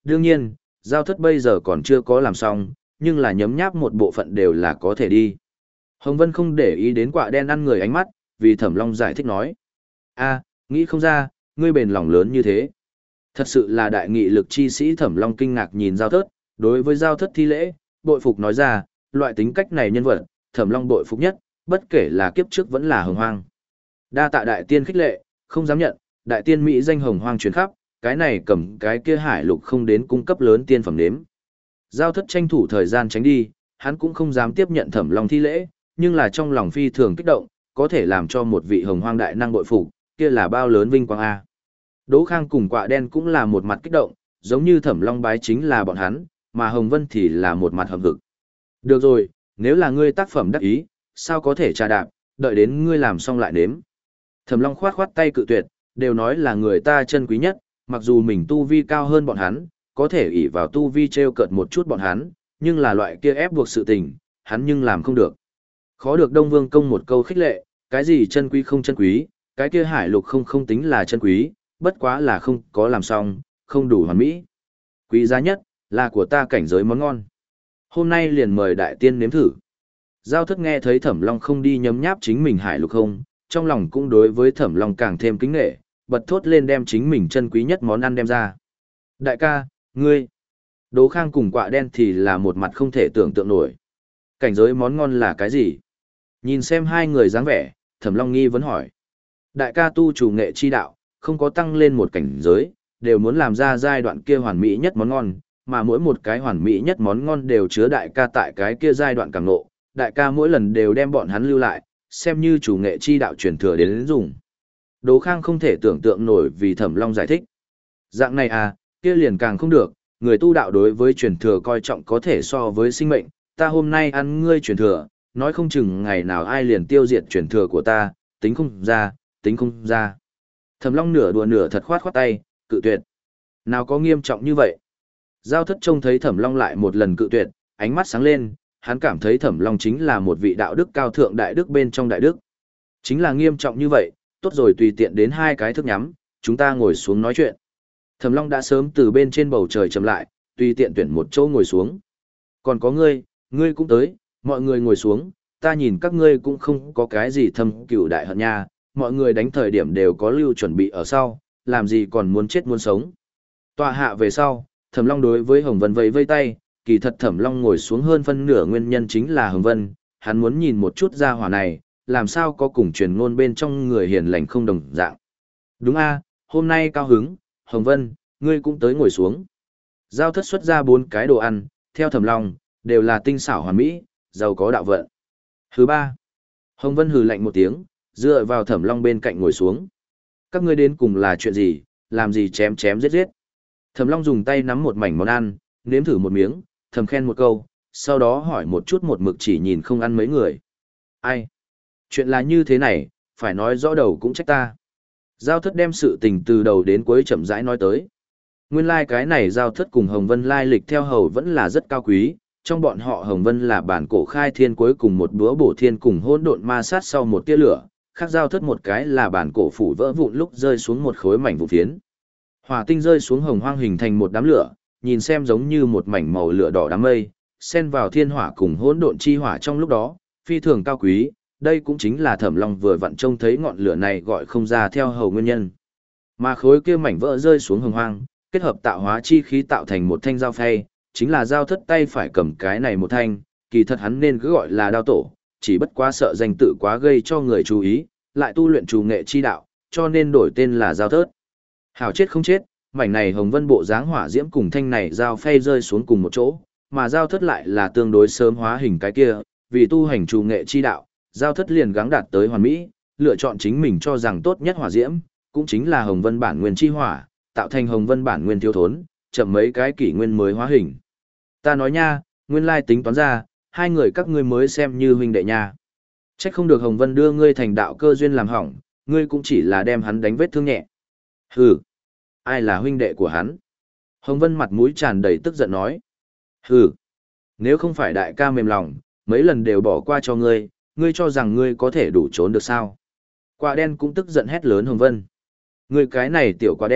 đương nhiên, giao thất bây giờ còn chưa có làm xong, nhưng là nhấm nháp một bộ phận đều là có thể đi. Hồng Vân không để ý đến quạ đen ăn người ánh mắt, vì Thẩm Long giải thích nói. A, nghĩ không ra, ngươi bền lòng lớn như thế. Thật sự là đại nghị lực chi sĩ. Thẩm Long kinh ngạc nhìn giao thất, đối với giao thất thi lễ, bội phục nói ra, loại tính cách này nhân vật, Thẩm Long bội phục nhất, bất kể là kiếp trước vẫn là hồng hoang. Đa tạ đại tiên khích lệ, không dám nhận, đại tiên Mỹ danh hồng hoang truyền khắp, cái này cầm cái kia hải lục không đến cung cấp lớn tiên phẩm nếm. Giao thất tranh thủ thời gian tránh đi, hắn cũng không dám tiếp nhận Thẩm Long thi lễ, nhưng là trong lòng phi thường kích động, có thể làm cho một vị hồng hoang đại năng bội phục, kia là bao lớn vinh quang a. Đỗ Khang cùng quạ đen cũng là một mặt kích động, giống như Thẩm Long bái chính là bọn hắn, mà Hồng Vân thì là một mặt hậm hực. Được rồi, nếu là ngươi tác phẩm đắc ý, sao có thể trà đạp, đợi đến ngươi làm xong lại nếm. Thẩm Long khoát khoát tay cự tuyệt, đều nói là người ta chân quý nhất, mặc dù mình tu vi cao hơn bọn hắn, có thể ỷ vào tu vi treo cợt một chút bọn hắn, nhưng là loại kia ép buộc sự tình, hắn nhưng làm không được. Khó được Đông Vương công một câu khích lệ, cái gì chân quý không chân quý, cái kia hải lục không không tính là chân quý, bất quá là không có làm xong, không đủ hoàn mỹ. Quý giá nhất, là của ta cảnh giới món ngon. Hôm nay liền mời đại tiên nếm thử. Giao thất nghe thấy Thẩm Long không đi nhấm nháp chính mình hải lục không, trong lòng cũng đối với Thẩm Long càng thêm kính nghệ, bật thốt lên đem chính mình chân quý nhất món ăn đem ra. Đại ca, ngươi. Đỗ Khang cùng quạ đen thì là một mặt không thể tưởng tượng nổi. Cảnh giới món ngon là cái gì? Nhìn xem hai người dáng vẻ, Thẩm Long nghi vấn hỏi. Đại ca tu chủ nghệ chi đạo, không có tăng lên một cảnh giới, đều muốn làm ra giai đoạn kia hoàn mỹ nhất món ngon, mà mỗi một cái hoàn mỹ nhất món ngon đều chứa đại ca tại cái kia giai đoạn càng nộ, đại ca mỗi lần đều đem bọn hắn lưu lại, xem như chủ nghệ chi đạo truyền thừa đến, đến dùng. Đỗ Khang không thể tưởng tượng nổi vì Thẩm Long giải thích. Dạng này à, kia liền càng không được, người tu đạo đối với truyền thừa coi trọng có thể so với sinh mệnh, ta hôm nay ăn ngươi truyền thừa, nói không chừng ngày nào ai liền tiêu diệt truyền thừa của ta, tính không ra, tính không ra. Thẩm Long nửa đùa nửa thật khoát khoát tay, cự tuyệt. Nào có nghiêm trọng như vậy? Giao thất trông thấy Thẩm Long lại một lần cự tuyệt, ánh mắt sáng lên, hắn cảm thấy Thẩm Long chính là một vị đạo đức cao thượng đại đức bên trong đại đức. Chính là nghiêm trọng như vậy, tốt rồi tùy tiện đến hai cái thức nhắm, chúng ta ngồi xuống nói chuyện. Thẩm Long đã sớm từ bên trên bầu trời chậm lại, tùy tiện tuyển một chỗ ngồi xuống. Còn có ngươi, ngươi cũng tới, mọi người ngồi xuống, ta nhìn các ngươi cũng không có cái gì thâm cửu đại hận nha, mọi người đánh thời điểm đều có lưu chuẩn bị ở sau, làm gì còn muốn chết muốn sống. Tọa hạ về sau, Thẩm Long đối với Hồng Vân vẫy vây tay, kỳ thật Thẩm Long ngồi xuống hơn phân nửa nguyên nhân chính là Hồng Vân, hắn muốn nhìn một chút gia hỏa này, làm sao có cùng truyền ngôn bên trong người hiền lành không đồng dạng. Đúng a, hôm nay cao hứng, Hồng Vân, ngươi cũng tới ngồi xuống. Giao thất xuất ra bốn cái đồ ăn, theo Thẩm Long, đều là tinh xảo hoàn mỹ, giàu có đạo vận. Thứ ba, Hồng Vân hừ lạnh một tiếng, dựa vào Thẩm Long bên cạnh ngồi xuống. Các ngươi đến cùng là chuyện gì, làm gì chém chém giết giết. Thẩm Long dùng tay nắm một mảnh món ăn, nếm thử một miếng, thầm khen một câu, sau đó hỏi một chút một mực chỉ nhìn không ăn mấy người. Ai? Chuyện là như thế này, phải nói rõ đầu cũng trách ta. Giao thất đem sự tình từ đầu đến cuối chậm rãi nói tới. Nguyên lai like cái này giao thất cùng Hồng Vân lai lịch theo hầu vẫn là rất cao quý, trong bọn họ Hồng Vân là bản cổ khai thiên cuối cùng một búa bổ thiên cùng hỗn độn ma sát sau một tia lửa, khác giao thất một cái là bản cổ phủ vỡ vụn lúc rơi xuống một khối mảnh vụn phiến. Hỏa tinh rơi xuống hồng hoang hình thành một đám lửa, nhìn xem giống như một mảnh màu lửa đỏ đám mây, xen vào thiên hỏa cùng hỗn độn chi hỏa trong lúc đó, phi thường cao quý, đây cũng chính là Thẩm Long vừa vặn trông thấy ngọn lửa này gọi không ra theo hầu nguyên nhân. Mà khối kia mảnh vỡ rơi xuống hồng hoang, kết hợp tạo hóa chi khí tạo thành một thanh dao phay, chính là dao thất tay phải cầm cái này một thanh, kỳ thật hắn nên cứ gọi là đao tổ, chỉ bất quá sợ danh tự quá gây cho người chú ý, lại tu luyện trù nghệ chi đạo, cho nên đổi tên là dao thớt. Hảo chết không chết, mảnh này hồng vân bộ dáng hỏa diễm cùng thanh này dao phay rơi xuống cùng một chỗ, mà dao thất lại là tương đối sớm hóa hình cái kia, vì tu hành trù nghệ chi đạo, dao thất liền gắng đạt tới hoàn mỹ, lựa chọn chính mình cho rằng tốt nhất hỏa diễm, cũng chính là hồng vân bản nguyên chi hỏa, tạo thành hồng vân bản nguyên thiếu thốn, chậm mấy cái kỷ nguyên mới hóa hình. Ta nói nha, nguyên lai tính toán ra, hai người các ngươi mới xem như huynh đệ nha. Trách không được Hồng Vân đưa ngươi thành đạo cơ duyên làm hỏng, ngươi cũng chỉ là đem hắn đánh vết thương nhẹ. Hừ, ai là huynh đệ của hắn? Hồng Vân mặt mũi tràn đầy tức giận nói. Hừ, nếu không phải đại ca mềm lòng, mấy lần đều bỏ qua cho ngươi, ngươi cho rằng ngươi có thể đủ trốn được sao? Quả đen cũng tức giận hét lớn Hồng Vân. Ngươi cái này tiểu quả đen,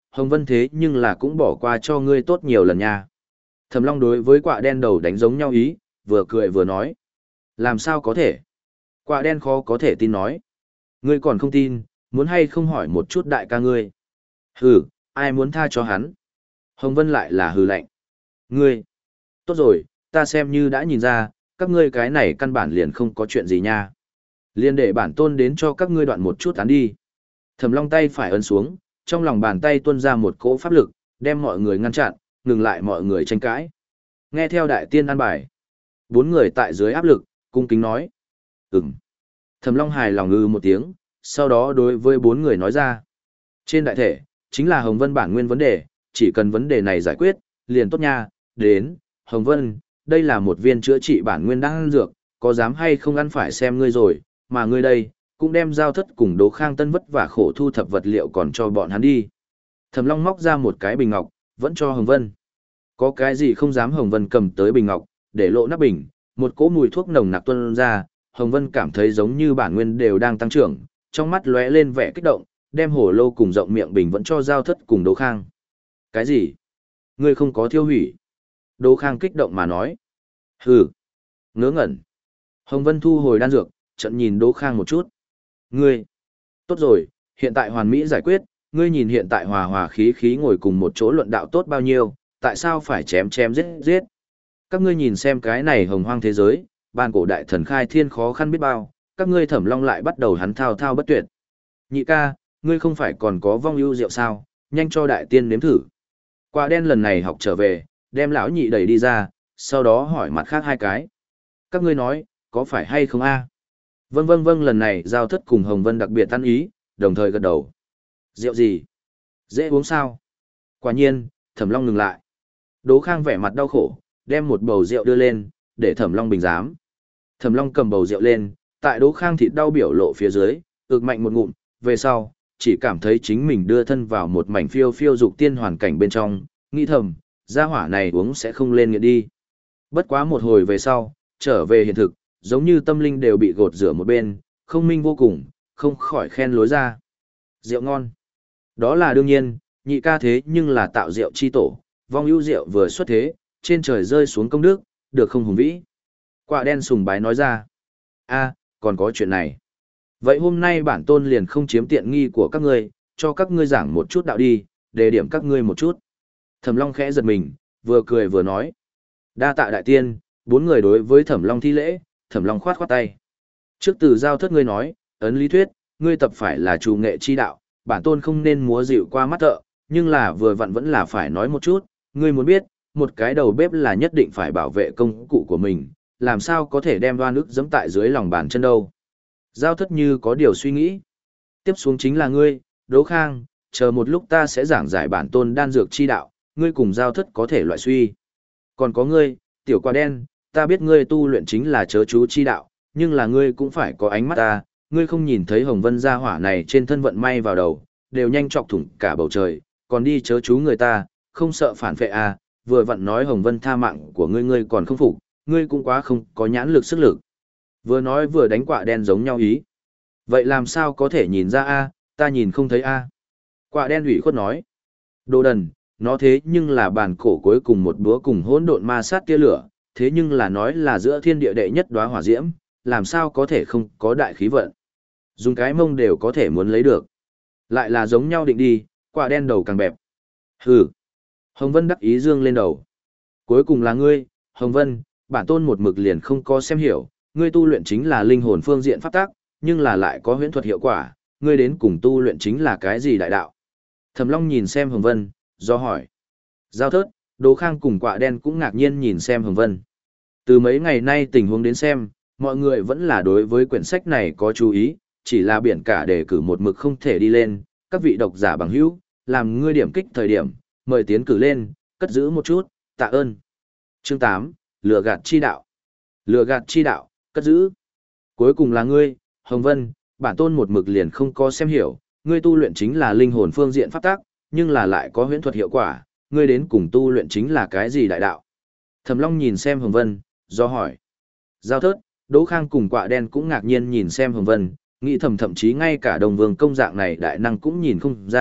Hồng Vân thế nhưng là cũng bỏ qua cho ngươi tốt nhiều lần nha. Thẩm Long đối với quạ đen đầu đánh giống nhau ý, vừa cười vừa nói. Làm sao có thể? Quạ đen khó có thể tin nói. Ngươi còn không tin, muốn hay không hỏi một chút đại ca ngươi. Hừ, ai muốn tha cho hắn? Hồng Vân lại là hừ lạnh. Ngươi, tốt rồi, ta xem như đã nhìn ra, các ngươi cái này căn bản liền không có chuyện gì nha. Liên để bản tôn đến cho các ngươi đoạn một chút tán đi. Thẩm Long tay phải ấn xuống, trong lòng bàn tay tuôn ra một cỗ pháp lực, đem mọi người ngăn chặn, ngừng lại mọi người tranh cãi. Nghe theo đại tiên an bài. Bốn người tại dưới áp lực, cung kính nói. Ừm. Thẩm Long hài lòng ngư một tiếng, sau đó đối với bốn người nói ra. Trên đại thể, chính là Hồng Vân bản nguyên vấn đề, chỉ cần vấn đề này giải quyết, liền tốt nha. Đến, Hồng Vân, đây là một viên chữa trị bản nguyên đan dược, có dám hay không ăn phải xem ngươi rồi, mà ngươi đây, cũng đem giao thất cùng Đỗ Khang Tân vất vả khổ thu thập vật liệu còn cho bọn hắn đi. Thẩm Long móc ra một cái bình ngọc, vẫn cho Hồng Vân. Có cái gì không dám Hồng Vân cầm tới bình ngọc, để lộ nắp bình, một cỗ mùi thuốc nồng nặc tuôn ra, Hồng Vân cảm thấy giống như bản nguyên đều đang tăng trưởng, trong mắt lóe lên vẻ kích động, đem hổ lô cùng rộng miệng bình vẫn cho giao thất cùng Đỗ Khang. Cái gì? Ngươi không có thiêu hủy? Đỗ Khang kích động mà nói. Hừ. Ngớ ngẩn. Hồng Vân thu hồi đan dược, trận nhìn Đỗ Khang một chút. Ngươi. Tốt rồi, hiện tại hoàn mỹ giải quyết, ngươi nhìn hiện tại hòa hòa khí khí ngồi cùng một chỗ luận đạo tốt bao nhiêu, tại sao phải chém chém giết giết? Các ngươi nhìn xem cái này hồng hoang thế giới, ban cổ đại thần khai thiên khó khăn biết bao, các ngươi Thẩm Long lại bắt đầu hắn thao thao bất tuyệt. Nhị ca, ngươi không phải còn có vong ưu rượu sao, nhanh cho đại tiên nếm thử. Quả đen lần này học trở về, đem lão nhị đẩy đi ra, sau đó hỏi mặt khác hai cái. Các ngươi nói, có phải hay không a? Vâng vâng vâng, lần này giao thất cùng Hồng Vân đặc biệt ăn ý, đồng thời gật đầu. Rượu gì? Dễ uống sao? Quả nhiên, Thẩm Long ngừng lại. Đỗ Khang vẻ mặt đau khổ, đem một bầu rượu đưa lên, để Thẩm Long bình giám. Thẩm Long cầm bầu rượu lên, tại Đỗ Khang thịt đau biểu lộ phía dưới, ực mạnh một ngụm, về sau, chỉ cảm thấy chính mình đưa thân vào một mảnh phiêu phiêu dục tiên hoàn cảnh bên trong, nghĩ thầm, gia hỏa này uống sẽ không lên nghiện đi. Bất quá một hồi về sau, trở về hiện thực, giống như tâm linh đều bị gột rửa một bên, không minh vô cùng, không khỏi khen lối ra. Rượu ngon. Đó là đương nhiên, nhị ca thế nhưng là tạo rượu chi tổ, vong ưu rượu vừa xuất thế, trên trời rơi xuống công đức, được không hùng vĩ. Quả đen sùng bái nói ra. A, còn có chuyện này. Vậy hôm nay bản tôn liền không chiếm tiện nghi của các ngươi, cho các ngươi giảng một chút đạo đi, đề điểm các ngươi một chút. Thẩm Long khẽ giật mình, vừa cười vừa nói. Đa tạ đại tiên, bốn người đối với Thẩm Long thi lễ, Thẩm Long khoát khoát tay. Trước từ giao thất ngươi nói, ấn lý thuyết, ngươi tập phải là chủ nghệ chi đạo, bản tôn không nên múa dịu qua mắt thợ, nhưng là vừa vặn vẫn là phải nói một chút, ngươi muốn biết, một cái đầu bếp là nhất định phải bảo vệ công cụ của mình, làm sao có thể đem đoan ức giẫm tại dưới lòng bàn chân đâu. Giao thất như có điều suy nghĩ. Tiếp xuống chính là ngươi, Đỗ Khang, chờ một lúc ta sẽ giảng giải bản tôn đan dược chi đạo, ngươi cùng giao thất có thể loại suy. Còn có ngươi, tiểu quả đen, ta biết ngươi tu luyện chính là chớ chú chi đạo, nhưng là ngươi cũng phải có ánh mắt ta, ngươi không nhìn thấy Hồng Vân gia hỏa này trên thân vận may vào đầu, đều nhanh chọc thủng cả bầu trời, còn đi chớ chú người ta, không sợ phản phệ à, vừa vặn nói Hồng Vân tha mạng của ngươi ngươi còn không phục, ngươi cũng quá không có nhãn lực sức lực. Vừa nói vừa đánh quạ đen giống nhau ý. Vậy làm sao có thể nhìn ra a, ta nhìn không thấy a. Quạ đen ủy khuất nói. Đồ đần, nó thế nhưng là bàn cổ cuối cùng một búa cùng hỗn độn ma sát tia lửa, thế nhưng là nói là giữa thiên địa đệ nhất đóa hỏa diễm, làm sao có thể không có đại khí vận. Dùng cái mông đều có thể muốn lấy được. Lại là giống nhau định đi, quạ đen đầu càng bẹp. Hừ. Hồng Vân đắc ý dương lên đầu. Cuối cùng là ngươi, Hồng Vân, bản tôn một mực liền không có xem hiểu, ngươi tu luyện chính là linh hồn phương diện pháp tác, nhưng là lại có huyễn thuật hiệu quả, ngươi đến cùng tu luyện chính là cái gì đại đạo? Thẩm Long nhìn xem Hồng Vân, do hỏi. Giao thớt, Đỗ Khang cùng quạ đen cũng ngạc nhiên nhìn xem Hồng Vân. Từ mấy ngày nay tình huống đến xem, mọi người vẫn là đối với quyển sách này có chú ý, chỉ là biển cả đề cử một mực không thể đi lên, các vị độc giả bằng hữu, làm ngươi điểm kích thời điểm, mời tiến cử lên, cất giữ một chút, tạ ơn. Chương tám, lừa gạt chi đạo. Lừa gạt chi đạo, cất giữ. Cuối cùng là ngươi, Hồng Vân, bản tôn một mực liền không có xem hiểu, ngươi tu luyện chính là linh hồn phương diện pháp tác, nhưng là lại có huyễn thuật hiệu quả, ngươi đến cùng tu luyện chính là cái gì đại đạo? Thẩm Long nhìn xem Hồng Vân, do hỏi. Giao thớt, Đỗ Khang cùng quạ đen cũng ngạc nhiên nhìn xem Hồng Vân, nghĩ thầm thậm chí ngay cả Đồng Vương công dạng này đại năng cũng nhìn không ra,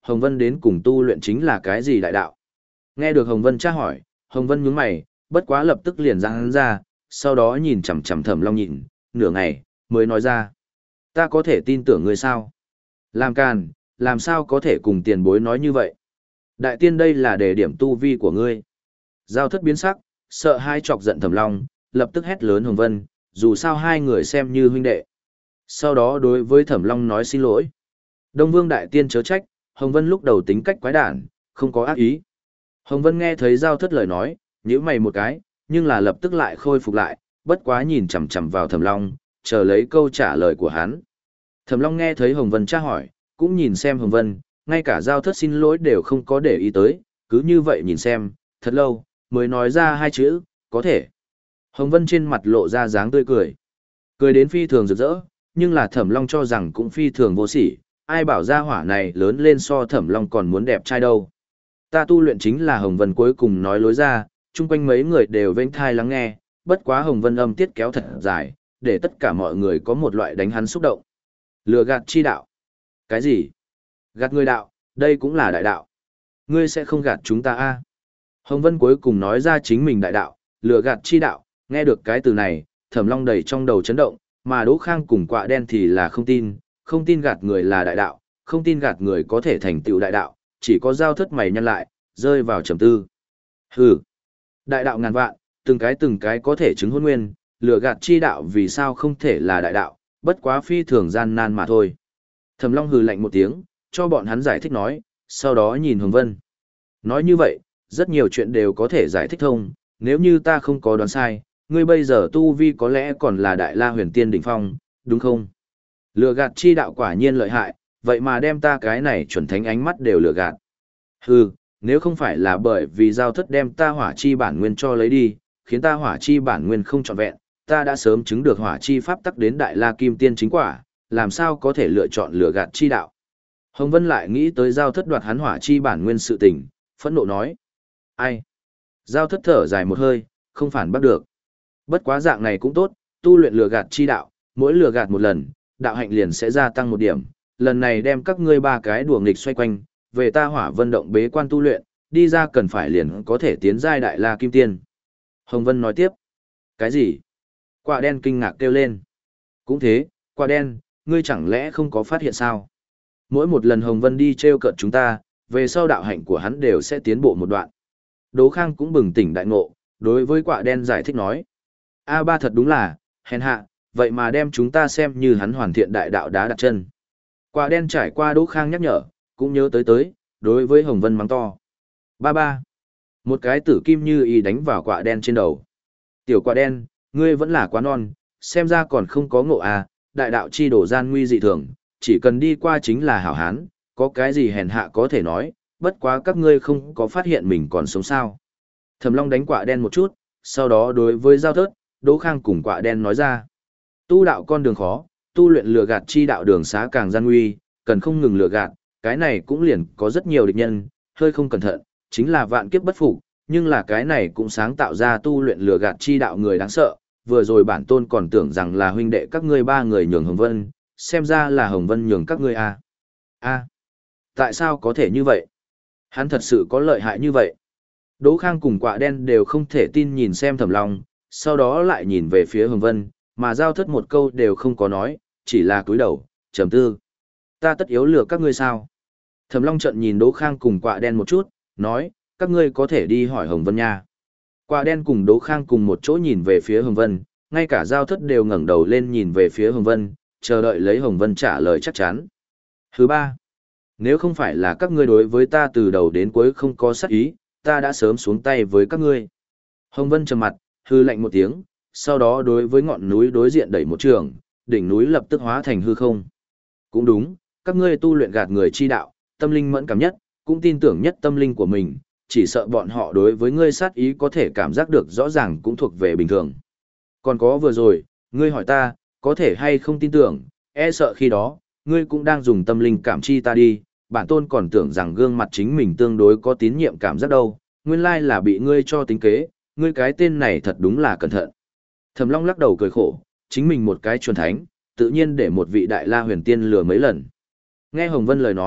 Hồng Vân đến cùng tu luyện chính là cái gì đại đạo? Nghe được Hồng Vân tra hỏi, Hồng Vân nhướng mày, bất quá lập tức liền giang hắn ra, sau đó nhìn chằm chằm Thẩm Long nhìn, nửa ngày, mới nói ra. Ta có thể tin tưởng ngươi sao? Làm càn, làm sao có thể cùng tiền bối nói như vậy? Đại tiên đây là đề điểm tu vi của ngươi. Giao thất biến sắc, sợ hai chọc giận Thẩm Long, lập tức hét lớn Hồng Vân, dù sao hai người xem như huynh đệ. Sau đó đối với Thẩm Long nói xin lỗi. Đông Vương đại tiên chớ trách, Hồng Vân lúc đầu tính cách quái đản, không có ác ý. Hồng Vân nghe thấy giao thất lời nói, nhíu mày một cái, nhưng là lập tức lại khôi phục lại, bất quá nhìn chằm chằm vào Thẩm Long, chờ lấy câu trả lời của hắn. Thẩm Long nghe thấy Hồng Vân tra hỏi, cũng nhìn xem Hồng Vân, ngay cả giao thất xin lỗi đều không có để ý tới, cứ như vậy nhìn xem, thật lâu, mới nói ra hai chữ, có thể. Hồng Vân trên mặt lộ ra dáng tươi cười. Cười đến phi thường rực rỡ, nhưng là Thẩm Long cho rằng cũng phi thường vô sỉ, ai bảo ra hỏa này lớn lên so Thẩm Long còn muốn đẹp trai đâu. Ta tu luyện chính là Hồng Vân cuối cùng nói lối ra, chung quanh mấy người đều vênh thai lắng nghe, bất quá Hồng Vân âm tiết kéo thật dài, để tất cả mọi người có một loại đánh hắn xúc động. Lừa gạt chi đạo. Cái gì? Gạt người đạo, đây cũng là đại đạo. Ngươi sẽ không gạt chúng ta a? Hồng Vân cuối cùng nói ra chính mình đại đạo, lừa gạt chi đạo, nghe được cái từ này, Thẩm Long đầy trong đầu chấn động, mà Đỗ Khang cùng Quạ Đen thì là không tin, không tin gạt người là đại đạo, không tin gạt người có thể thành tựu đại đạo, chỉ có giao thất mày nhăn lại, rơi vào trầm tư. Hừ, đại đạo ngàn vạn, từng cái từng cái có thể chứng hôn nguyên, lừa gạt chi đạo vì sao không thể là đại đạo, bất quá phi thường gian nan mà thôi. Thẩm Long hừ lạnh một tiếng, cho bọn hắn giải thích nói, sau đó nhìn Hồng Vân. Nói như vậy, rất nhiều chuyện đều có thể giải thích thông, nếu như ta không có đoán sai, ngươi bây giờ tu vi có lẽ còn là đại la huyền tiên đỉnh phong, đúng không? Lừa gạt chi đạo quả nhiên lợi hại, vậy mà đem ta cái này chuẩn thánh ánh mắt đều lừa gạt. Hừ, nếu không phải là bởi vì giao thất đem ta hỏa chi bản nguyên cho lấy đi, khiến ta hỏa chi bản nguyên không trọn vẹn, ta đã sớm chứng được hỏa chi pháp tắc đến đại la kim tiên chính quả, làm sao có thể lựa chọn lừa gạt chi đạo. Hồng Vân lại nghĩ tới giao thất đoạt hắn hỏa chi bản nguyên sự tình, phẫn nộ nói. Ai? Giao thất thở dài một hơi, không phản bác được. Bất quá dạng này cũng tốt, tu luyện lừa gạt chi đạo, mỗi lừa gạt một lần, đạo hạnh liền sẽ gia tăng một điểm, lần này đem các ngươi ba cái đùa nghịch xoay quanh, về ta hỏa vân động bế quan tu luyện, đi ra cần phải liền có thể tiến giai đại la kim tiên. Hồng Vân nói tiếp. Cái gì? Quả đen kinh ngạc kêu lên. Cũng thế, quả đen, ngươi chẳng lẽ không có phát hiện sao? Mỗi một lần Hồng Vân đi trêu cợt chúng ta, về sau đạo hạnh của hắn đều sẽ tiến bộ một đoạn. Đỗ Khang cũng bừng tỉnh đại ngộ, đối với quả đen giải thích nói. A ba thật đúng là, hèn hạ, vậy mà đem chúng ta xem như hắn hoàn thiện đại đạo đá đặt chân. Quả đen trải qua Đỗ Khang nhắc nhở, cũng nhớ tới tới, đối với Hồng Vân mắng to. Ba ba. Một cái tử kim như y đánh vào quả đen trên đầu. Tiểu quả đen, ngươi vẫn là quá non, xem ra còn không có ngộ à, đại đạo chi đổ gian nguy dị thường, chỉ cần đi qua chính là hảo hán, có cái gì hèn hạ có thể nói, bất quá các ngươi không có phát hiện mình còn sống sao. Thẩm Long đánh quả đen một chút, sau đó đối với giao thớt, Đỗ Khang cùng quả đen nói ra. Tu đạo con đường khó, tu luyện lừa gạt chi đạo đường xá càng gian nguy, cần không ngừng lừa gạt, cái này cũng liền có rất nhiều địch nhân, hơi không cẩn thận, chính là vạn kiếp bất phục, nhưng là cái này cũng sáng tạo ra tu luyện lừa gạt chi đạo người đáng sợ. Vừa rồi bản tôn còn tưởng rằng là huynh đệ các ngươi ba người nhường Hồng Vân, xem ra là Hồng Vân nhường các ngươi à. À, tại sao có thể như vậy? Hắn thật sự có lợi hại như vậy? Đỗ Khang cùng Quạ Đen đều không thể tin nhìn xem Thẩm Long, sau đó lại nhìn về phía Hồng Vân, mà giao thất một câu đều không có nói, chỉ là cúi đầu, trầm tư. Ta tất yếu lừa các ngươi sao? Thẩm Long trợn nhìn Đỗ Khang cùng Quạ Đen một chút, nói, các ngươi có thể đi hỏi Hồng Vân nha. Quạ Đen cùng Đỗ Khang cùng một chỗ nhìn về phía Hồng Vân, ngay cả giao thất đều ngẩng đầu lên nhìn về phía Hồng Vân, chờ đợi lấy Hồng Vân trả lời chắc chắn. Thứ ba, nếu không phải là các ngươi đối với ta từ đầu đến cuối không có sát ý, ta đã sớm xuống tay với các ngươi. Hồng Vân trầm mặt, hư lạnh một tiếng, sau đó đối với ngọn núi đối diện đẩy một trường, đỉnh núi lập tức hóa thành hư không. Cũng đúng, các ngươi tu luyện gạt người chi đạo, tâm linh mẫn cảm nhất, cũng tin tưởng nhất tâm linh của mình, chỉ sợ bọn họ đối với ngươi sát ý có thể cảm giác được rõ ràng cũng thuộc về bình thường. Còn có vừa rồi, ngươi hỏi ta, có thể hay không tin tưởng, e sợ khi đó, ngươi cũng đang dùng tâm linh cảm chi ta đi, bản tôn còn tưởng rằng gương mặt chính mình tương đối có tín nhiệm cảm giác đâu, nguyên lai là bị ngươi cho tính kế, ngươi cái tên này thật đúng là cẩn thận. Thẩm Long lắc đầu cười khổ, chính mình một cái chuẩn thánh, tự nhiên để một vị đại la huyền tiên lừa mấy lần. Nghe Hồng Vân lời nói,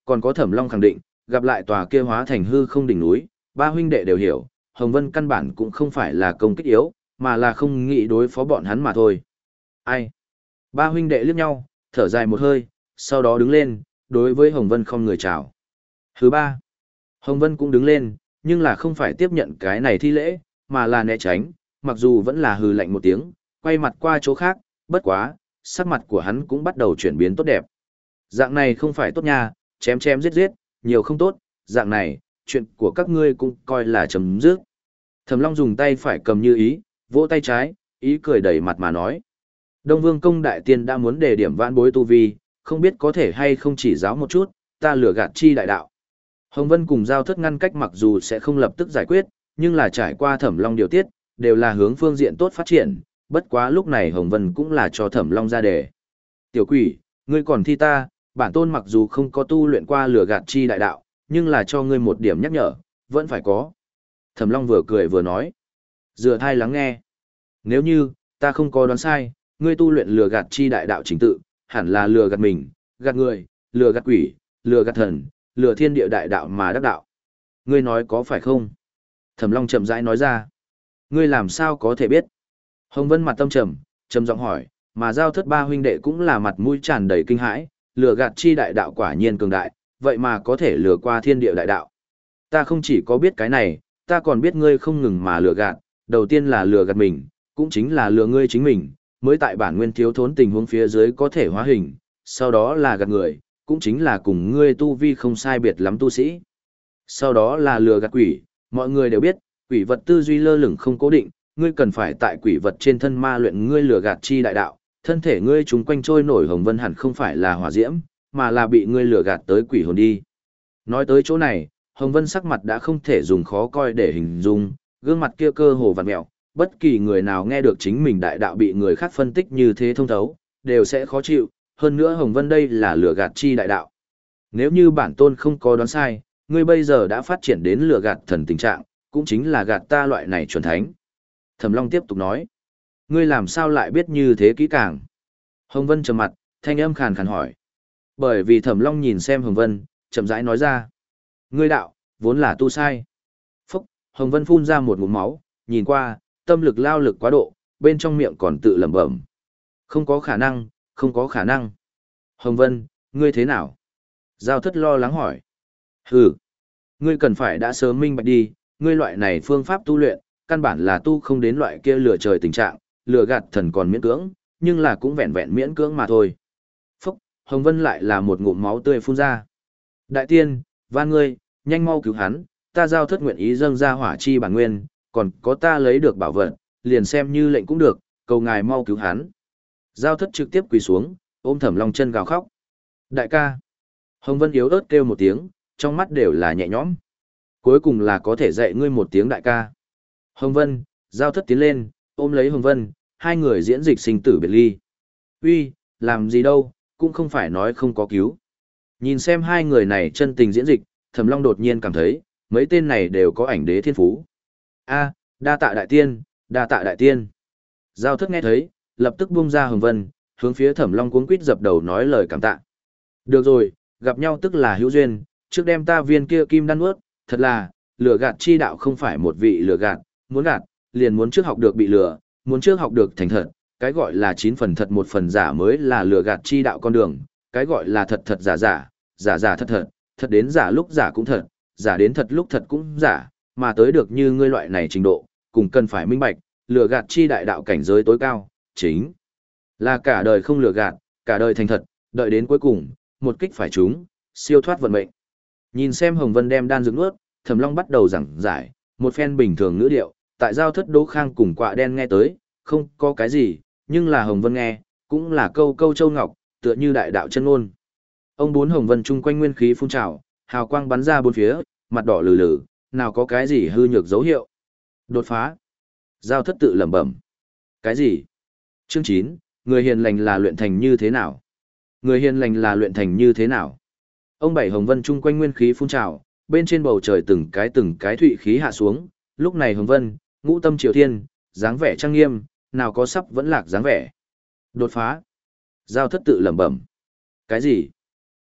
Còn có Thẩm Long khẳng định, gặp lại tòa kia hóa thành hư không đỉnh núi, ba huynh đệ đều hiểu, Hồng Vân căn bản cũng không phải là công kích yếu, mà là không nghĩ đối phó bọn hắn mà thôi. Ai? Ba huynh đệ liếc nhau, thở dài một hơi, sau đó đứng lên, đối với Hồng Vân không người chào. Thứ ba, Hồng Vân cũng đứng lên, nhưng là không phải tiếp nhận cái này thi lễ, mà là né tránh, mặc dù vẫn là hừ lạnh một tiếng, quay mặt qua chỗ khác, bất quá, sắc mặt của hắn cũng bắt đầu chuyển biến tốt đẹp. Dạng này không phải tốt nha, chém chém giết giết, nhiều không tốt, dạng này, chuyện của các ngươi cũng coi là chấm dứt. Thẩm Long dùng tay phải cầm như ý, vỗ tay trái, ý cười đầy mặt mà nói. Đông Vương Công Đại Tiên đã muốn đề điểm vãn bối tu vi, không biết có thể hay không chỉ giáo một chút, ta lừa gạt chi đại đạo. Hồng Vân cùng Giao Thất ngăn cách mặc dù sẽ không lập tức giải quyết, nhưng là trải qua Thẩm Long điều tiết, đều là hướng phương diện tốt phát triển, bất quá lúc này Hồng Vân cũng là cho Thẩm Long ra đề. Tiểu quỷ, ngươi còn thi ta, bản tôn mặc dù không có tu luyện qua lừa gạt chi đại đạo, nhưng là cho ngươi một điểm nhắc nhở, vẫn phải có. Thẩm Long vừa cười vừa nói. Dựa thai lắng nghe. Nếu như, ta không có đoán sai, ngươi tu luyện lừa gạt chi đại đạo chính tự, hẳn là lừa gạt mình, gạt người, lừa gạt quỷ, lừa gạt thần, lừa thiên địa đại đạo mà đắc đạo. Ngươi nói có phải không? Thẩm Long chậm rãi nói ra. Ngươi làm sao có thể biết? Hồng Vân mặt tâm trầm, trầm giọng hỏi, mà Giao Thất ba huynh đệ cũng là mặt mũi tràn đầy kinh hãi, lừa gạt chi đại đạo quả nhiên cường đại, vậy mà có thể lừa qua thiên địa đại đạo. Ta không chỉ có biết cái này, ta còn biết ngươi không ngừng mà lừa gạt, đầu tiên là lừa gạt mình, cũng chính là lừa ngươi chính mình, mới tại bản nguyên thiếu thốn tình huống phía dưới có thể hóa hình, sau đó là gạt người, cũng chính là cùng ngươi tu vi không sai biệt lắm tu sĩ. Sau đó là lừa gạt quỷ, mọi người đều biết, quỷ vật tư duy lơ lửng không cố định, ngươi cần phải tại quỷ vật trên thân ma luyện ngươi lừa gạt chi đại đạo, thân thể ngươi chúng quanh trôi nổi hồng vân hẳn không phải là hỏa diễm, mà là bị ngươi lừa gạt tới quỷ hồn đi. Nói tới chỗ này, Hồng Vân sắc mặt đã không thể dùng khó coi để hình dung, gương mặt kia cơ hồ vặn mẹo, bất kỳ người nào nghe được chính mình đại đạo bị người khác phân tích như thế thông thấu, đều sẽ khó chịu, hơn nữa Hồng Vân đây là lừa gạt chi đại đạo. Nếu như bản tôn không có đoán sai, ngươi bây giờ đã phát triển đến lừa gạt thần tình trạng, cũng chính là gạt ta loại này chuẩn thánh. Thẩm Long tiếp tục nói, ngươi làm sao lại biết như thế kỹ càng? Hồng Vân trầm mặt, thanh âm khàn khàn hỏi. Bởi vì Thẩm Long nhìn xem Hồng Vân, chậm rãi nói ra. Ngươi đạo, vốn là tu sai. Phúc, Hồng Vân phun ra một ngụm máu, nhìn qua, tâm lực lao lực quá độ, bên trong miệng còn tự lẩm bẩm. Không có khả năng, không có khả năng. Hồng Vân, ngươi thế nào? Giao Thất lo lắng hỏi. Hừ, ngươi cần phải đã sớm minh bạch đi, ngươi loại này phương pháp tu luyện, căn bản là tu không đến loại kia lừa trời tình trạng, lừa gạt thần còn miễn cưỡng, nhưng là cũng vẹn vẹn miễn cưỡng mà thôi. Phúc, Hồng Vân lại là một ngụm máu tươi phun ra. Đại tiên, van ngươi, nhanh mau cứu hắn, ta Giao Thất nguyện ý dâng ra hỏa chi bản nguyên, còn có ta lấy được bảo vật, liền xem như lệnh cũng được, cầu ngài mau cứu hắn. Giao Thất trực tiếp quỳ xuống, ôm Thẩm Long chân gào khóc. Đại ca. Hồng Vân yếu ớt kêu một tiếng, trong mắt đều là nhẹ nhõm. Cuối cùng là có thể dạy ngươi một tiếng đại ca. Hồng Vân, Giao Thất tiến lên, ôm lấy Hồng Vân, hai người diễn dịch sinh tử biệt ly. Uy, làm gì đâu, cũng không phải nói không có cứu. Nhìn xem hai người này chân tình diễn dịch, Thẩm Long đột nhiên cảm thấy, mấy tên này đều có ảnh đế thiên phú. A, đa tạ đại tiên, đa tạ đại tiên. Giao Thất nghe thấy, lập tức buông ra Hồng Vân, hướng phía Thẩm Long cuống quýt dập đầu nói lời cảm tạ. Được rồi, gặp nhau tức là hữu duyên, trước đem ta viên kia kim đan nuốt, thật là, lừa gạt chi đạo không phải một vị lừa gạt, muốn gạt, liền muốn trước học được bị lừa, muốn trước học được thành thật, cái gọi là chín phần thật một phần giả mới là lừa gạt chi đạo con đường, cái gọi là thật thật giả giả, giả giả thật thật, thật đến giả lúc giả cũng thật, giả đến thật lúc thật cũng giả, mà tới được như ngươi loại này trình độ, cùng cần phải minh bạch, lừa gạt chi đại đạo cảnh giới tối cao, chính là cả đời không lừa gạt, cả đời thành thật, đợi đến cuối cùng, một kích phải trúng, siêu thoát vận mệnh. Nhìn xem Hồng Vân đem đan dược nuốt, Thẩm Long bắt đầu giảng giải, một phen bình thường ngữ điệu, tại Giao Thất Đỗ Khang cùng Quạ Đen nghe tới, không có cái gì, nhưng là Hồng Vân nghe, cũng là câu câu châu ngọc, tựa như đại đạo chân ngôn. Ông bốn Hồng Vân chung quanh nguyên khí phun trào, hào quang bắn ra bốn phía, mặt đỏ lử lử, nào có cái gì hư nhược dấu hiệu. Đột phá. Giao Thất tự lẩm bẩm. Cái gì? Chương chín, người hiền lành là luyện thành như thế nào? Người hiền lành là luyện thành như thế nào? Ông bảy Hồng Vân chung quanh nguyên khí phun trào, bên trên bầu trời từng cái từng cái thụy khí hạ xuống, lúc này Hồng Vân, ngũ tâm triều thiên, dáng vẻ trang nghiêm, nào có sắp vẫn lạc dáng vẻ. Đột phá. Giao Thất tự lẩm bẩm. Cái gì?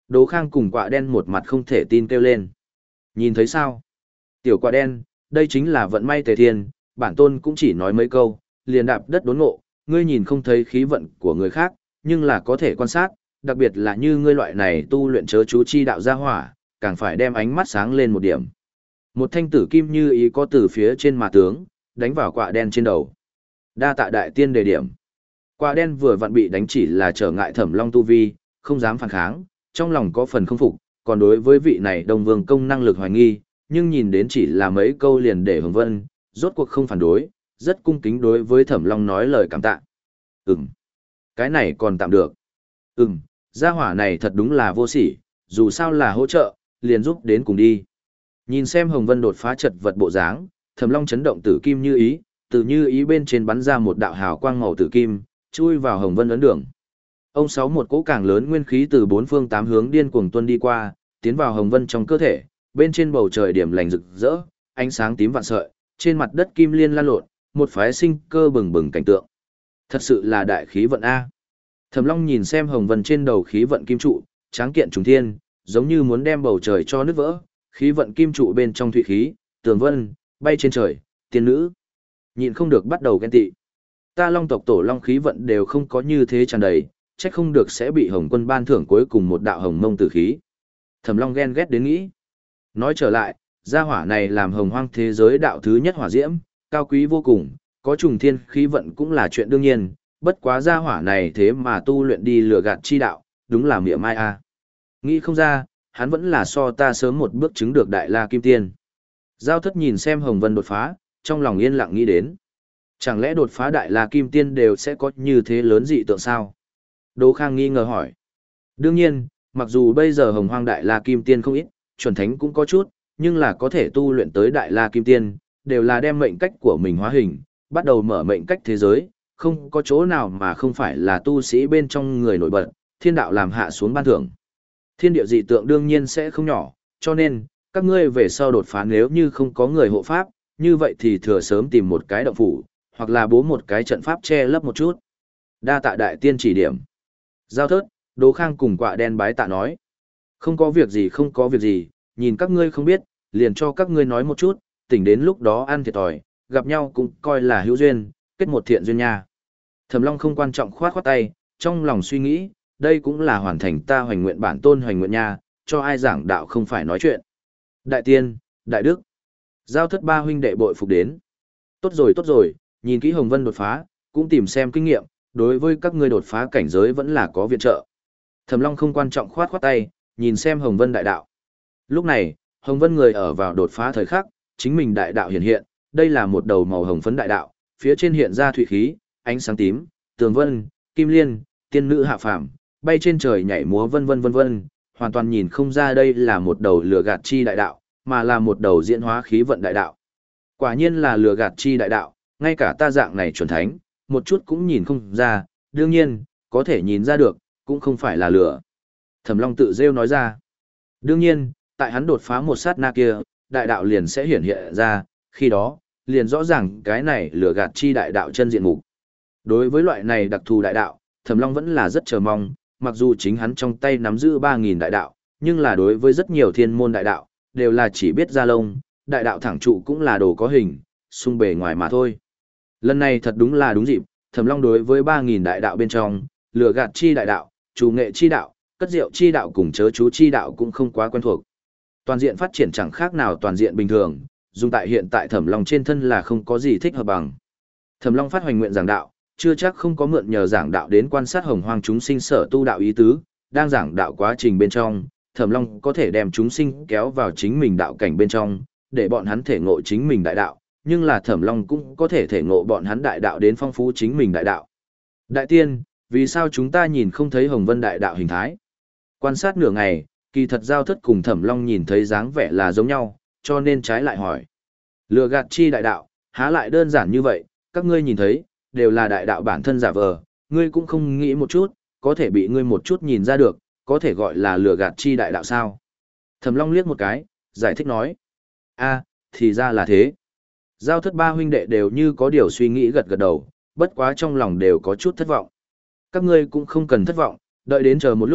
Đỗ Khang cùng Quạ Đen một mặt không thể tin kêu lên. Nhìn thấy sao? Tiểu Quạ Đen, đây chính là vận may tề thiên, bản tôn cũng chỉ nói mấy câu, liền đạp đất đốn ngộ, ngươi nhìn không thấy khí vận của người khác, nhưng là có thể quan sát, đặc biệt là như ngươi loại này tu luyện chớ chú chi đạo gia hỏa, càng phải đem ánh mắt sáng lên một điểm. Một thanh tử kim như ý có từ phía trên mà tướng, đánh vào Quạ Đen trên đầu. Đa tạ đại tiên đề điểm. Quạ Đen vừa vặn bị đánh chỉ là trở ngại Thẩm Long tu vi, không dám phản kháng, trong lòng có phần không phục, còn đối với vị này Đông Vương công năng lực hoài nghi, nhưng nhìn đến chỉ là mấy câu liền để Hồng Vân, rốt cuộc không phản đối, rất cung kính đối với Thẩm Long nói lời cảm tạ. Ừm, cái này còn tạm được. Ừm, gia hỏa này thật đúng là vô sỉ, dù sao là hỗ trợ, liền giúp đến cùng đi. Nhìn xem Hồng Vân đột phá chật vật bộ dáng, Thẩm Long chấn động tử kim như ý, từ như ý bên trên bắn ra một đạo hào quang màu tử kim, chui vào Hồng Vân ấn đường. Ông sáu một cỗ càng lớn nguyên khí từ bốn phương tám hướng điên cuồng tuôn đi qua, tiến vào Hồng Vân trong cơ thể, bên trên bầu trời điểm lành rực rỡ, ánh sáng tím vạn sợi, trên mặt đất kim liên lan lộn, một phái sinh cơ bừng bừng cảnh tượng. Thật sự là đại khí vận a. Thẩm Long nhìn xem Hồng Vân trên đầu khí vận kim trụ, tráng kiện trùng thiên, giống như muốn đem bầu trời cho nứt vỡ, khí vận kim trụ bên trong thủy khí, tường vân, bay trên trời, tiên nữ. Nhịn không được bắt đầu ghen tị. Ta Long tộc tổ long khí vận đều không có như thế tràn đầy, chắc không được sẽ bị Hồng Quân ban thưởng cuối cùng một đạo hồng mông tử khí. Thẩm Long ghen ghét đến nghĩ. Nói trở lại, gia hỏa này làm hồng hoang thế giới đạo thứ nhất hỏa diễm, cao quý vô cùng, có trùng thiên khí vận cũng là chuyện đương nhiên, bất quá gia hỏa này thế mà tu luyện đi lừa gạt chi đạo, đúng là mỉa mai a. Nghĩ không ra, hắn vẫn là so ta sớm một bước chứng được đại la kim tiên. Giao Thất nhìn xem Hồng Vân đột phá, trong lòng yên lặng nghĩ đến. Chẳng lẽ đột phá đại la kim tiên đều sẽ có như thế lớn dị tượng sao? Đỗ Khang nghi ngờ hỏi. Đương nhiên, mặc dù bây giờ hồng hoang đại la kim tiên không ít, chuẩn thánh cũng có chút, nhưng là có thể tu luyện tới đại la kim tiên, đều là đem mệnh cách của mình hóa hình, bắt đầu mở mệnh cách thế giới, không có chỗ nào mà không phải là tu sĩ bên trong người nổi bật, thiên đạo làm hạ xuống ban thưởng. Thiên địa dị tượng đương nhiên sẽ không nhỏ, cho nên, các ngươi về sau đột phá nếu như không có người hộ pháp, như vậy thì thừa sớm tìm một cái động phủ, hoặc là bố một cái trận pháp che lấp một chút. Đa tạ đại tiên chỉ điểm. Giao Thất, Đỗ Khang cùng Quạ Đen bái tạ nói. Không có việc gì không có việc gì, nhìn các ngươi không biết, liền cho các ngươi nói một chút, tỉnh đến lúc đó ăn thiệt thòi, gặp nhau cũng coi là hữu duyên, kết một thiện duyên nha. Thẩm Long không quan trọng khoát khoát tay, trong lòng suy nghĩ, đây cũng là hoàn thành ta hoành nguyện bản tôn hoành nguyện nha, cho ai giảng đạo không phải nói chuyện. Đại tiên, đại đức. Giao Thất ba huynh đệ bội phục đến. Tốt rồi tốt rồi, nhìn kỹ Hồng Vân đột phá, cũng tìm xem kinh nghiệm, đối với các ngươi đột phá cảnh giới vẫn là có viện trợ. Thẩm Long không quan trọng khoát khoát tay, nhìn xem Hồng Vân đại đạo. Lúc này, Hồng Vân người ở vào đột phá thời khắc, chính mình đại đạo hiện hiện, đây là một đầu màu hồng phấn đại đạo, phía trên hiện ra thủy khí, ánh sáng tím, tường vân, kim liên, tiên nữ hạ phàm, bay trên trời nhảy múa vân vân vân vân, hoàn toàn nhìn không ra đây là một đầu lửa gạt chi đại đạo, mà là một đầu diễn hóa khí vận đại đạo. Quả nhiên là lửa gạt chi đại đạo, ngay cả ta dạng này chuẩn thánh, một chút cũng nhìn không ra, đương nhiên, có thể nhìn ra được, cũng không phải là lửa. Thẩm Long tự rêu nói ra. Đương nhiên, tại hắn đột phá một sát na kia, đại đạo liền sẽ hiển hiện ra, khi đó, liền rõ ràng cái này lửa gạt chi đại đạo chân diện mục. Đối với loại này đặc thù đại đạo, Thẩm Long vẫn là rất chờ mong, mặc dù chính hắn trong tay nắm giữ ba nghìn đại đạo, nhưng là đối với rất nhiều thiên môn đại đạo, đều là chỉ biết ra lông, đại đạo thẳng trụ cũng là đồ có hình, xung bề ngoài mà thôi. Lần này thật đúng là đúng dịp, Thẩm Long đối với ba nghìn đại đạo bên trong, lửa gạt chi đại đạo, chủ nghệ chi đạo, cất rượu chi đạo cùng chớ chú chi đạo cũng không quá quen thuộc. Toàn diện phát triển chẳng khác nào toàn diện bình thường, dùng tại hiện tại Thẩm Long trên thân là không có gì thích hợp bằng. Thẩm Long phát hoành nguyện giảng đạo, chưa chắc không có mượn nhờ giảng đạo đến quan sát hồng hoang chúng sinh sở tu đạo ý tứ, đang giảng đạo quá trình bên trong, Thẩm Long có thể đem chúng sinh kéo vào chính mình đạo cảnh bên trong, để bọn hắn thể ngộ chính mình đại đạo, nhưng là Thẩm Long cũng có thể thể ngộ bọn hắn đại đạo đến phong phú chính mình đại đạo. Đại tiên, vì sao chúng ta nhìn không thấy Hồng Vân đại đạo hình thái? Quan sát nửa ngày, kỳ thật Giao Thất cùng Thẩm Long nhìn thấy dáng vẻ là giống nhau, cho nên trái lại hỏi. Lừa gạt chi đại đạo, há lại đơn giản như vậy, các ngươi nhìn thấy, đều là đại đạo bản thân giả vờ, ngươi cũng không nghĩ một chút, có thể bị ngươi một chút nhìn ra được, có thể gọi là lừa gạt chi đại đạo sao? Thẩm Long liếc một cái, giải thích nói. A, thì ra là thế. Giao Thất ba huynh đệ đều như có điều suy nghĩ gật gật đầu, bất quá trong lòng đều có chút thất vọng. Các ngươi cũng không cần thất vọng, đợi đến chờ một lúc,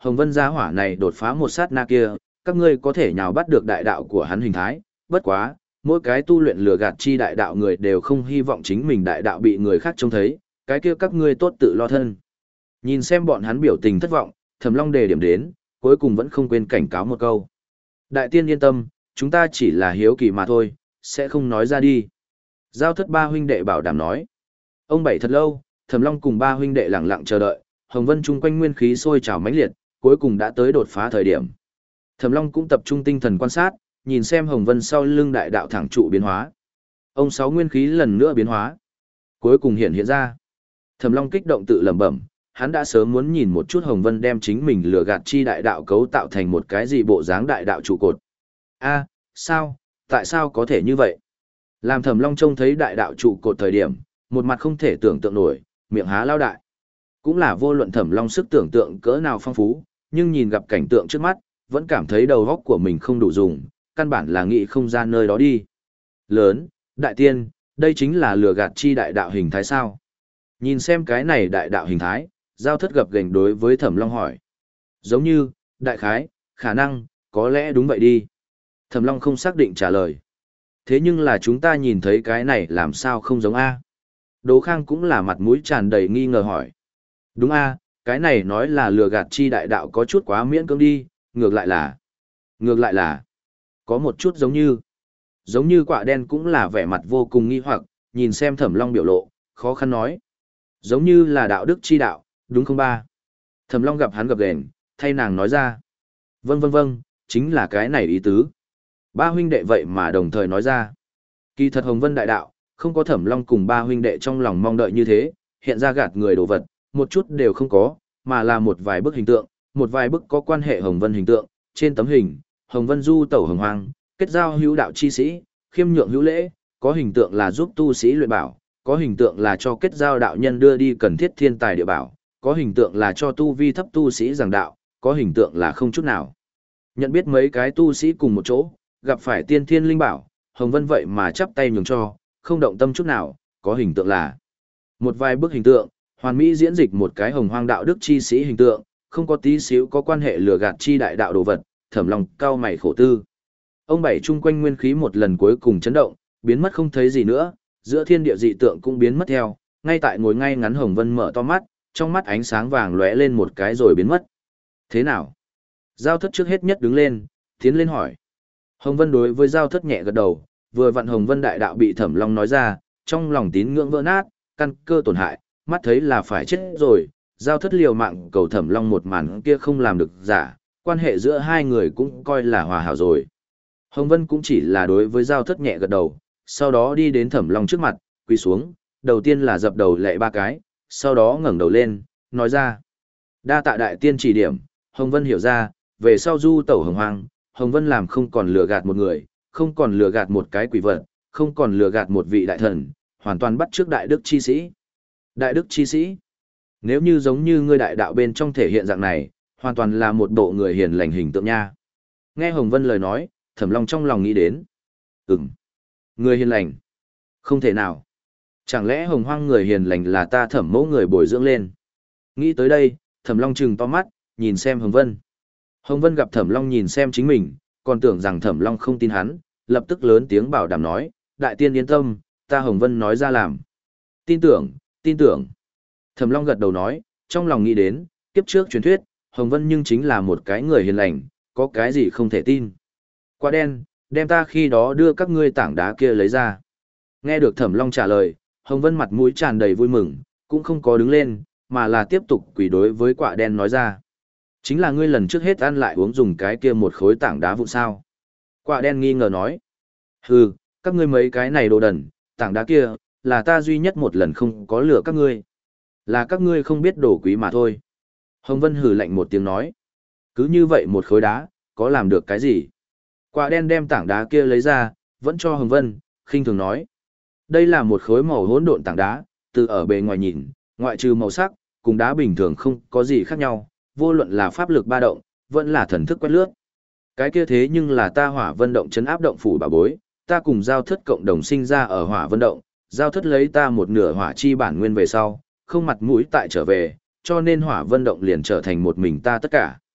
Hồng Vân gia hỏa này đột phá một sát na kia, các ngươi có thể nhào bắt được đại đạo của hắn hình thái, bất quá, mỗi cái tu luyện lừa gạt chi đại đạo người đều không hy vọng chính mình đại đạo bị người khác trông thấy, cái kia các ngươi tốt tự lo thân. Nhìn xem bọn hắn biểu tình thất vọng, Thẩm Long đề điểm đến, cuối cùng vẫn không quên cảnh cáo một câu. Đại tiên yên tâm, chúng ta chỉ là hiếu kỳ mà thôi, sẽ không nói ra đi. Giao thất ba huynh đệ bảo đảm nói. Ông bảy thật lâu, Thẩm Long cùng ba huynh đệ lặng lặng chờ đợi, Hồng Vân chung quanh nguyên khí sôi trào mãnh liệt, cuối cùng đã tới đột phá thời điểm. Thẩm Long cũng tập trung tinh thần quan sát, nhìn xem Hồng Vân sau lưng đại đạo thẳng trụ biến hóa. Ông sáu nguyên khí lần nữa biến hóa, cuối cùng hiện hiện ra. Thẩm Long kích động tự lẩm bẩm, hắn đã sớm muốn nhìn một chút Hồng Vân đem chính mình lừa gạt chi đại đạo cấu tạo thành một cái gì bộ dáng đại đạo trụ cột. A, sao, tại sao có thể như vậy? Làm Thẩm Long trông thấy đại đạo trụ cột thời điểm, một mặt không thể tưởng tượng nổi, miệng há lao đại. Cũng là vô luận Thẩm Long sức tưởng tượng cỡ nào phong phú, nhưng nhìn gặp cảnh tượng trước mắt, vẫn cảm thấy đầu óc của mình không đủ dùng, căn bản là nghĩ không ra nơi đó đi. Lớn, đại tiên, đây chính là lừa gạt chi đại đạo hình thái sao? Nhìn xem cái này đại đạo hình thái, Giao Thất gập ghềnh đối với Thẩm Long hỏi. Giống như, đại khái, khả năng, có lẽ đúng vậy đi. Thẩm Long không xác định trả lời. Thế nhưng là chúng ta nhìn thấy cái này làm sao không giống A? Đỗ Khang cũng là mặt mũi tràn đầy nghi ngờ hỏi. Đúng A, cái này nói là lừa gạt chi đại đạo có chút quá miễn cưỡng đi, ngược lại là... Ngược lại là... Có một chút giống như... Giống như Quạ Đen cũng là vẻ mặt vô cùng nghi hoặc, nhìn xem Thẩm Long biểu lộ, khó khăn nói. Giống như là đạo đức chi đạo, đúng không ba? Thẩm Long gặp hắn gập ghềnh, thay nàng nói ra. Vâng vâng vâng, chính là cái này ý tứ. Ba huynh đệ vậy mà đồng thời nói ra. Kỳ thật Hồng Vân đại đạo, không có Thẩm Long cùng ba huynh đệ trong lòng mong đợi như thế, hiện ra gạt người đồ vật, một chút đều không có, mà là một vài bức hình tượng, một vài bức có quan hệ Hồng Vân hình tượng. Trên tấm hình, Hồng Vân du tẩu hồng hoang, kết giao hữu đạo chi sĩ, khiêm nhượng hữu lễ, có hình tượng là giúp tu sĩ luyện bảo, có hình tượng là cho kết giao đạo nhân đưa đi cần thiết thiên tài địa bảo, có hình tượng là cho tu vi thấp tu sĩ giảng đạo, có hình tượng là không chút nào. Nhận biết mấy cái tu sĩ cùng một chỗ, gặp phải tiên thiên linh bảo, Hồng Vân vậy mà chắp tay nhường cho, không động tâm chút nào, có hình tượng là một vài bức hình tượng, hoàn mỹ diễn dịch một cái hồng hoang đạo đức chi sĩ hình tượng, không có tí xíu có quan hệ lừa gạt chi đại đạo đồ vật, Thẩm Long cao mày khổ tư. Ông bảy chung quanh nguyên khí một lần cuối cùng chấn động, biến mất không thấy gì nữa, giữa thiên địa dị tượng cũng biến mất theo, ngay tại ngồi ngay ngắn Hồng Vân mở to mắt, trong mắt ánh sáng vàng lóe lên một cái rồi biến mất. Thế nào? Giao Thất trước hết nhất đứng lên, tiến lên hỏi. Hồng Vân đối với Giao Thất nhẹ gật đầu, vừa vặn Hồng Vân đại đạo bị Thẩm Long nói ra, trong lòng tín ngưỡng vỡ nát, căn cơ tổn hại, mắt thấy là phải chết rồi, Giao Thất liều mạng cầu Thẩm Long một màn kia không làm được giả, quan hệ giữa hai người cũng coi là hòa hảo rồi. Hồng Vân cũng chỉ là đối với Giao Thất nhẹ gật đầu, sau đó đi đến Thẩm Long trước mặt, quỳ xuống, đầu tiên là dập đầu lạy ba cái, sau đó ngẩng đầu lên, nói ra. Đa tạ đại tiên chỉ điểm, Hồng Vân hiểu ra, về sau du tẩu hồng hoang, Hồng Vân làm không còn lừa gạt một người, không còn lừa gạt một cái quỷ vật, không còn lừa gạt một vị đại thần, hoàn toàn bắt trước đại đức chi sĩ. Đại đức chi sĩ? Nếu như giống như ngươi đại đạo bên trong thể hiện dạng này, hoàn toàn là một bộ người hiền lành hình tượng nha. Nghe Hồng Vân lời nói, Thẩm Long trong lòng nghĩ đến. Ừm, người hiền lành. Không thể nào. Chẳng lẽ hồng hoang người hiền lành là ta Thẩm mẫu người bồi dưỡng lên? Nghĩ tới đây, Thẩm Long trừng to mắt, nhìn xem Hồng Vân. Hồng Vân gặp Thẩm Long nhìn xem chính mình, còn tưởng rằng Thẩm Long không tin hắn, lập tức lớn tiếng bảo đảm nói, đại tiên yên tâm, ta Hồng Vân nói ra làm. Tin tưởng, tin tưởng. Thẩm Long gật đầu nói, trong lòng nghĩ đến, kiếp trước truyền thuyết, Hồng Vân nhưng chính là một cái người hiền lành, có cái gì không thể tin. Quá đen, đem ta khi đó đưa các ngươi tảng đá kia lấy ra. Nghe được Thẩm Long trả lời, Hồng Vân mặt mũi tràn đầy vui mừng, cũng không có đứng lên, mà là tiếp tục quỳ đối với Quạ Đen nói ra. Chính là ngươi lần trước hết ăn lại uống dùng cái kia một khối tảng đá vụn sao. Quạ Đen nghi ngờ nói. Hừ, các ngươi mấy cái này đồ đần, tảng đá kia, là ta duy nhất một lần không có lừa các ngươi. Là các ngươi không biết đồ quý mà thôi. Hồng Vân hừ lạnh một tiếng nói. Cứ như vậy một khối đá, có làm được cái gì? Quạ Đen đem tảng đá kia lấy ra, vẫn cho Hồng Vân, khinh thường nói. Đây là một khối màu hỗn độn tảng đá, từ ở bề ngoài nhìn, ngoại trừ màu sắc, cùng đá bình thường không có gì khác nhau, vô luận là pháp lực ba động, vẫn là thần thức quét lướt. Cái kia thế nhưng là ta Hỏa Vân động trấn áp động phủ bảo bối, ta cùng Giao Thất cộng đồng sinh ra ở Hỏa Vân động, Giao Thất lấy ta một nửa hỏa chi bản nguyên về sau, không mặt mũi tại trở về, cho nên Hỏa Vân động liền trở thành một mình ta tất cả.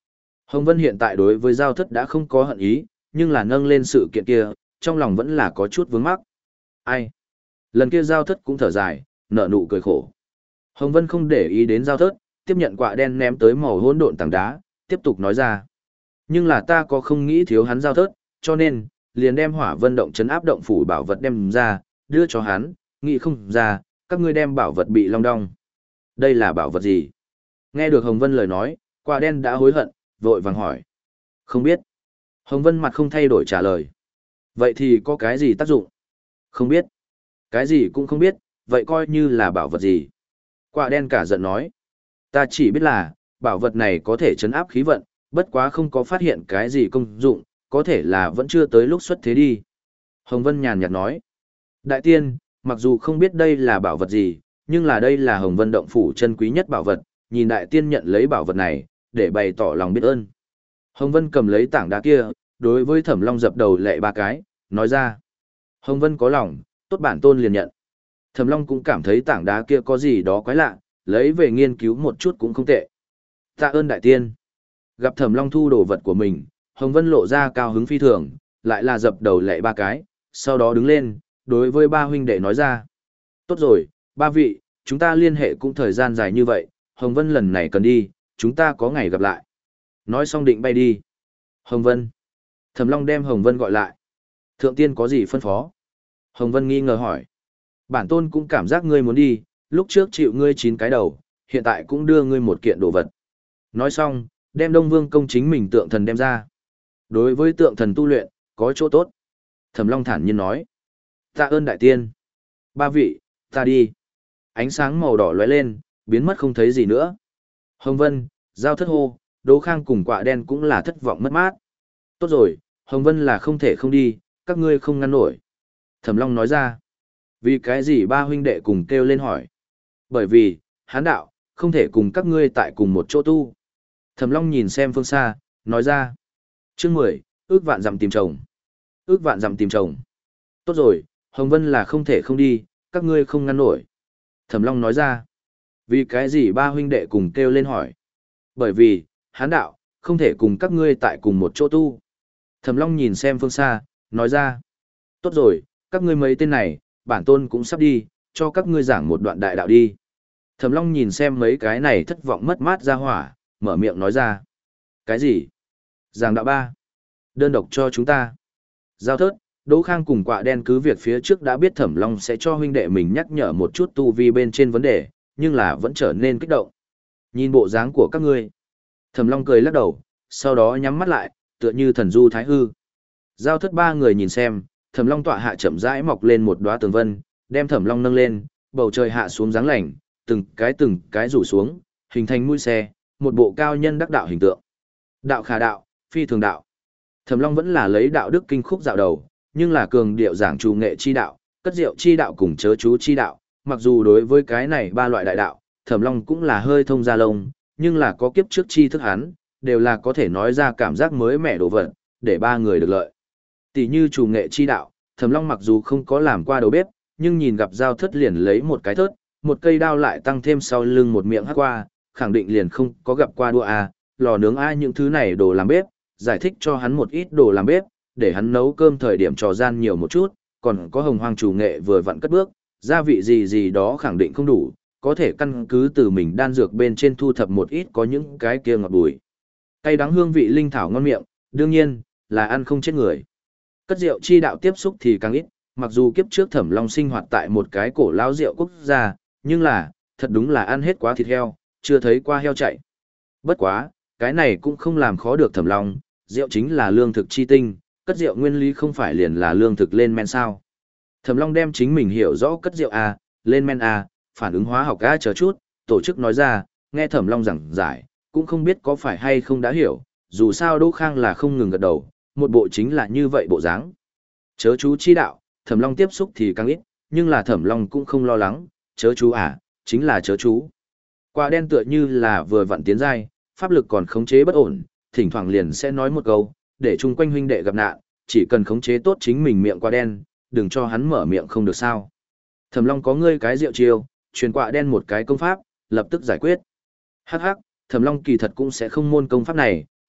Hồng Vân hiện tại đối với giao thất đã không có hận ý, nhưng là nâng lên sự kiện kia, trong lòng vẫn là có chút vướng mắc. Ai? Lần kia giao thất cũng thở dài, nở nụ cười khổ. Hồng Vân không để ý đến giao thất, tiếp nhận quạ đen ném tới màu hỗn độn tảng đá, tiếp tục nói ra. Nhưng là ta có không nghĩ thiếu hắn giao thất, cho nên, liền đem hỏa vân động chấn áp động phủ bảo vật đem ra, đưa cho hắn, nghĩ không ra, các ngươi đem bảo vật bị long đong. Đây là bảo vật gì? Nghe được Hồng Vân lời nói, quạ đen đã hối hận, vội vàng hỏi. Không biết. Hồng Vân mặt không thay đổi trả lời. Vậy thì có cái gì tác dụng? Không biết. Cái gì cũng không biết, vậy coi như là bảo vật gì? Quạ đen cả giận nói. Ta chỉ biết là, bảo vật này có thể chấn áp khí vận, bất quá không có phát hiện cái gì công dụng, có thể là vẫn chưa tới lúc xuất thế đi. Hồng Vân nhàn nhạt nói. Đại tiên, mặc dù không biết đây là bảo vật gì, nhưng là đây là Hồng Vân động phủ chân quý nhất bảo vật, nhìn đại tiên nhận lấy bảo vật này, để bày tỏ lòng biết ơn. Hồng Vân cầm lấy tảng đá kia, đối với Thẩm Long dập đầu lệ ba cái, nói ra. Hồng Vân có lòng, tốt bản tôn liền nhận. Thẩm Long cũng cảm thấy tảng đá kia có gì đó quái lạ, lấy về nghiên cứu một chút cũng không tệ. Tạ ơn đại tiên. Gặp Thẩm Long thu đồ vật của mình, Hồng Vân lộ ra cao hứng phi thường, lại là dập đầu lệ ba cái, sau đó đứng lên, đối với ba huynh đệ nói ra. Tốt rồi, ba vị, chúng ta liên hệ cũng thời gian dài như vậy, Hồng Vân lần này cần đi, chúng ta có ngày gặp lại. Nói xong định bay đi. Hồng Vân. Thẩm Long đem Hồng Vân gọi lại. Thượng tiên có gì phân phó? Hồng Vân nghi ngờ hỏi. Bản tôn cũng cảm giác ngươi muốn đi, lúc trước chịu ngươi chín cái đầu, hiện tại cũng đưa ngươi một kiện đồ vật. Nói xong, đem Đông Vương công chính mình tượng thần đem ra. Đối với tượng thần tu luyện, có chỗ tốt. Thẩm Long thản nhiên nói. Tạ ơn đại tiên. Ba vị, ta đi. Ánh sáng màu đỏ lóe lên, biến mất không thấy gì nữa. Hồng Vân, Giao Thất hô, Đỗ Khang cùng Quạ Đen cũng là thất vọng mất mát. Tốt rồi, Hồng Vân là không thể không đi, các ngươi không ngăn nổi. Thẩm Long nói ra. Vì cái gì ba huynh đệ cùng kêu lên hỏi? Bởi vì, hán đạo, không thể cùng các ngươi tại cùng một chỗ tu. Thẩm Long nhìn xem phương xa, nói ra. Chương mười, ước vạn dặm tìm chồng. Ước vạn dặm tìm chồng. Tốt rồi, Hồng Vân là không thể không đi, các ngươi không ngăn nổi. Thẩm Long nói ra. Vì cái gì ba huynh đệ cùng kêu lên hỏi? Bởi vì, hán đạo, không thể cùng các ngươi tại cùng một chỗ tu. Thẩm Long nhìn xem phương xa, nói ra. Tốt rồi, các ngươi mấy tên này, bản tôn cũng sắp đi, cho các ngươi giảng một đoạn đại đạo đi. Thẩm Long nhìn xem mấy cái này thất vọng mất mát ra hỏa, mở miệng nói ra. Cái gì? Giảng đạo ba. Đơn độc cho chúng ta. Giao Thớt, Đỗ Khang cùng Quạ Đen cứ việc phía trước đã biết Thẩm Long sẽ cho huynh đệ mình nhắc nhở một chút tu vi bên trên vấn đề, nhưng là vẫn trở nên kích động. Nhìn bộ dáng của các ngươi. Thẩm Long cười lắc đầu, sau đó nhắm mắt lại, tựa như thần du thái hư. Giao Thất ba người nhìn xem, Thẩm Long tọa hạ chậm rãi mọc lên một đóa tường vân, đem Thẩm Long nâng lên, bầu trời hạ xuống dáng lành, từng cái từng cái rủ xuống, hình thành mũi xe, một bộ cao nhân đắc đạo hình tượng. Đạo khả đạo, phi thường đạo. Thẩm Long vẫn là lấy đạo đức kinh khúc dạo đầu, nhưng là cường điệu giảng trù nghệ chi đạo, cất diệu chi đạo cùng chớ chú chi đạo, mặc dù đối với cái này ba loại đại đạo, Thẩm Long cũng là hơi thông gia lông, nhưng là có kiếp trước chi thức hắn, đều là có thể nói ra cảm giác mới mẻ đồ vật, để ba người được lợi. Tỷ như trù nghệ chi đạo, Thẩm Long mặc dù không có làm qua đầu bếp, nhưng nhìn gặp Giao Thất liền lấy một cái thớt, một cây đao lại tăng thêm sau lưng một miệng hắc qua, khẳng định liền không có gặp qua đua a, lò nướng a những thứ này đồ làm bếp, giải thích cho hắn một ít đồ làm bếp, để hắn nấu cơm thời điểm trò gian nhiều một chút, còn có hồng hoang chủ nghệ vừa vặn cất bước, gia vị gì gì đó khẳng định không đủ, có thể căn cứ từ mình đan dược bên trên thu thập một ít có những cái kia ngọt bùi. Cay đắng hương vị linh thảo ngon miệng, đương nhiên là ăn không chết người. Cất rượu chi đạo tiếp xúc thì càng ít, mặc dù kiếp trước Thẩm Long sinh hoạt tại một cái cổ lao rượu quốc gia, nhưng là, thật đúng là ăn hết quá thịt heo, chưa thấy qua heo chạy. Bất quá, cái này cũng không làm khó được Thẩm Long, rượu chính là lương thực chi tinh, cất rượu nguyên lý không phải liền là lương thực lên men sao. Thẩm Long đem chính mình hiểu rõ cất rượu A, lên men A, phản ứng hóa học A chờ chút, tổ chức nói ra, nghe Thẩm Long giảng giải, cũng không biết có phải hay không đã hiểu, dù sao Đỗ Khang là không ngừng gật đầu, một bộ chính là như vậy bộ dáng. Chớ chú chi đạo, Thẩm Long tiếp xúc thì càng ít, nhưng là Thẩm Long cũng không lo lắng, chớ chú à, chính là chớ chú. Quả đen tựa như là vừa vặn tiến giai, pháp lực còn khống chế bất ổn, thỉnh thoảng liền sẽ nói một câu, để chung quanh huynh đệ gặp nạn, chỉ cần khống chế tốt chính mình miệng quả đen, đừng cho hắn mở miệng không được sao. Thẩm Long có ngươi cái rượu chiêu, truyền quả đen một cái công pháp, lập tức giải quyết. Hắc hắc, Thẩm Long kỳ thật cũng sẽ không môn công pháp này,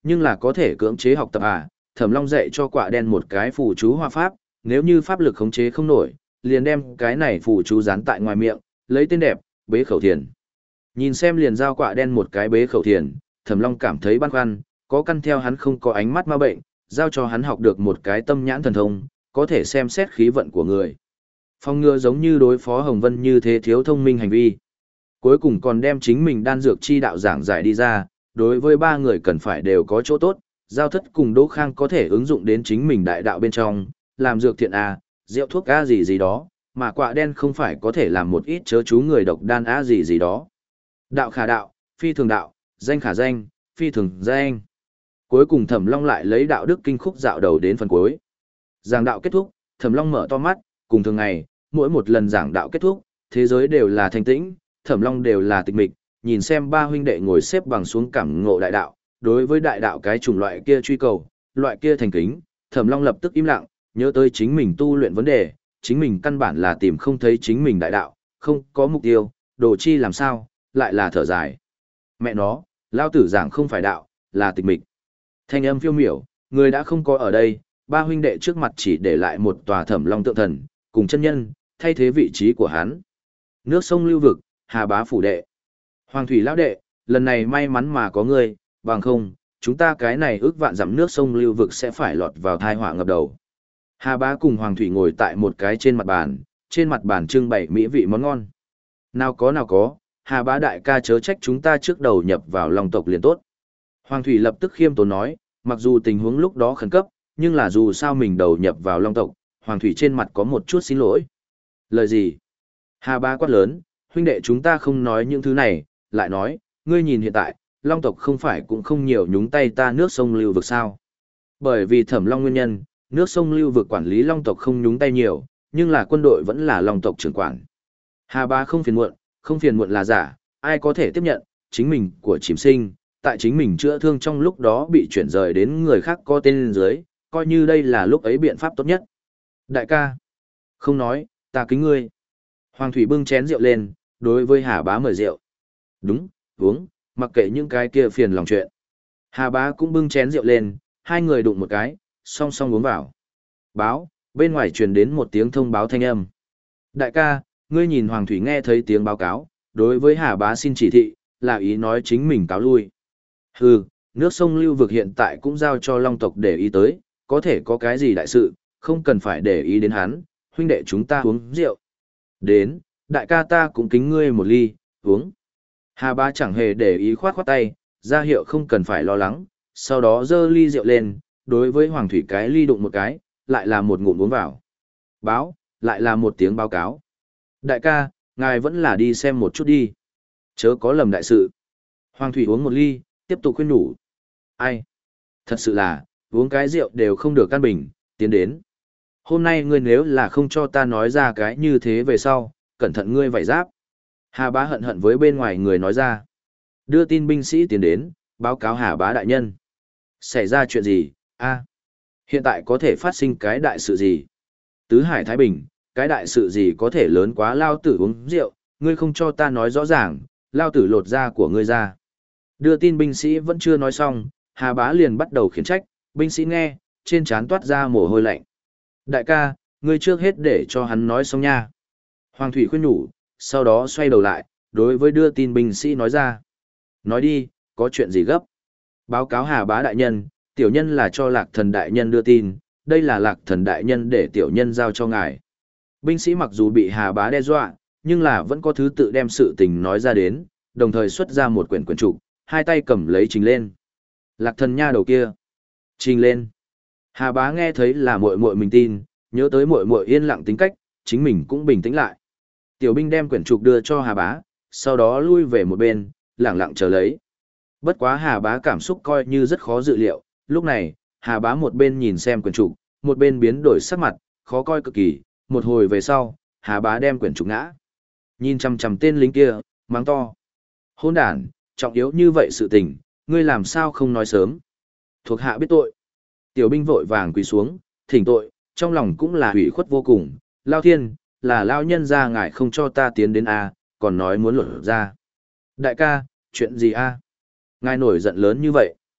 nhưng là có thể cưỡng chế học tập à, Thẩm Long dạy cho quạ đen một cái phù chú hoa pháp, nếu như pháp lực khống chế không nổi, liền đem cái này phù chú dán tại ngoài miệng, lấy tên đẹp, bế khẩu thiền. Nhìn xem liền giao quạ đen một cái bế khẩu thiền, Thẩm Long cảm thấy băn khoăn, có căn theo hắn không có ánh mắt ma bệnh, giao cho hắn học được một cái tâm nhãn thần thông, có thể xem xét khí vận của người. Phong ngừa giống như đối phó Hồng Vân như thế thiếu thông minh hành vi. Cuối cùng còn đem chính mình đan dược chi đạo giảng giải đi ra, đối với ba người cần phải đều có chỗ tốt, giao thất cùng Đỗ Khang có thể ứng dụng đến chính mình đại đạo bên trong, làm dược thiện A, rượu thuốc A gì gì đó, mà quạ đen không phải có thể làm một ít chớ chú người độc đan A gì gì đó. Đạo khả đạo, phi thường đạo, danh khả danh, phi thường danh. Cuối cùng Thẩm Long lại lấy đạo đức kinh khúc dạo đầu đến phần cuối. Giảng đạo kết thúc, Thẩm Long mở to mắt, cùng thường ngày, mỗi một lần giảng đạo kết thúc, thế giới đều là thanh tĩnh, Thẩm Long đều là tịch mịch, nhìn xem ba huynh đệ ngồi xếp bằng xuống cảm ngộ đại đạo, đối với đại đạo cái chủng loại kia truy cầu, loại kia thành kính, Thẩm Long lập tức im lặng, nhớ tới chính mình tu luyện vấn đề, chính mình căn bản là tìm không thấy chính mình đại đạo, không có mục tiêu, đồ chi làm sao, lại là thở dài. Mẹ nó, lao tử giảng không phải đạo, là tịch mịch. Thanh âm phiêu miểu, người đã không có ở đây, ba huynh đệ trước mặt chỉ để lại một tòa Thẩm Long tượng thần, cùng chân nhân, thay thế vị trí của hắn. Nước sông lưu vực, Hà Bá phủ đệ. Hoàng thủy lão đệ, lần này may mắn mà có ngươi, bằng không, chúng ta cái này ước vạn dặm nước sông lưu vực sẽ phải lọt vào thai họa ngập đầu. Hà Bá cùng Hoàng thủy ngồi tại một cái trên mặt bàn, trên mặt bàn trưng bày mỹ vị món ngon. Nào có nào có, Hà Bá đại ca chớ trách chúng ta trước đầu nhập vào Long tộc liền tốt. Hoàng thủy lập tức khiêm tốn nói, mặc dù tình huống lúc đó khẩn cấp, nhưng là dù sao mình đầu nhập vào Long tộc, Hoàng thủy trên mặt có một chút xin lỗi. Lời gì? Hà Bá quát lớn, huynh đệ chúng ta không nói những thứ này, lại nói, ngươi nhìn hiện tại, Long tộc không phải cũng không nhiều nhúng tay ta nước sông lưu vực sao. Bởi vì Thẩm Long nguyên nhân, nước sông lưu vực quản lý Long tộc không nhúng tay nhiều, nhưng là quân đội vẫn là Long tộc trưởng quản. Hà Bá không phiền muộn, không phiền muộn là giả, ai có thể tiếp nhận, chính mình của chìm sinh, tại chính mình chữa thương trong lúc đó bị chuyển rời đến người khác có tên dưới, coi như đây là lúc ấy biện pháp tốt nhất. Đại ca, không nói, ta kính ngươi. Hoàng thủy bưng chén rượu lên, đối với Hà Bá mời rượu. Đúng, uống, mặc kệ những cái kia phiền lòng chuyện. Hà Bá cũng bưng chén rượu lên, hai người đụng một cái, song song uống vào. Báo, bên ngoài truyền đến một tiếng thông báo thanh âm. Đại ca, ngươi nhìn Hoàng thủy nghe thấy tiếng báo cáo, đối với Hà Bá xin chỉ thị, là ý nói chính mình cáo lui. Hừ, nước sông lưu vực hiện tại cũng giao cho Long tộc để ý tới, có thể có cái gì đại sự, không cần phải để ý đến hắn, huynh đệ chúng ta uống rượu. Đến, đại ca ta cũng kính ngươi một ly, uống. Hà Bá chẳng hề để ý khoát khoát tay, ra hiệu không cần phải lo lắng, sau đó dơ ly rượu lên, đối với Hoàng thủy cái ly đụng một cái, lại là một ngụm uống vào. Báo, lại là một tiếng báo cáo. Đại ca, ngài vẫn là đi xem một chút đi. Chớ có lầm đại sự. Hoàng thủy uống một ly, tiếp tục khuyên nhủ. Ai? Thật sự là, uống cái rượu đều không được căn bình, tiến đến. Hôm nay ngươi nếu là không cho ta nói ra cái như thế về sau, cẩn thận ngươi vảy giáp. Hà Bá hận hận với bên ngoài người nói ra. Đưa tin binh sĩ tiến đến, báo cáo Hà Bá đại nhân. Xảy ra chuyện gì? A, hiện tại có thể phát sinh cái đại sự gì? Tứ Hải Thái Bình, cái đại sự gì có thể lớn quá lao tử uống rượu, ngươi không cho ta nói rõ ràng, lao tử lột da của ngươi ra. Đưa tin binh sĩ vẫn chưa nói xong, Hà Bá liền bắt đầu khiển trách, binh sĩ nghe, trên trán toát ra mồ hôi lạnh. Đại ca, ngươi trước hết để cho hắn nói xong nha. Hoàng thủy khuyên nhủ, sau đó xoay đầu lại, đối với đưa tin binh sĩ nói ra. Nói đi, có chuyện gì gấp? Báo cáo Hà Bá đại nhân, tiểu nhân là cho Lạc Thần đại nhân đưa tin, đây là Lạc Thần đại nhân để tiểu nhân giao cho ngài. Binh sĩ mặc dù bị Hà Bá đe dọa, nhưng là vẫn có thứ tự đem sự tình nói ra đến, đồng thời xuất ra một quyển quyển trục, hai tay cầm lấy trình lên. Lạc Thần nha đầu kia. Trình lên. Hà Bá nghe thấy là muội muội mình tin, nhớ tới muội muội yên lặng tính cách, chính mình cũng bình tĩnh lại. Tiểu binh đem quyển trục đưa cho Hà Bá, sau đó lui về một bên, lặng lặng chờ lấy. Bất quá Hà Bá cảm xúc coi như rất khó dự liệu, lúc này, Hà Bá một bên nhìn xem quyển trục, một bên biến đổi sắc mặt, khó coi cực kỳ, một hồi về sau, Hà Bá đem quyển trục ngã. Nhìn chằm chằm tên lính kia, mắng to. Hỗn đản, trọng yếu như vậy sự tình, ngươi làm sao không nói sớm? Thuộc hạ biết tội. Tiểu binh vội vàng quỳ xuống, thỉnh tội, trong lòng cũng là hủy khuất vô cùng, Lao Thiên, là Lao nhân ra ngài không cho ta tiến đến A, còn nói muốn lột ra. Đại ca, chuyện gì A? Ngài nổi giận lớn như vậy.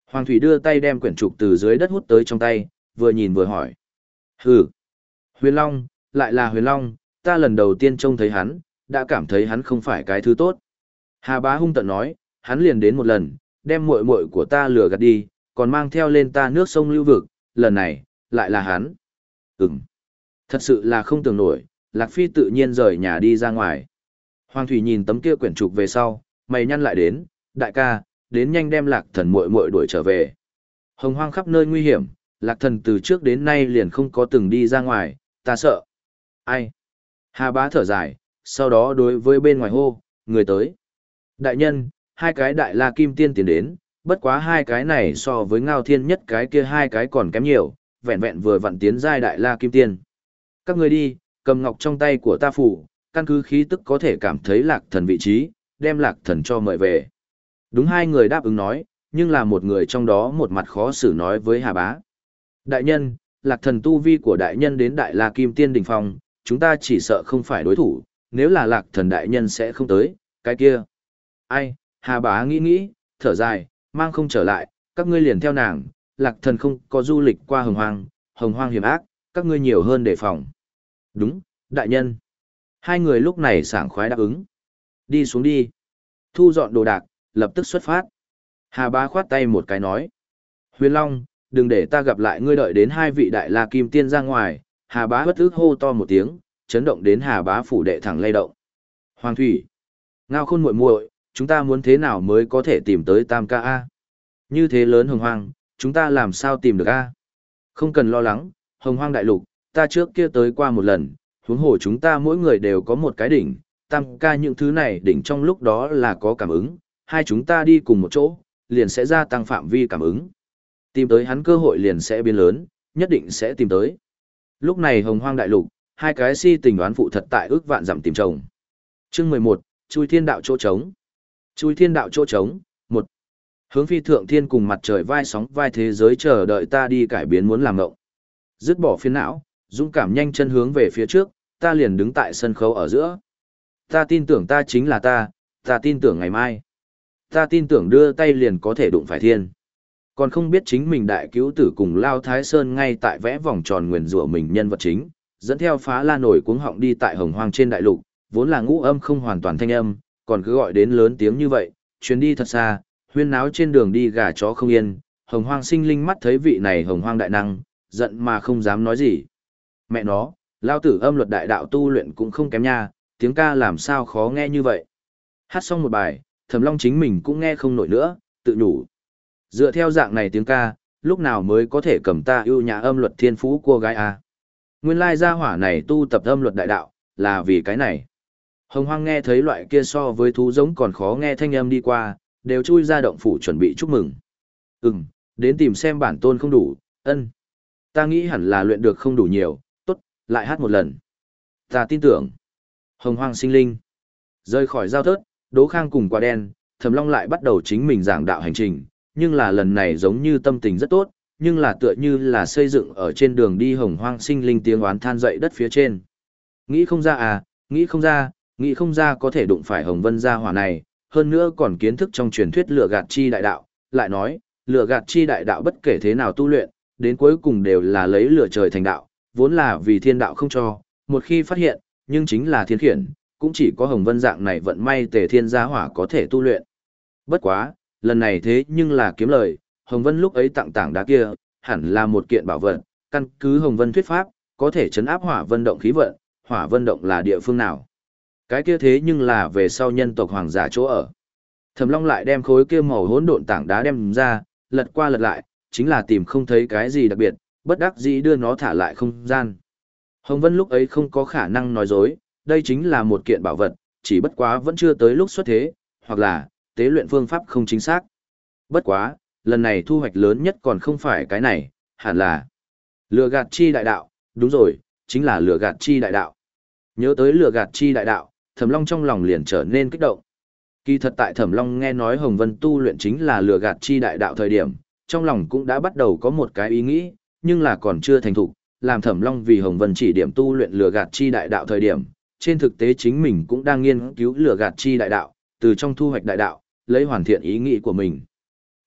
Hoàng Thủy đưa tay đem quyển trục từ dưới đất hút tới trong tay, vừa nhìn vừa hỏi. Hừ, Huyền Long, lại là Huyền Long, ta lần đầu tiên trông thấy hắn, đã cảm thấy hắn không phải cái thứ tốt. Hà Bá hung tợn nói, hắn liền đến một lần, đem muội muội của ta lừa gạt đi, còn mang theo lên ta nước sông lưu vực, lần này, lại là hắn. Ừm, thật sự là không tưởng nổi, Lạc Phi tự nhiên rời nhà đi ra ngoài. Hoàng Thủy nhìn tấm kia quyển trục về sau, mày nhăn lại đến, đại ca, đến nhanh đem Lạc Thần muội muội đuổi trở về. Hồng hoang khắp nơi nguy hiểm, Lạc Thần từ trước đến nay liền không có từng đi ra ngoài, ta sợ. Ai? Hà Bá thở dài, sau đó đối với bên ngoài hô, người tới. Đại nhân, hai cái đại la kim tiên tiến đến, bất quá hai cái này so với ngao thiên nhất cái kia hai cái còn kém nhiều, vẹn vẹn vừa vặn tiến giai đại la kim tiên. Các người đi, cầm ngọc trong tay của ta phủ, căn cứ khí tức có thể cảm thấy Lạc Thần vị trí, đem Lạc Thần cho mời về. Đúng, hai người đáp ứng nói, nhưng là một người trong đó một mặt khó xử nói với Hà Bá. Đại nhân, Lạc Thần tu vi của đại nhân đến đại la kim tiên đỉnh phong, chúng ta chỉ sợ không phải đối thủ, nếu là Lạc Thần đại nhân sẽ không tới, cái kia. Ai, Hà Bá nghĩ nghĩ, thở dài, mang không trở lại, các ngươi liền theo nàng, Lạc Thần không có du lịch qua hồng hoang, hồng hoang hiểm ác, các ngươi nhiều hơn đề phòng. Đúng, đại nhân. Hai người lúc này sảng khoái đáp ứng. Đi xuống đi. Thu dọn đồ đạc, lập tức xuất phát. Hà Bá khoát tay một cái nói. Huyền Long, đừng để ta gặp lại ngươi, đợi đến hai vị đại la kim tiên ra ngoài. Hà Bá bất ức hô to một tiếng, chấn động đến Hà Bá phủ đệ thẳng lay động. Hoàng Thủy, Ngao Khôn muội muội, chúng ta muốn thế nào mới có thể tìm tới Tam ca a? Như thế lớn hồng hoang, chúng ta làm sao tìm được a? Không cần lo lắng, hồng hoang đại lục, ta trước kia tới qua một lần, huống hồ chúng ta mỗi người đều có một cái đỉnh, Tam ca những thứ này đỉnh trong lúc đó là có cảm ứng, hai chúng ta đi cùng một chỗ, liền sẽ gia tăng phạm vi cảm ứng. Tìm tới hắn cơ hội liền sẽ biến lớn, nhất định sẽ tìm tới. Lúc này hồng hoang đại lục, hai cái si tình đoán phụ thật tại ước vạn dặm tìm chồng. Chương mười một, chui thiên đạo chỗ trống. Chui thiên đạo chỗ trống, một. Hướng phi thượng thiên cùng mặt trời vai sóng vai thế giới chờ đợi ta đi cải biến muốn làm ngộng. Dứt bỏ phiền não, dũng cảm nhanh chân hướng về phía trước, ta liền đứng tại sân khấu ở giữa. Ta tin tưởng ta chính là ta, ta tin tưởng ngày mai. Ta tin tưởng đưa tay liền có thể đụng phải thiên. Còn không biết chính mình đại cứu tử cùng Lao Thái Sơn ngay tại vẽ vòng tròn nguyền rủa mình nhân vật chính, dẫn theo phá la nổi cuống họng đi tại hồng hoang trên đại lục, vốn là ngũ âm không hoàn toàn thanh âm, còn cứ gọi đến lớn tiếng như vậy, chuyến đi thật xa, huyên náo trên đường đi gà chó không yên, hồng hoang sinh linh mắt thấy vị này hồng hoang đại năng, giận mà không dám nói gì. Mẹ nó, Lao tử âm luật đại đạo tu luyện cũng không kém nha, tiếng ca làm sao khó nghe như vậy. Hát xong một bài, Thẩm Long chính mình cũng nghe không nổi nữa, tự nhủ. Dựa theo dạng này tiếng ca, lúc nào mới có thể cầm ta ưu nhã âm luật thiên phú cô gái à? Nguyên lai gia hỏa này tu tập âm luật đại đạo, là vì cái này. Hồng Hoang nghe thấy loại kia so với thú giống còn khó nghe thanh âm đi qua, đều chui ra động phủ chuẩn bị chúc mừng. Ừm, đến tìm xem bản tôn không đủ, ân. Ta nghĩ hẳn là luyện được không đủ nhiều, tốt, lại hát một lần. Ta tin tưởng. Hồng Hoang sinh linh. Rơi khỏi giao thớt, Đỗ Khang cùng quả đen, Thẩm Long lại bắt đầu chính mình giảng đạo hành trình, nhưng là lần này giống như tâm tình rất tốt, nhưng là tựa như là xây dựng ở trên đường đi hồng hoang sinh linh tiếng oán than dậy đất phía trên. Nghĩ không ra à, nghĩ không ra, nghĩ không ra có thể đụng phải Hồng Vân gia hỏa này, hơn nữa còn kiến thức trong truyền thuyết lửa gạt chi đại đạo, lại nói, lửa gạt chi đại đạo bất kể thế nào tu luyện, đến cuối cùng đều là lấy lửa trời thành đạo, vốn là vì thiên đạo không cho, một khi phát hiện, nhưng chính là thiên khiển, cũng chỉ có Hồng Vân dạng này vận may tề thiên gia hỏa có thể tu luyện. Bất quá, lần này thế nhưng là kiếm lời, Hồng Vân lúc ấy tặng tảng đá kia, hẳn là một kiện bảo vật, căn cứ Hồng Vân thuyết pháp, có thể chấn áp hỏa vân động khí vận, hỏa vân động là địa phương nào. Cái kia thế nhưng là về sau nhân tộc hoàng giả chỗ ở. Thẩm Long lại đem khối kia màu hỗn độn tảng đá đem ra, lật qua lật lại, chính là tìm không thấy cái gì đặc biệt, bất đắc dĩ đưa nó thả lại không gian. Hồng Vân lúc ấy không có khả năng nói dối, đây chính là một kiện bảo vật, chỉ bất quá vẫn chưa tới lúc xuất thế, hoặc là tế luyện phương pháp không chính xác. Bất quá, lần này thu hoạch lớn nhất còn không phải cái này, hẳn là lừa gạt chi đại đạo, đúng rồi, chính là lừa gạt chi đại đạo. Nhớ tới lừa gạt chi đại đạo, Thẩm Long trong lòng liền trở nên kích động. Kỳ thật tại Thẩm Long nghe nói Hồng Vân tu luyện chính là lừa gạt chi đại đạo thời điểm, trong lòng cũng đã bắt đầu có một cái ý nghĩ, nhưng là còn chưa thành thục, làm Thẩm Long vì Hồng Vân chỉ điểm tu luyện lừa gạt chi đại đạo thời điểm, trên thực tế chính mình cũng đang nghiên cứu lừa gạt chi đại đạo, từ trong thu hoạch đại đạo, lấy hoàn thiện ý nghĩ của mình.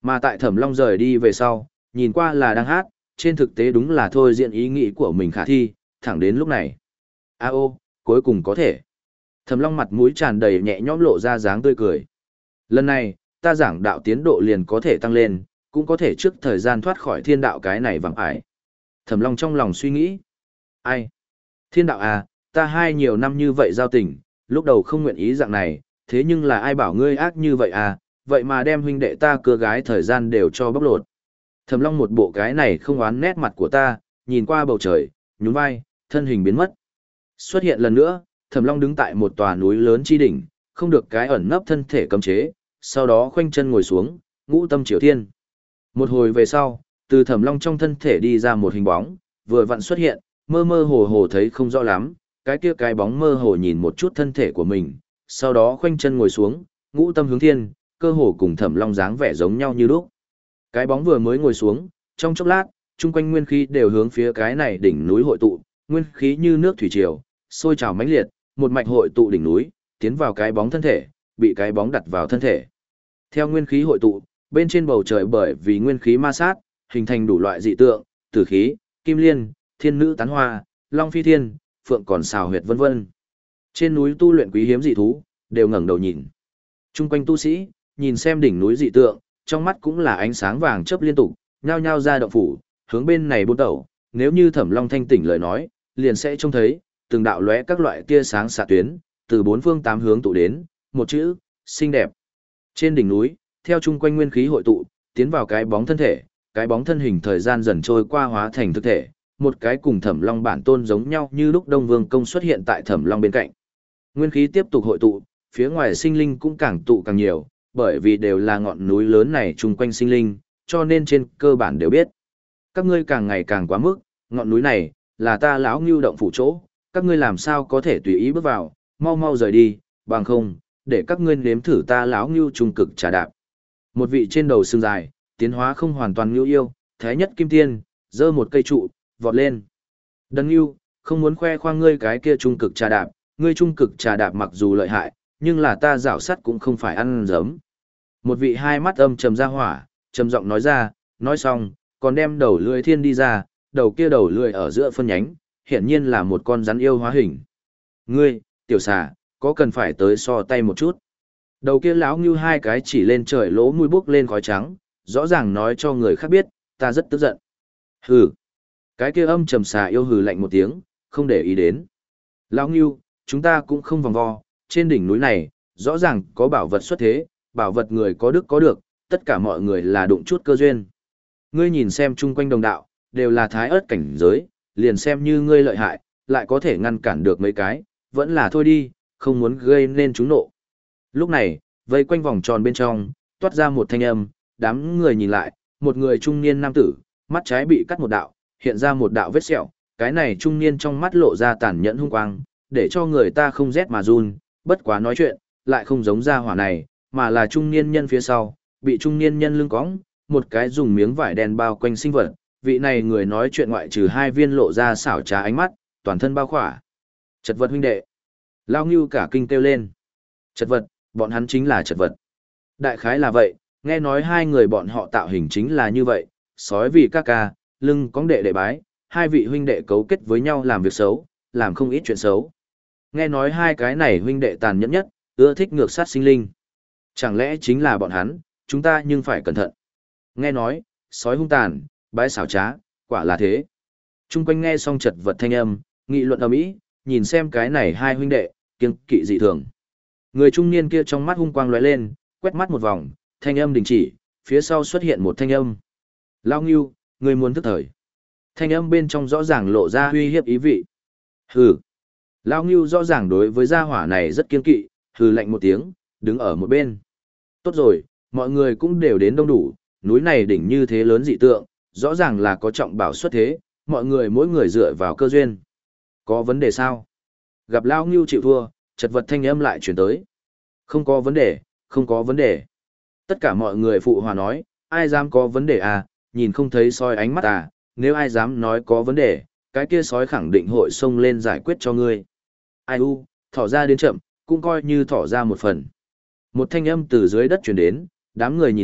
Mà tại Thẩm Long rời đi về sau, nhìn qua là đang hát, trên thực tế đúng là thôi diễn ý nghĩ của mình khả thi, thẳng đến lúc này. A ô, cuối cùng có thể. Thẩm Long mặt mũi tràn đầy nhẹ nhõm lộ ra dáng tươi cười. Lần này, ta giảng đạo tiến độ liền có thể tăng lên, cũng có thể trước thời gian thoát khỏi thiên đạo cái này vắng ải. Thẩm Long trong lòng suy nghĩ. Ai? Thiên đạo à, ta hai nhiều năm như vậy giao tình, lúc đầu không nguyện ý dạng này, thế nhưng là ai bảo ngươi ác như vậy à, vậy mà đem huynh đệ ta cưa gái thời gian đều cho bóc lột. Thẩm Long một bộ cái này không oán nét mặt của ta, nhìn qua bầu trời, nhún vai, thân hình biến mất. Xuất hiện lần nữa, Thẩm Long đứng tại một tòa núi lớn chi đỉnh, không được cái ẩn nấp thân thể cấm chế, sau đó khoanh chân ngồi xuống, ngũ tâm triều thiên. Một hồi về sau, từ Thẩm Long trong thân thể đi ra một hình bóng, vừa vặn xuất hiện, mơ mơ hồ hồ thấy không rõ lắm, cái kia cái bóng mơ hồ nhìn một chút thân thể của mình, sau đó khoanh chân ngồi xuống, ngũ tâm hướng thiên, cơ hồ cùng Thẩm Long dáng vẻ giống nhau như lúc. Cái bóng vừa mới ngồi xuống, trong chốc lát, chung quanh nguyên khí đều hướng phía cái này đỉnh núi hội tụ, nguyên khí như nước thủy triều, sôi trào mãnh liệt, một mạch hội tụ đỉnh núi, tiến vào cái bóng thân thể, bị cái bóng đặt vào thân thể. Theo nguyên khí hội tụ, bên trên bầu trời bởi vì nguyên khí ma sát, hình thành đủ loại dị tượng, tử khí, kim liên, thiên nữ tán hoa, long phi thiên, phượng còn xào huyệt vân vân. Trên núi tu luyện quý hiếm dị thú, đều ngẩng đầu nhìn. Trung quanh tu sĩ, nhìn xem đỉnh núi dị tượng, trong mắt cũng là ánh sáng vàng chớp liên tục, nhao nhao ra động phủ, hướng bên này buôn tẩu, nếu như Thẩm Long thanh tỉnh lời nói, liền sẽ trông thấy từng đạo lóe các loại tia sáng xạ tuyến, từ bốn phương tám hướng tụ đến, một chữ, xinh đẹp. Trên đỉnh núi, theo chung quanh nguyên khí hội tụ, tiến vào cái bóng thân thể, cái bóng thân hình thời gian dần trôi qua hóa thành thực thể, một cái cùng Thẩm Long bản tôn giống nhau như lúc Đông Vương công xuất hiện tại Thẩm Long bên cạnh. Nguyên khí tiếp tục hội tụ, phía ngoài sinh linh cũng càng tụ càng nhiều, bởi vì đều là ngọn núi lớn này chung quanh sinh linh, cho nên trên cơ bản đều biết. Các ngươi càng ngày càng quá mức, ngọn núi này, là ta lão ngưu động phủ chỗ, các ngươi làm sao có thể tùy ý bước vào, mau mau rời đi, bằng không, để các ngươi nếm thử ta lão ngưu trung cực trà đạp. Một vị trên đầu xương dài, tiến hóa không hoàn toàn ngưu yêu, thái nhất kim tiên, giơ một cây trụ, vọt lên. Đần ngưu, không muốn khoe khoang ngươi cái kia trung cực trà đạp, ngươi trung cực trà đạp mặc dù lợi hại, nhưng là ta rảo sắt cũng không phải ăn giấm. Một vị hai mắt âm trầm ra hỏa, trầm giọng nói ra, nói xong, còn đem đầu lưỡi thiên đi ra, đầu kia đầu lưỡi ở giữa phân nhánh, hiển nhiên là một con rắn yêu hóa hình. Ngươi, tiểu xà, có cần phải tới so tay một chút? Đầu kia lão ngưu hai cái chỉ lên trời lỗ mũi bốc lên khói trắng, rõ ràng nói cho người khác biết, ta rất tức giận. Hừ. Cái kia âm trầm xà yêu hừ lạnh một tiếng, không để ý đến. Lão ngưu, chúng ta cũng không vòng vo, trên đỉnh núi này, rõ ràng có bảo vật xuất thế, bảo vật người có đức có được, tất cả mọi người là đụng chút cơ duyên. Ngươi nhìn xem chung quanh đồng đạo, đều là thái ớt cảnh giới, liền xem như ngươi lợi hại, lại có thể ngăn cản được mấy cái, vẫn là thôi đi, không muốn gây nên chúng nộ. Lúc này, vây quanh vòng tròn bên trong, toát ra một thanh âm, đám người nhìn lại, một người trung niên nam tử, mắt trái bị cắt một đạo, hiện ra một đạo vết sẹo, cái này trung niên trong mắt lộ ra tàn nhẫn hung quang, để cho người ta không rét mà run, bất quá nói chuyện, lại không giống ra hỏa này, mà là trung niên nhân phía sau, bị trung niên nhân lưng cõng, một cái dùng miếng vải đen bao quanh sinh vật, vị này người nói chuyện ngoại trừ hai viên lộ ra xảo trá ánh mắt, toàn thân bao khỏa. Chật vật huynh đệ. Lao Ngưu cả kinh kêu lên. Chật vật, bọn hắn chính là chật vật. Đại khái là vậy, nghe nói hai người bọn họ tạo hình chính là như vậy, sói vì ca ca, lưng cõng đệ đệ bái, hai vị huynh đệ cấu kết với nhau làm việc xấu, làm không ít chuyện xấu. Nghe nói hai cái này huynh đệ tàn nhẫn nhất, ưa thích ngược sát sinh linh. Chẳng lẽ chính là bọn hắn, chúng ta nhưng phải cẩn thận. Nghe nói, sói hung tàn, bái xảo trá, quả là thế. Trung quanh nghe xong chật vật thanh âm, nghị luận ầm ĩ, nhìn xem cái này hai huynh đệ, kiêng kỵ dị thường. Người trung niên kia trong mắt hung quang lóe lên, quét mắt một vòng, thanh âm đình chỉ, phía sau xuất hiện một thanh âm. Lao Ngưu, người muốn thức thời. Thanh âm bên trong rõ ràng lộ ra uy hiếp ý vị. Hừ. Lao Ngưu rõ ràng đối với gia hỏa này rất kiêng kỵ, hừ lạnh một tiếng, đứng ở một bên. Tốt rồi, mọi người cũng đều đến đông đủ, núi này đỉnh như thế lớn dị tượng, rõ ràng là có trọng bảo xuất thế, mọi người mỗi người dựa vào cơ duyên. Có vấn đề sao? Gặp Lao Ngưu chịu thua, chật vật thanh âm lại chuyển tới. Không có vấn đề, không có vấn đề. Tất cả mọi người phụ hòa nói, ai dám có vấn đề à, nhìn không thấy soi ánh mắt à, nếu ai dám nói có vấn đề, cái kia sói khẳng định hội xông lên giải quyết cho ngươi. Ai u, thỏ ra đến chậm, cũng coi như thỏ ra một phần. Một thanh âm từ dưới đất truyền đến, đám người nhìn lại,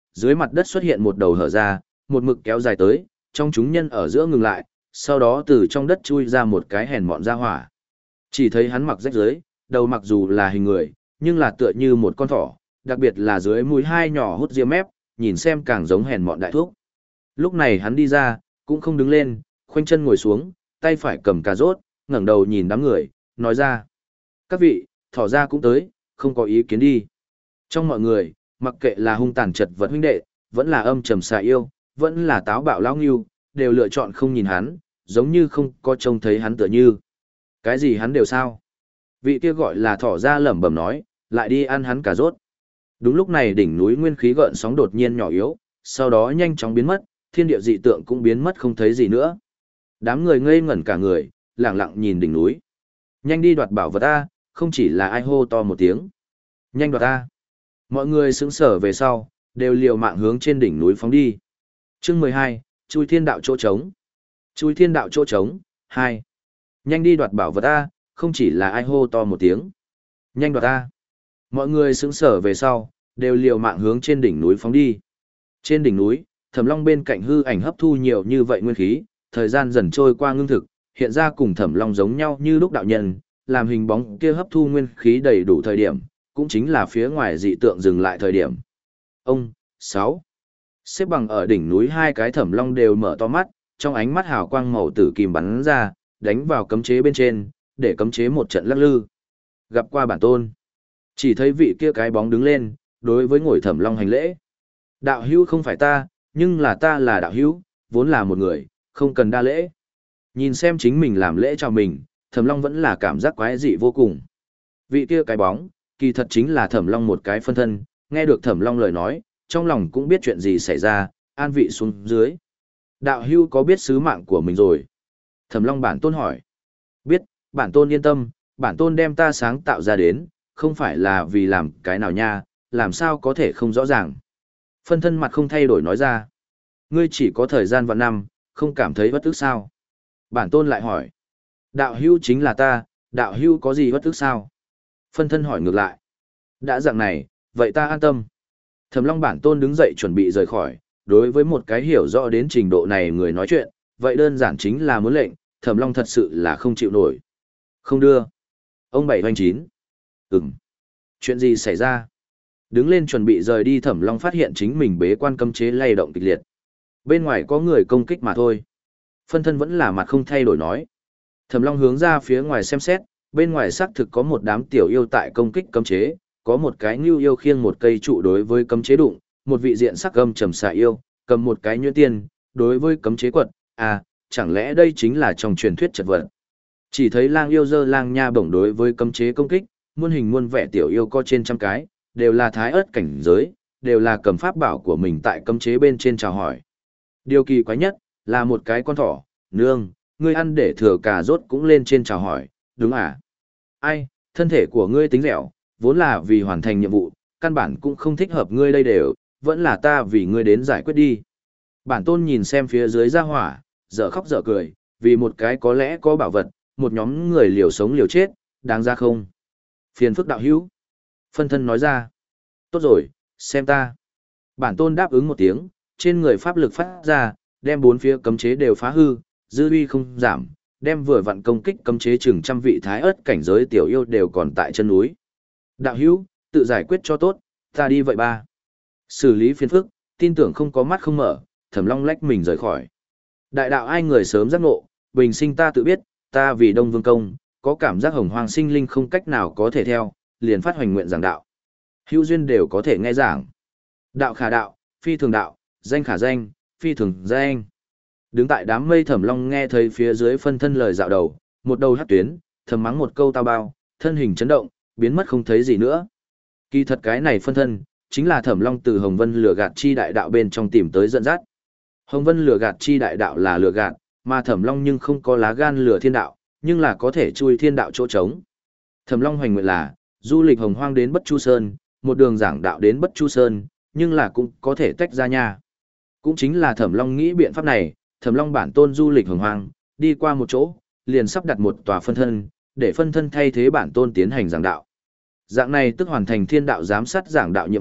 dưới mặt đất xuất hiện một đầu hở ra, một mực kéo dài tới, trong chúng nhân ở giữa ngừng lại, sau đó từ trong đất chui ra một cái hèn mọn ra hỏa. Chỉ thấy hắn mặc rách rưới, đầu mặc dù là hình người, nhưng là tựa như một con thỏ, đặc biệt là dưới mũi hai nhỏ hút ria mép, nhìn xem càng giống hèn mọn đại thuốc. Lúc này hắn đi ra, cũng không đứng lên, khoanh chân ngồi xuống, tay phải cầm cà rốt, ngẩng đầu nhìn đám người, nói ra. Các vị, thỏ ra cũng tới, không có ý kiến đi. Trong mọi người, mặc kệ là hung tàn chật vật huynh đệ, vẫn là âm trầm xà yêu, vẫn là táo bạo lao nghiêu, đều lựa chọn không nhìn hắn, giống như không có trông thấy hắn tựa như. Cái gì hắn đều sao? Vị kia gọi là thỏ ra lẩm bẩm nói, lại đi ăn hắn cà rốt. Đúng lúc này đỉnh núi nguyên khí gợn sóng đột nhiên nhỏ yếu, sau đó nhanh chóng biến mất, thiên địa dị tượng cũng biến mất không thấy gì nữa. Đám người ngây ngẩn cả người, lặng lặng nhìn đỉnh núi. Nhanh đi đoạt bảo vật ta, không chỉ là ai hô to một tiếng. Nhanh đoạt ta. Mọi người sững sờ về sau, đều liều mạng hướng trên đỉnh núi phóng đi. Chương mười hai, chui thiên đạo chỗ trống. Chui thiên đạo chỗ trống, hai. Nhanh đi đoạt bảo vật ta, không chỉ là ai hô to một tiếng. Nhanh đoạt ta. Mọi người sững sờ về sau, đều liều mạng hướng trên đỉnh núi phóng đi. Trên đỉnh núi, Thẩm Long bên cạnh hư ảnh hấp thu nhiều như vậy nguyên khí, thời gian dần trôi qua ngưng thực, hiện ra cùng Thẩm Long giống nhau như lúc đạo nhân, làm hình bóng kia hấp thu nguyên khí đầy đủ thời điểm, cũng chính là phía ngoài dị tượng dừng lại thời điểm. Ông, sáu. Xếp bằng ở đỉnh núi hai cái Thẩm Long đều mở to mắt, trong ánh mắt hào quang màu tử kim bắn ra, đánh vào cấm chế bên trên, để cấm chế một trận lắc lư. Gặp qua bản tôn. Chỉ thấy vị kia cái bóng đứng lên, đối với ngồi Thẩm Long hành lễ. Đạo hữu không phải ta, nhưng là ta là đạo hữu, vốn là một người, không cần đa lễ. Nhìn xem chính mình làm lễ chào mình, Thẩm Long vẫn là cảm giác quái dị vô cùng. Vị kia cái bóng, kỳ thật chính là Thẩm Long một cái phân thân, nghe được Thẩm Long lời nói, trong lòng cũng biết chuyện gì xảy ra, an vị xuống dưới. Đạo hữu có biết sứ mạng của mình rồi? Thẩm Long bản tôn hỏi. Biết, bản tôn yên tâm, bản tôn đem ta sáng tạo ra đến, không phải là vì làm cái nào nha, làm sao có thể không rõ ràng. Phân thân mặt không thay đổi nói ra. Ngươi chỉ có thời gian vạn năm, không cảm thấy bất tức sao? Bản tôn lại hỏi. Đạo hữu chính là ta, đạo hữu có gì bất tức sao? Phân thân hỏi ngược lại. Đã dạng này, vậy ta an tâm. Thẩm Long bản tôn đứng dậy chuẩn bị rời khỏi, đối với một cái hiểu rõ đến trình độ này người nói chuyện, vậy đơn giản chính là muốn lệnh, Thẩm Long thật sự là không chịu nổi. Không đưa. Ông bảy hoành chín. Ừm. Chuyện gì xảy ra? Đứng lên chuẩn bị rời đi Thẩm Long phát hiện chính mình bế quan cấm chế lay động kịch liệt. Bên ngoài có người công kích mà thôi. Phân thân vẫn là mặt không thay đổi nói. Thẩm Long hướng ra phía ngoài xem xét, bên ngoài xác thực có một đám tiểu yêu tại công kích cấm chế, có một cái ngưu yêu khiêng một cây trụ đối với cấm chế đụng, một vị diện sắc gâm trầm xà yêu, cầm một cái nhuyễn tiên, đối với cấm chế quật, à, chẳng lẽ đây chính là trong truyền thuyết chật vật. Chỉ thấy lang yêu dơ lang nha bổng đối với cấm chế công kích, muôn hình muôn vẻ tiểu yêu có trên trăm cái, đều là thái ớt cảnh giới, đều là cầm pháp bảo của mình tại cấm chế bên trên chào hỏi. Điều kỳ quái nhất, là một cái con thỏ, nương, ngươi ăn để thừa cà rốt cũng lên trên chào hỏi, đúng à? Ai, thân thể của ngươi tính dẻo, vốn là vì hoàn thành nhiệm vụ, căn bản cũng không thích hợp ngươi đây đều, vẫn là ta vì ngươi đến giải quyết đi. Bản tôn nhìn xem phía dưới ra hỏa, dở khóc dở cười, vì một cái có lẽ có bảo vật, một nhóm người liều sống liều chết, đáng ra không? Phiền phức đạo hữu. Phân thân nói ra. Tốt rồi, xem ta. Bản tôn đáp ứng một tiếng, trên người pháp lực phát ra, đem bốn phía cấm chế đều phá hư, dư uy không giảm, đem vừa vặn công kích cấm chế chừng trăm vị thái ớt cảnh giới tiểu yêu đều còn tại chân núi. Đạo hữu, tự giải quyết cho tốt, ta đi vậy ba. Xử lý phiền phức, tin tưởng không có mắt không mở, Thẩm Long lách mình rời khỏi. Đại đạo ai người sớm giác ngộ, bình sinh ta tự biết, ta vì Đông Vương công, có cảm giác hồng hoang sinh linh không cách nào có thể theo, liền phát hoành nguyện giảng đạo. Hữu duyên đều có thể nghe giảng. Đạo khả đạo, phi thường đạo, danh khả danh, phi thường danh. Đứng tại đám mây Thẩm Long nghe thấy phía dưới phân thân lời dạo đầu, một đầu hất tuyến, thầm mắng một câu tao bao, thân hình chấn động, biến mất không thấy gì nữa. Kỳ thật cái này phân thân, chính là Thẩm Long từ Hồng Vân lừa gạt chi đại đạo bên trong tìm tới dẫn dắt. Hồng Vân lừa gạt chi đại đạo là lừa gạt, mà Thẩm Long nhưng không có lá gan lừa thiên đạo, nhưng là có thể chui thiên đạo chỗ trống. Thẩm Long hoành nguyện là, du lịch hồng hoang đến Bất Chu Sơn, một đường giảng đạo đến Bất Chu Sơn, nhưng là cũng có thể tách ra nha. Cũng chính là Thẩm Long nghĩ biện pháp này, Thẩm Long bản tôn du lịch hồng hoang, đi qua một chỗ, liền sắp đặt một tòa phân thân, để phân thân thay thế bản tôn tiến hành giảng đạo. Dạng này tức hoàn thành thiên đạo giám sát giảng đạo nhiệm vụ,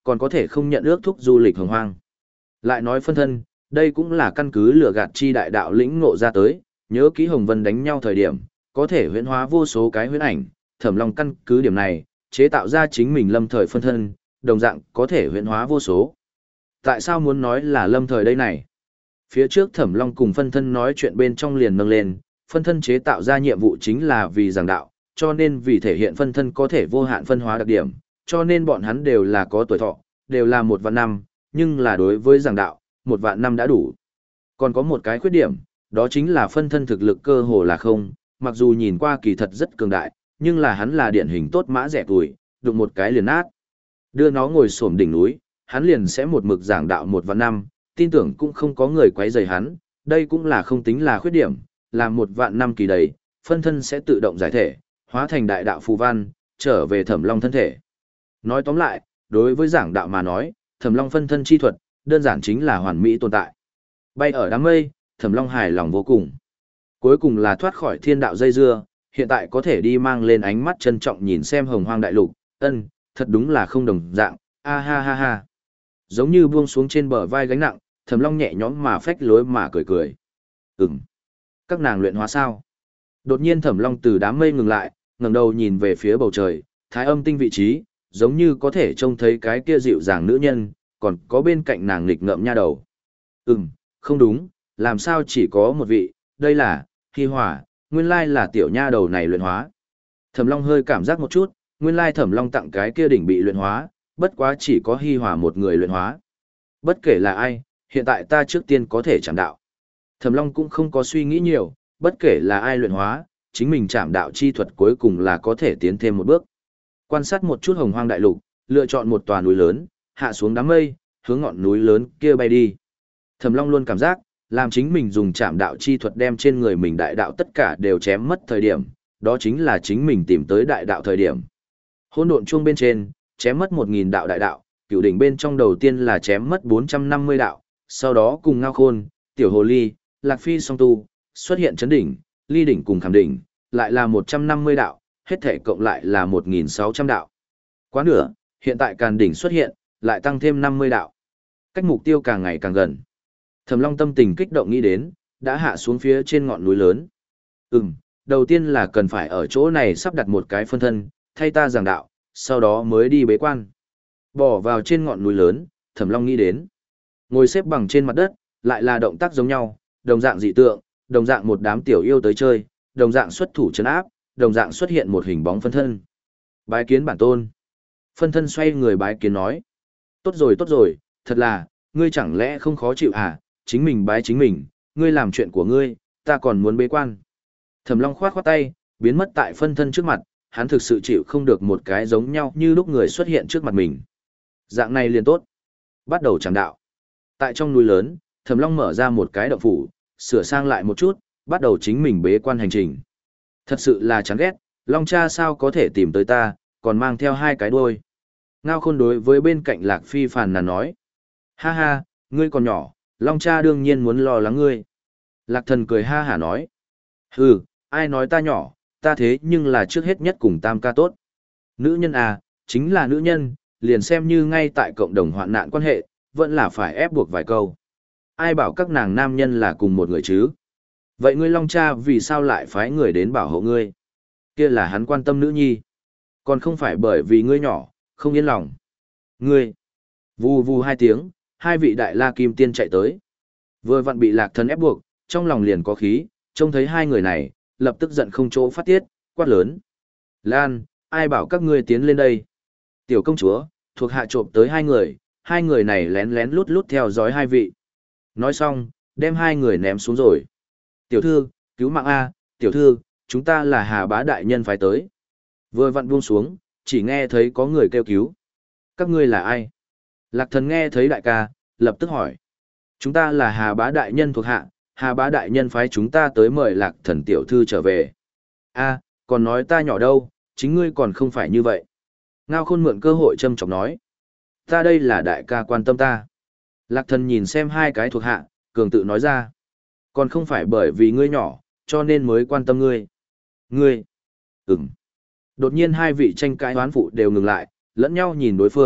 còn có thể không nhận ước thúc du lịch hồng hoang. Lại nói phân thân, đây cũng là căn cứ lừa gạt chi đại đạo lĩnh ngộ ra tới, nhớ kỹ Hồng Vân đánh nhau thời điểm, có thể huyễn hóa vô số cái huyễn ảnh, Thẩm Long căn cứ điểm này, chế tạo ra chính mình lâm thời phân thân, đồng dạng có thể huyễn hóa vô số. Tại sao muốn nói là lâm thời đây này? Phía trước Thẩm Long cùng phân thân nói chuyện bên trong liền nâng lên, phân thân chế tạo ra nhiệm vụ chính là vì giảng đạo, cho nên vì thể hiện phân thân có thể vô hạn phân hóa đặc điểm, cho nên bọn hắn đều là có tuổi thọ, đều là một vạn năm, nhưng là đối với giảng đạo, một vạn năm đã đủ. Còn có một cái khuyết điểm, đó chính là phân thân thực lực cơ hồ là không, mặc dù nhìn qua kỳ thật rất cường đại, nhưng là hắn là điển hình tốt mã rẻ tuổi, đụng một cái liền nát. Đưa nó ngồi xổm đỉnh núi, hắn liền sẽ một mực giảng đạo một vạn năm, tin tưởng cũng không có người quấy rầy hắn, đây cũng là không tính là khuyết điểm, là một vạn năm kỳ đầy, phân thân sẽ tự động giải thể, hóa thành đại đạo phù văn, trở về Thẩm Long thân thể. Nói tóm lại, đối với giảng đạo mà nói, Thẩm Long phân thân chi thuật, đơn giản chính là hoàn mỹ tồn tại. Bay ở đám mây, Thẩm Long hài lòng vô cùng. Cuối cùng là thoát khỏi thiên đạo dây dưa, hiện tại có thể đi mang lên ánh mắt trân trọng nhìn xem hồng hoang đại lục, ân, thật đúng là không đồng dạng, a ha ha ha. Giống như buông xuống trên bờ vai gánh nặng, Thẩm Long nhẹ nhõm mà phách lối mà cười cười. Ừm, các nàng luyện hóa sao? Đột nhiên Thẩm Long từ đám mây ngừng lại, ngẩng đầu nhìn về phía bầu trời, thái âm tinh vị trí, giống như có thể trông thấy cái kia dịu dàng nữ nhân, còn có bên cạnh nàng nghịch ngợm nha đầu. Ừm, không đúng, làm sao chỉ có một vị, đây là, Hi Hỏa, nguyên lai là tiểu nha đầu này luyện hóa. Thẩm Long hơi cảm giác một chút, nguyên lai Thẩm Long tặng cái kia đỉnh bị luyện hóa, bất quá chỉ có Hi Hỏa một người luyện hóa. Bất kể là ai, hiện tại ta trước tiên có thể chạm đạo. Thẩm Long cũng không có suy nghĩ nhiều, bất kể là ai luyện hóa, chính mình chạm đạo chi thuật cuối cùng là có thể tiến thêm một bước. Quan sát một chút hồng hoang đại lục, lựa chọn một tòa núi lớn, hạ xuống đám mây, hướng ngọn núi lớn kia bay đi. Thẩm Long luôn cảm giác, làm chính mình dùng chạm đạo chi thuật đem trên người mình đại đạo tất cả đều chém mất thời điểm, đó chính là chính mình tìm tới đại đạo thời điểm. Hỗn độn chuông bên trên, chém mất một nghìn đạo đại đạo, cửu đỉnh bên trong đầu tiên là chém mất bốn trăm năm mươi đạo, sau đó cùng Ngao Khôn, Tiểu Hồ Ly, Lạc Phi song tu, xuất hiện chấn đỉnh, ly đỉnh cùng khảm đỉnh, lại là một trăm năm mươi đạo, hết thể cộng lại là một nghìn sáu trăm đạo. Quá nửa, hiện tại càn đỉnh xuất hiện, lại tăng thêm năm mươi đạo. Cách mục tiêu càng ngày càng gần. Thẩm Long tâm tình kích động nghĩ đến, đã hạ xuống phía trên ngọn núi lớn. Ừm, đầu tiên là cần phải ở chỗ này sắp đặt một cái phân thân, thay ta giảng đạo, sau đó mới đi bế quan. Bỏ vào trên ngọn núi lớn, Thẩm Long nghĩ đến. Ngồi xếp bằng trên mặt đất, lại là động tác giống nhau, đồng dạng dị tượng, đồng dạng một đám tiểu yêu tới chơi, đồng dạng xuất thủ trấn áp, đồng dạng xuất hiện một hình bóng phân thân. Bái kiến bản tôn. Phân thân xoay người bái kiến nói. Tốt rồi tốt rồi, thật là, ngươi chẳng lẽ không khó chịu à, chính mình bái chính mình, ngươi làm chuyện của ngươi, ta còn muốn bế quan. Thẩm Long khoát khoát tay, biến mất tại phân thân trước mặt, hắn thực sự chịu không được một cái giống nhau như lúc người xuất hiện trước mặt mình. Dạng này liền tốt. Bắt đầu chạm đạo. Tại trong núi lớn, Thẩm Long mở ra một cái động phủ, sửa sang lại một chút, bắt đầu chính mình bế quan hành trình. Thật sự là chán ghét, Long cha sao có thể tìm tới ta, còn mang theo hai cái đuôi. Ngao Khôn đối với bên cạnh Lạc Phi phàn nàn nói. Ha ha, ngươi còn nhỏ, Long cha đương nhiên muốn lo lắng ngươi. Lạc Thần cười ha hả nói. Hừ, ai nói ta nhỏ, ta thế nhưng là trước hết nhất cùng tam ca tốt. Nữ nhân à, chính là nữ nhân, liền xem như ngay tại cộng đồng hoạn nạn quan hệ, vẫn là phải ép buộc vài câu. Ai bảo các nàng nam nhân là cùng một người chứ? Vậy ngươi Long cha vì sao lại phái người đến bảo hộ ngươi? Kia là hắn quan tâm nữ nhi. Còn không phải bởi vì ngươi nhỏ, không yên lòng. Ngươi! Vù vù hai tiếng, hai vị đại la kim tiên chạy tới. Vừa vặn bị Lạc Thần ép buộc, trong lòng liền có khí, trông thấy hai người này, lập tức giận không chỗ phát tiết, quát lớn. Lan, ai bảo các ngươi tiến lên đây? Tiểu công chúa, thuộc hạ trộm tới hai người, hai người này lén lén lút lút theo dõi hai vị. Nói xong, đem hai người ném xuống rồi. Tiểu thư, cứu mạng A, tiểu thư, chúng ta là Hà Bá đại nhân phải tới. Vừa vặn buông xuống, chỉ nghe thấy có người kêu cứu. Các ngươi là ai? Lạc Thần nghe thấy đại ca, lập tức hỏi. Chúng ta là Hà Bá đại nhân thuộc hạ, Hà Bá đại nhân phái chúng ta tới mời Lạc Thần tiểu thư trở về. A, còn nói ta nhỏ đâu, chính ngươi còn không phải như vậy. Ngao Khôn mượn cơ hội châm chọc nói. Ta đây là đại ca quan tâm ta. Lạc Thần nhìn xem hai cái thuộc hạ, cường tự nói ra. Còn không phải bởi vì ngươi nhỏ, cho nên mới quan tâm ngươi. Ngươi. Ừm. Đột nhiên hai vị tranh cãi hoán phụ đều ngừng lại, lẫn nhau nhìn đối phương,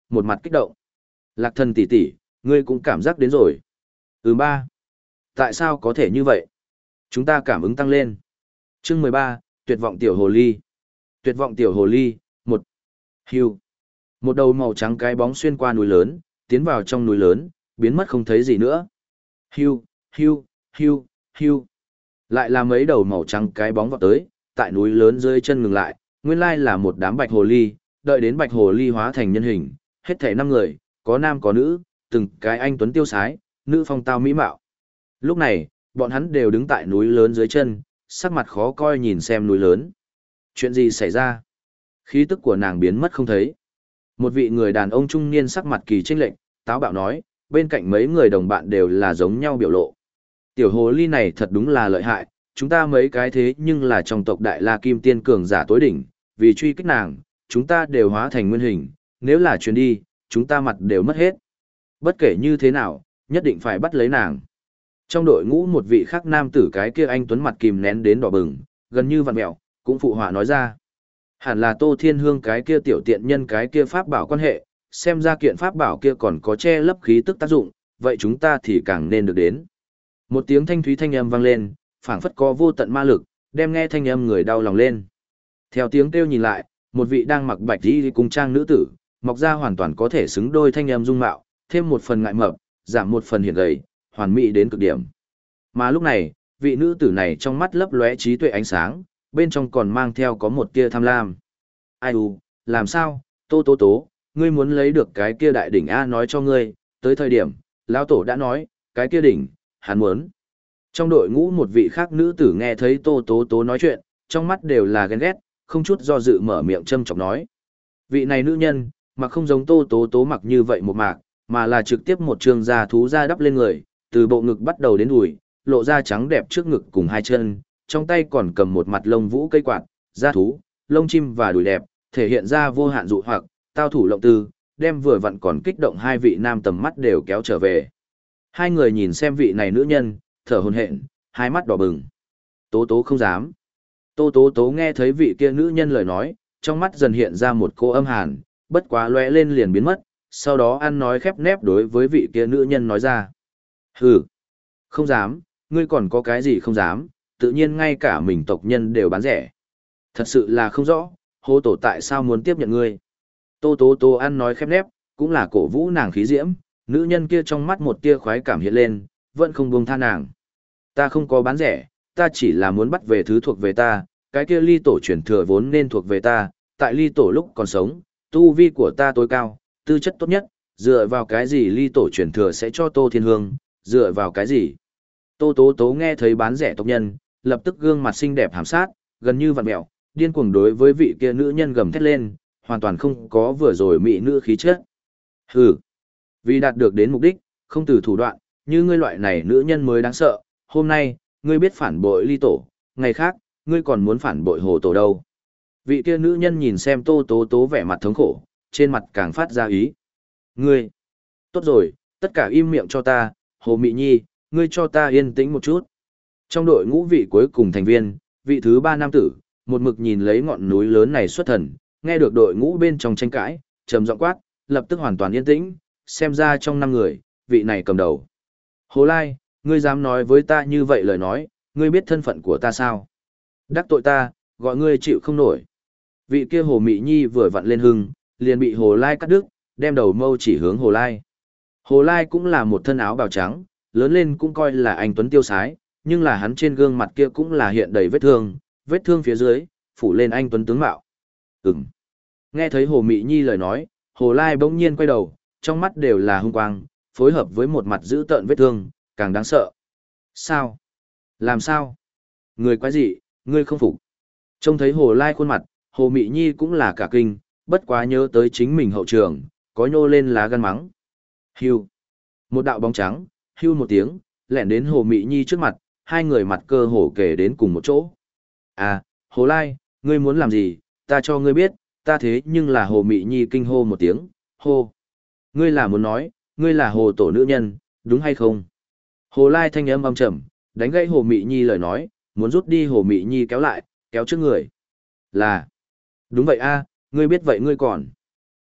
một mặt kích động. Lạc thần tỷ tỷ, ngươi cũng cảm giác đến rồi. Ừ ba. Tại sao có thể như vậy? Chúng ta cảm ứng tăng lên. Chương mười ba, tuyệt vọng tiểu hồ ly. Tuyệt vọng tiểu hồ ly, một. Hưu. Một đầu màu trắng cái bóng xuyên qua núi lớn, tiến vào trong núi lớn, biến mất không thấy gì nữa. Hưu, hưu, hưu, hưu. Lại là mấy đầu màu trắng cái bóng vọt tới, tại núi lớn dưới chân ngừng lại, nguyên lai là một đám bạch hồ ly, đợi đến bạch hồ ly hóa thành nhân hình, hết thảy năm người, có nam có nữ, từng cái anh tuấn tiêu sái, nữ phong tao mỹ mạo. Lúc này, bọn hắn đều đứng tại núi lớn dưới chân, sắc mặt khó coi nhìn xem núi lớn. Chuyện gì xảy ra? Khí tức của nàng biến mất không thấy. Một vị người đàn ông trung niên sắc mặt kỳ chênh lệch, táo bạo nói, bên cạnh mấy người đồng bạn đều là giống nhau biểu lộ. Tiểu hồ ly này thật đúng là lợi hại, chúng ta mấy cái thế nhưng là trong tộc Đại La Kim Tiên cường giả tối đỉnh, vì truy kích nàng, chúng ta đều hóa thành nguyên hình, nếu là chuyến đi, chúng ta mặt đều mất hết. Bất kể như thế nào, nhất định phải bắt lấy nàng. Trong đội ngũ một vị khác nam tử cái kia anh tuấn mặt kìm nén đến đỏ bừng, gần như vặn mẹo, cũng phụ họa nói ra. Hẳn là Tô Thiên Hương cái kia tiểu tiện nhân cái kia pháp bảo quan hệ, xem ra kiện pháp bảo kia còn có che lấp khí tức tác dụng, vậy chúng ta thì càng nên được đến. Một tiếng thanh thúy thanh âm vang lên, phảng phất có vô tận ma lực, đem nghe thanh âm người đau lòng lên. Theo tiếng kêu nhìn lại, một vị đang mặc bạch y cung trang nữ tử, mọc ra hoàn toàn có thể xứng đôi thanh âm dung mạo, thêm một phần ngại mập, giảm một phần hiển gầy, hoàn mỹ đến cực điểm. Mà lúc này, vị nữ tử này trong mắt lấp lóe trí tuệ ánh sáng, bên trong còn mang theo có một tia tham lam. Ai u, làm sao, Tô Tố Tố, ngươi muốn lấy được cái kia đại đỉnh A nói cho ngươi, tới thời điểm, lão tổ đã nói, cái kia đỉnh, hắn muốn. Trong đội ngũ một vị khác nữ tử nghe thấy Tô Tố Tố nói chuyện, trong mắt đều là ghen ghét, không chút do dự mở miệng châm chọc nói. Vị này nữ nhân, mà không giống Tô Tố Tố mặc như vậy một mạc, mà là trực tiếp một trường da thú da đắp lên người, từ bộ ngực bắt đầu đến đùi, lộ ra trắng đẹp trước ngực cùng hai chân, trong tay còn cầm một mặt lông vũ cây quạt, da thú, lông chim và đùi đẹp, thể hiện ra vô hạn dụ hoặc, tao thủ lộng tư, đem vừa vặn còn kích động hai vị nam tầm mắt đều kéo trở về. Hai người nhìn xem vị này nữ nhân, thở hổn hển, hai mắt đỏ bừng. Tố Tố không dám. Tô Tố Tố nghe thấy vị kia nữ nhân lời nói, trong mắt dần hiện ra một cô âm hàn, bất quá lóe lên liền biến mất, sau đó ăn nói khép nép đối với vị kia nữ nhân nói ra. Hừ, không dám, ngươi còn có cái gì không dám, tự nhiên ngay cả mình tộc nhân đều bán rẻ. Thật sự là không rõ, hô tổ tại sao muốn tiếp nhận ngươi. Tô Tố Tố ăn nói khép nép, cũng là cổ vũ nàng khí diễm, nữ nhân kia trong mắt một tia khoái cảm hiện lên, vẫn không buông tha nàng. Ta không có bán rẻ, ta chỉ là muốn bắt về thứ thuộc về ta, cái kia ly tổ truyền thừa vốn nên thuộc về ta, tại ly tổ lúc còn sống, tu vi của ta tối cao, tư chất tốt nhất, dựa vào cái gì ly tổ truyền thừa sẽ cho Tô Thiên Hương, dựa vào cái gì? Tô Tố Tố nghe thấy bán rẻ tộc nhân, lập tức gương mặt xinh đẹp hàm sát, gần như vặn mẹo, điên cuồng đối với vị kia nữ nhân gầm thét lên, hoàn toàn không có vừa rồi mỹ nữ khí chất. Hừ, vì đạt được đến mục đích, không từ thủ đoạn, như ngươi loại này nữ nhân mới đáng sợ, hôm nay, ngươi biết phản bội ly tổ, ngày khác, ngươi còn muốn phản bội hồ tổ đâu. Vị kia nữ nhân nhìn xem Tô Tố Tố vẻ mặt thống khổ, trên mặt càng phát ra ý. Ngươi, tốt rồi, tất cả im miệng cho ta, Hồ Mị Nhi, ngươi cho ta yên tĩnh một chút. Trong đội ngũ vị cuối cùng thành viên, vị thứ ba nam tử, một mực nhìn lấy ngọn núi lớn này xuất thần, nghe được đội ngũ bên trong tranh cãi, trầm giọng quát, lập tức hoàn toàn yên tĩnh, xem ra trong năm người, vị này cầm đầu. Hồ Lai, ngươi dám nói với ta như vậy lời nói, ngươi biết thân phận của ta sao? Đắc tội ta, gọi ngươi chịu không nổi. Vị kia Hồ Mị Nhi vừa vặn lên hưng, liền bị Hồ Lai cắt đứt, đem đầu mâu chỉ hướng Hồ Lai. Hồ Lai cũng là một thân áo bào trắng, lớn lên cũng coi là anh tuấn tiêu sái, nhưng là hắn trên gương mặt kia cũng là hiện đầy vết thương, vết thương phía dưới, phủ lên anh tuấn tướng mạo. Ừm. Nghe thấy Hồ Mị Nhi lời nói, Hồ Lai bỗng nhiên quay đầu, trong mắt đều là hung quang, phối hợp với một mặt dữ tợn vết thương, càng đáng sợ. Sao? Làm sao? Người quái gì, ngươi không phục. Trông thấy Hồ Lai khuôn mặt, Hồ Mị Nhi cũng là cả kinh, bất quá nhớ tới chính mình hậu trường, có nhô lên lá gan mắng. Hưu. Một đạo bóng trắng, hưu một tiếng, lẻn đến Hồ Mị Nhi trước mặt, hai người mặt cơ hồ kề đến cùng một chỗ. À, Hồ Lai, ngươi muốn làm gì, ta cho ngươi biết, ta thế nhưng là Hồ Mị Nhi kinh hô một tiếng, hô. Ngươi là muốn nói, ngươi là Hồ tổ nữ nhân, đúng hay không? Hồ Lai thanh âm âm trầm, đánh gãy Hồ Mị Nhi lời nói, muốn rút đi Hồ Mị Nhi kéo lại, kéo trước người. Là, đúng vậy a, ngươi biết vậy ngươi còn.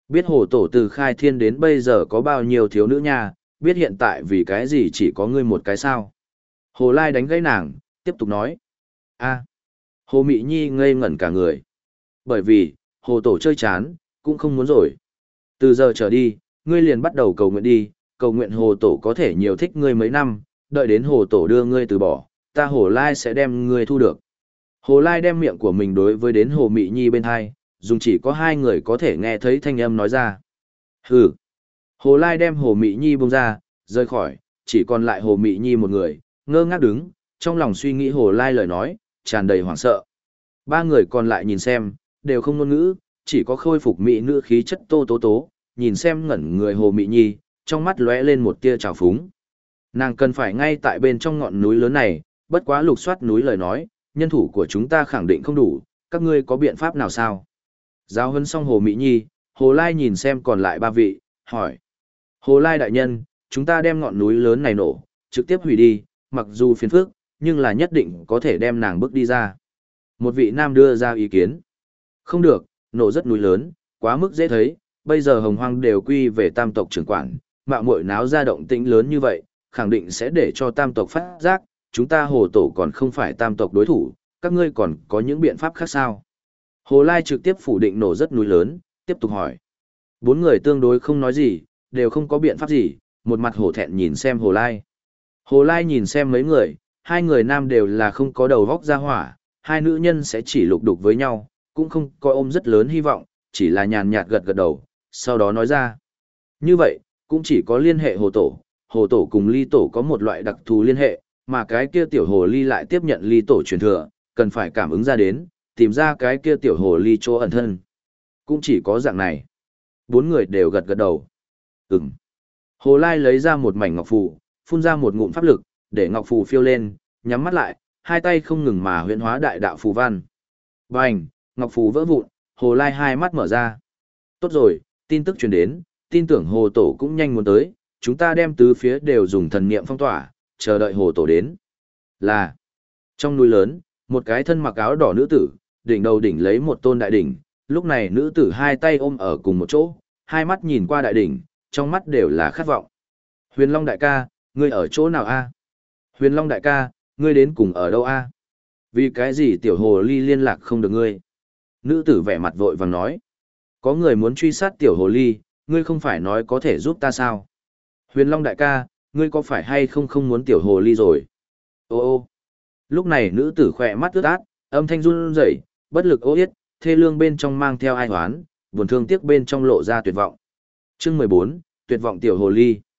Biết hồ tổ từ khai thiên đến bây giờ có bao nhiêu thiếu nữ nha, biết hiện tại vì cái gì chỉ có ngươi một cái sao. Hồ Lai đánh gãy nàng, tiếp tục nói. a Hồ Mị Nhi ngây ngẩn cả người. Bởi vì, hồ tổ chơi chán, cũng không muốn rồi. Từ giờ trở đi, ngươi liền bắt đầu cầu nguyện đi, cầu nguyện hồ tổ có thể nhiều thích ngươi mấy năm, đợi đến hồ tổ đưa ngươi từ bỏ, ta hồ Lai sẽ đem ngươi thu được. Hồ Lai đem miệng của mình đối với đến hồ Mị Nhi bên hai, dùng chỉ có hai người có thể nghe thấy thanh âm nói ra. Hừ. Hồ Lai đem hồ Mị Nhi buông ra, rời khỏi, chỉ còn lại hồ Mị Nhi một người, ngơ ngác đứng, trong lòng suy nghĩ hồ Lai lời nói, tràn đầy hoảng sợ. Ba người còn lại nhìn xem, đều không ngôn ngữ, chỉ có khôi phục mỹ nữ khí chất Tô Tố Tố, nhìn xem ngẩn người hồ Mị Nhi, trong mắt lóe lên một tia trào phúng. Nàng cần phải ngay tại bên trong ngọn núi lớn này, bất quá lục soát núi lời nói, nhân thủ của chúng ta khẳng định không đủ, các ngươi có biện pháp nào sao? Giáo huấn xong hồ Mị Nhi, Hồ Lai nhìn xem còn lại ba vị, hỏi. Hồ Lai đại nhân, chúng ta đem ngọn núi lớn này nổ, trực tiếp hủy đi, mặc dù phiền phức, nhưng là nhất định có thể đem nàng bước đi ra. Một vị nam đưa ra ý kiến. Không được, nổ rất núi lớn, quá mức dễ thấy, bây giờ hồng hoang đều quy về tam tộc trưởng quản, mạo muội náo ra động tĩnh lớn như vậy, khẳng định sẽ để cho tam tộc phát giác, chúng ta hồ tổ còn không phải tam tộc đối thủ, các ngươi còn có những biện pháp khác sao? Hồ Lai trực tiếp phủ định nổ rất núi lớn, tiếp tục hỏi. Bốn người tương đối không nói gì, đều không có biện pháp gì, một mặt hổ thẹn nhìn xem Hồ Lai. Hồ Lai nhìn xem mấy người, hai người nam đều là không có đầu vóc ra hỏa, hai nữ nhân sẽ chỉ lục đục với nhau, cũng không có ôm rất lớn hy vọng, chỉ là nhàn nhạt gật gật đầu, sau đó nói ra. Như vậy, cũng chỉ có liên hệ hồ tổ, hồ tổ cùng ly tổ có một loại đặc thù liên hệ, mà cái kia tiểu hồ ly lại tiếp nhận ly tổ truyền thừa, cần phải cảm ứng ra đến, tìm ra cái kia tiểu hồ ly chỗ ẩn thân. Cũng chỉ có dạng này. Bốn người đều gật gật đầu. Ừm. Hồ Lai lấy ra một mảnh ngọc phù, phun ra một ngụm pháp lực, để ngọc phù phiêu lên, nhắm mắt lại, hai tay không ngừng mà huyễn hóa đại đạo phù văn. Bành, ngọc phù vỡ vụn, Hồ Lai hai mắt mở ra. Tốt rồi, tin tức truyền đến, tin tưởng hồ tổ cũng nhanh muốn tới, chúng ta đem tứ phía đều dùng thần niệm phong tỏa, chờ đợi hồ tổ đến. Là, trong núi lớn, một cái thân mặc áo đỏ nữ tử, đỉnh đầu đỉnh lấy một tôn đại đỉnh, lúc này nữ tử hai tay ôm ở cùng một chỗ, hai mắt nhìn qua đại đỉnh, trong mắt đều là khát vọng. Huyền Long đại ca, ngươi ở chỗ nào a? Huyền Long đại ca, ngươi đến cùng ở đâu a? Vì cái gì tiểu hồ ly liên lạc không được ngươi? Nữ tử vẻ mặt vội vàng nói. Có người muốn truy sát tiểu hồ ly, ngươi không phải nói có thể giúp ta sao? Huyền Long đại ca, ngươi có phải hay không không muốn tiểu hồ ly rồi? Ô ô. Lúc này nữ tử khỏe mắt ướt át, âm thanh run rẩy, bất lực ô yết, thê lương bên trong mang theo ai hoán, buồn thương tiếc bên trong lộ ra tuyệt vọng. Chương mười bốn, tuyệt vọng tiểu hồ ly.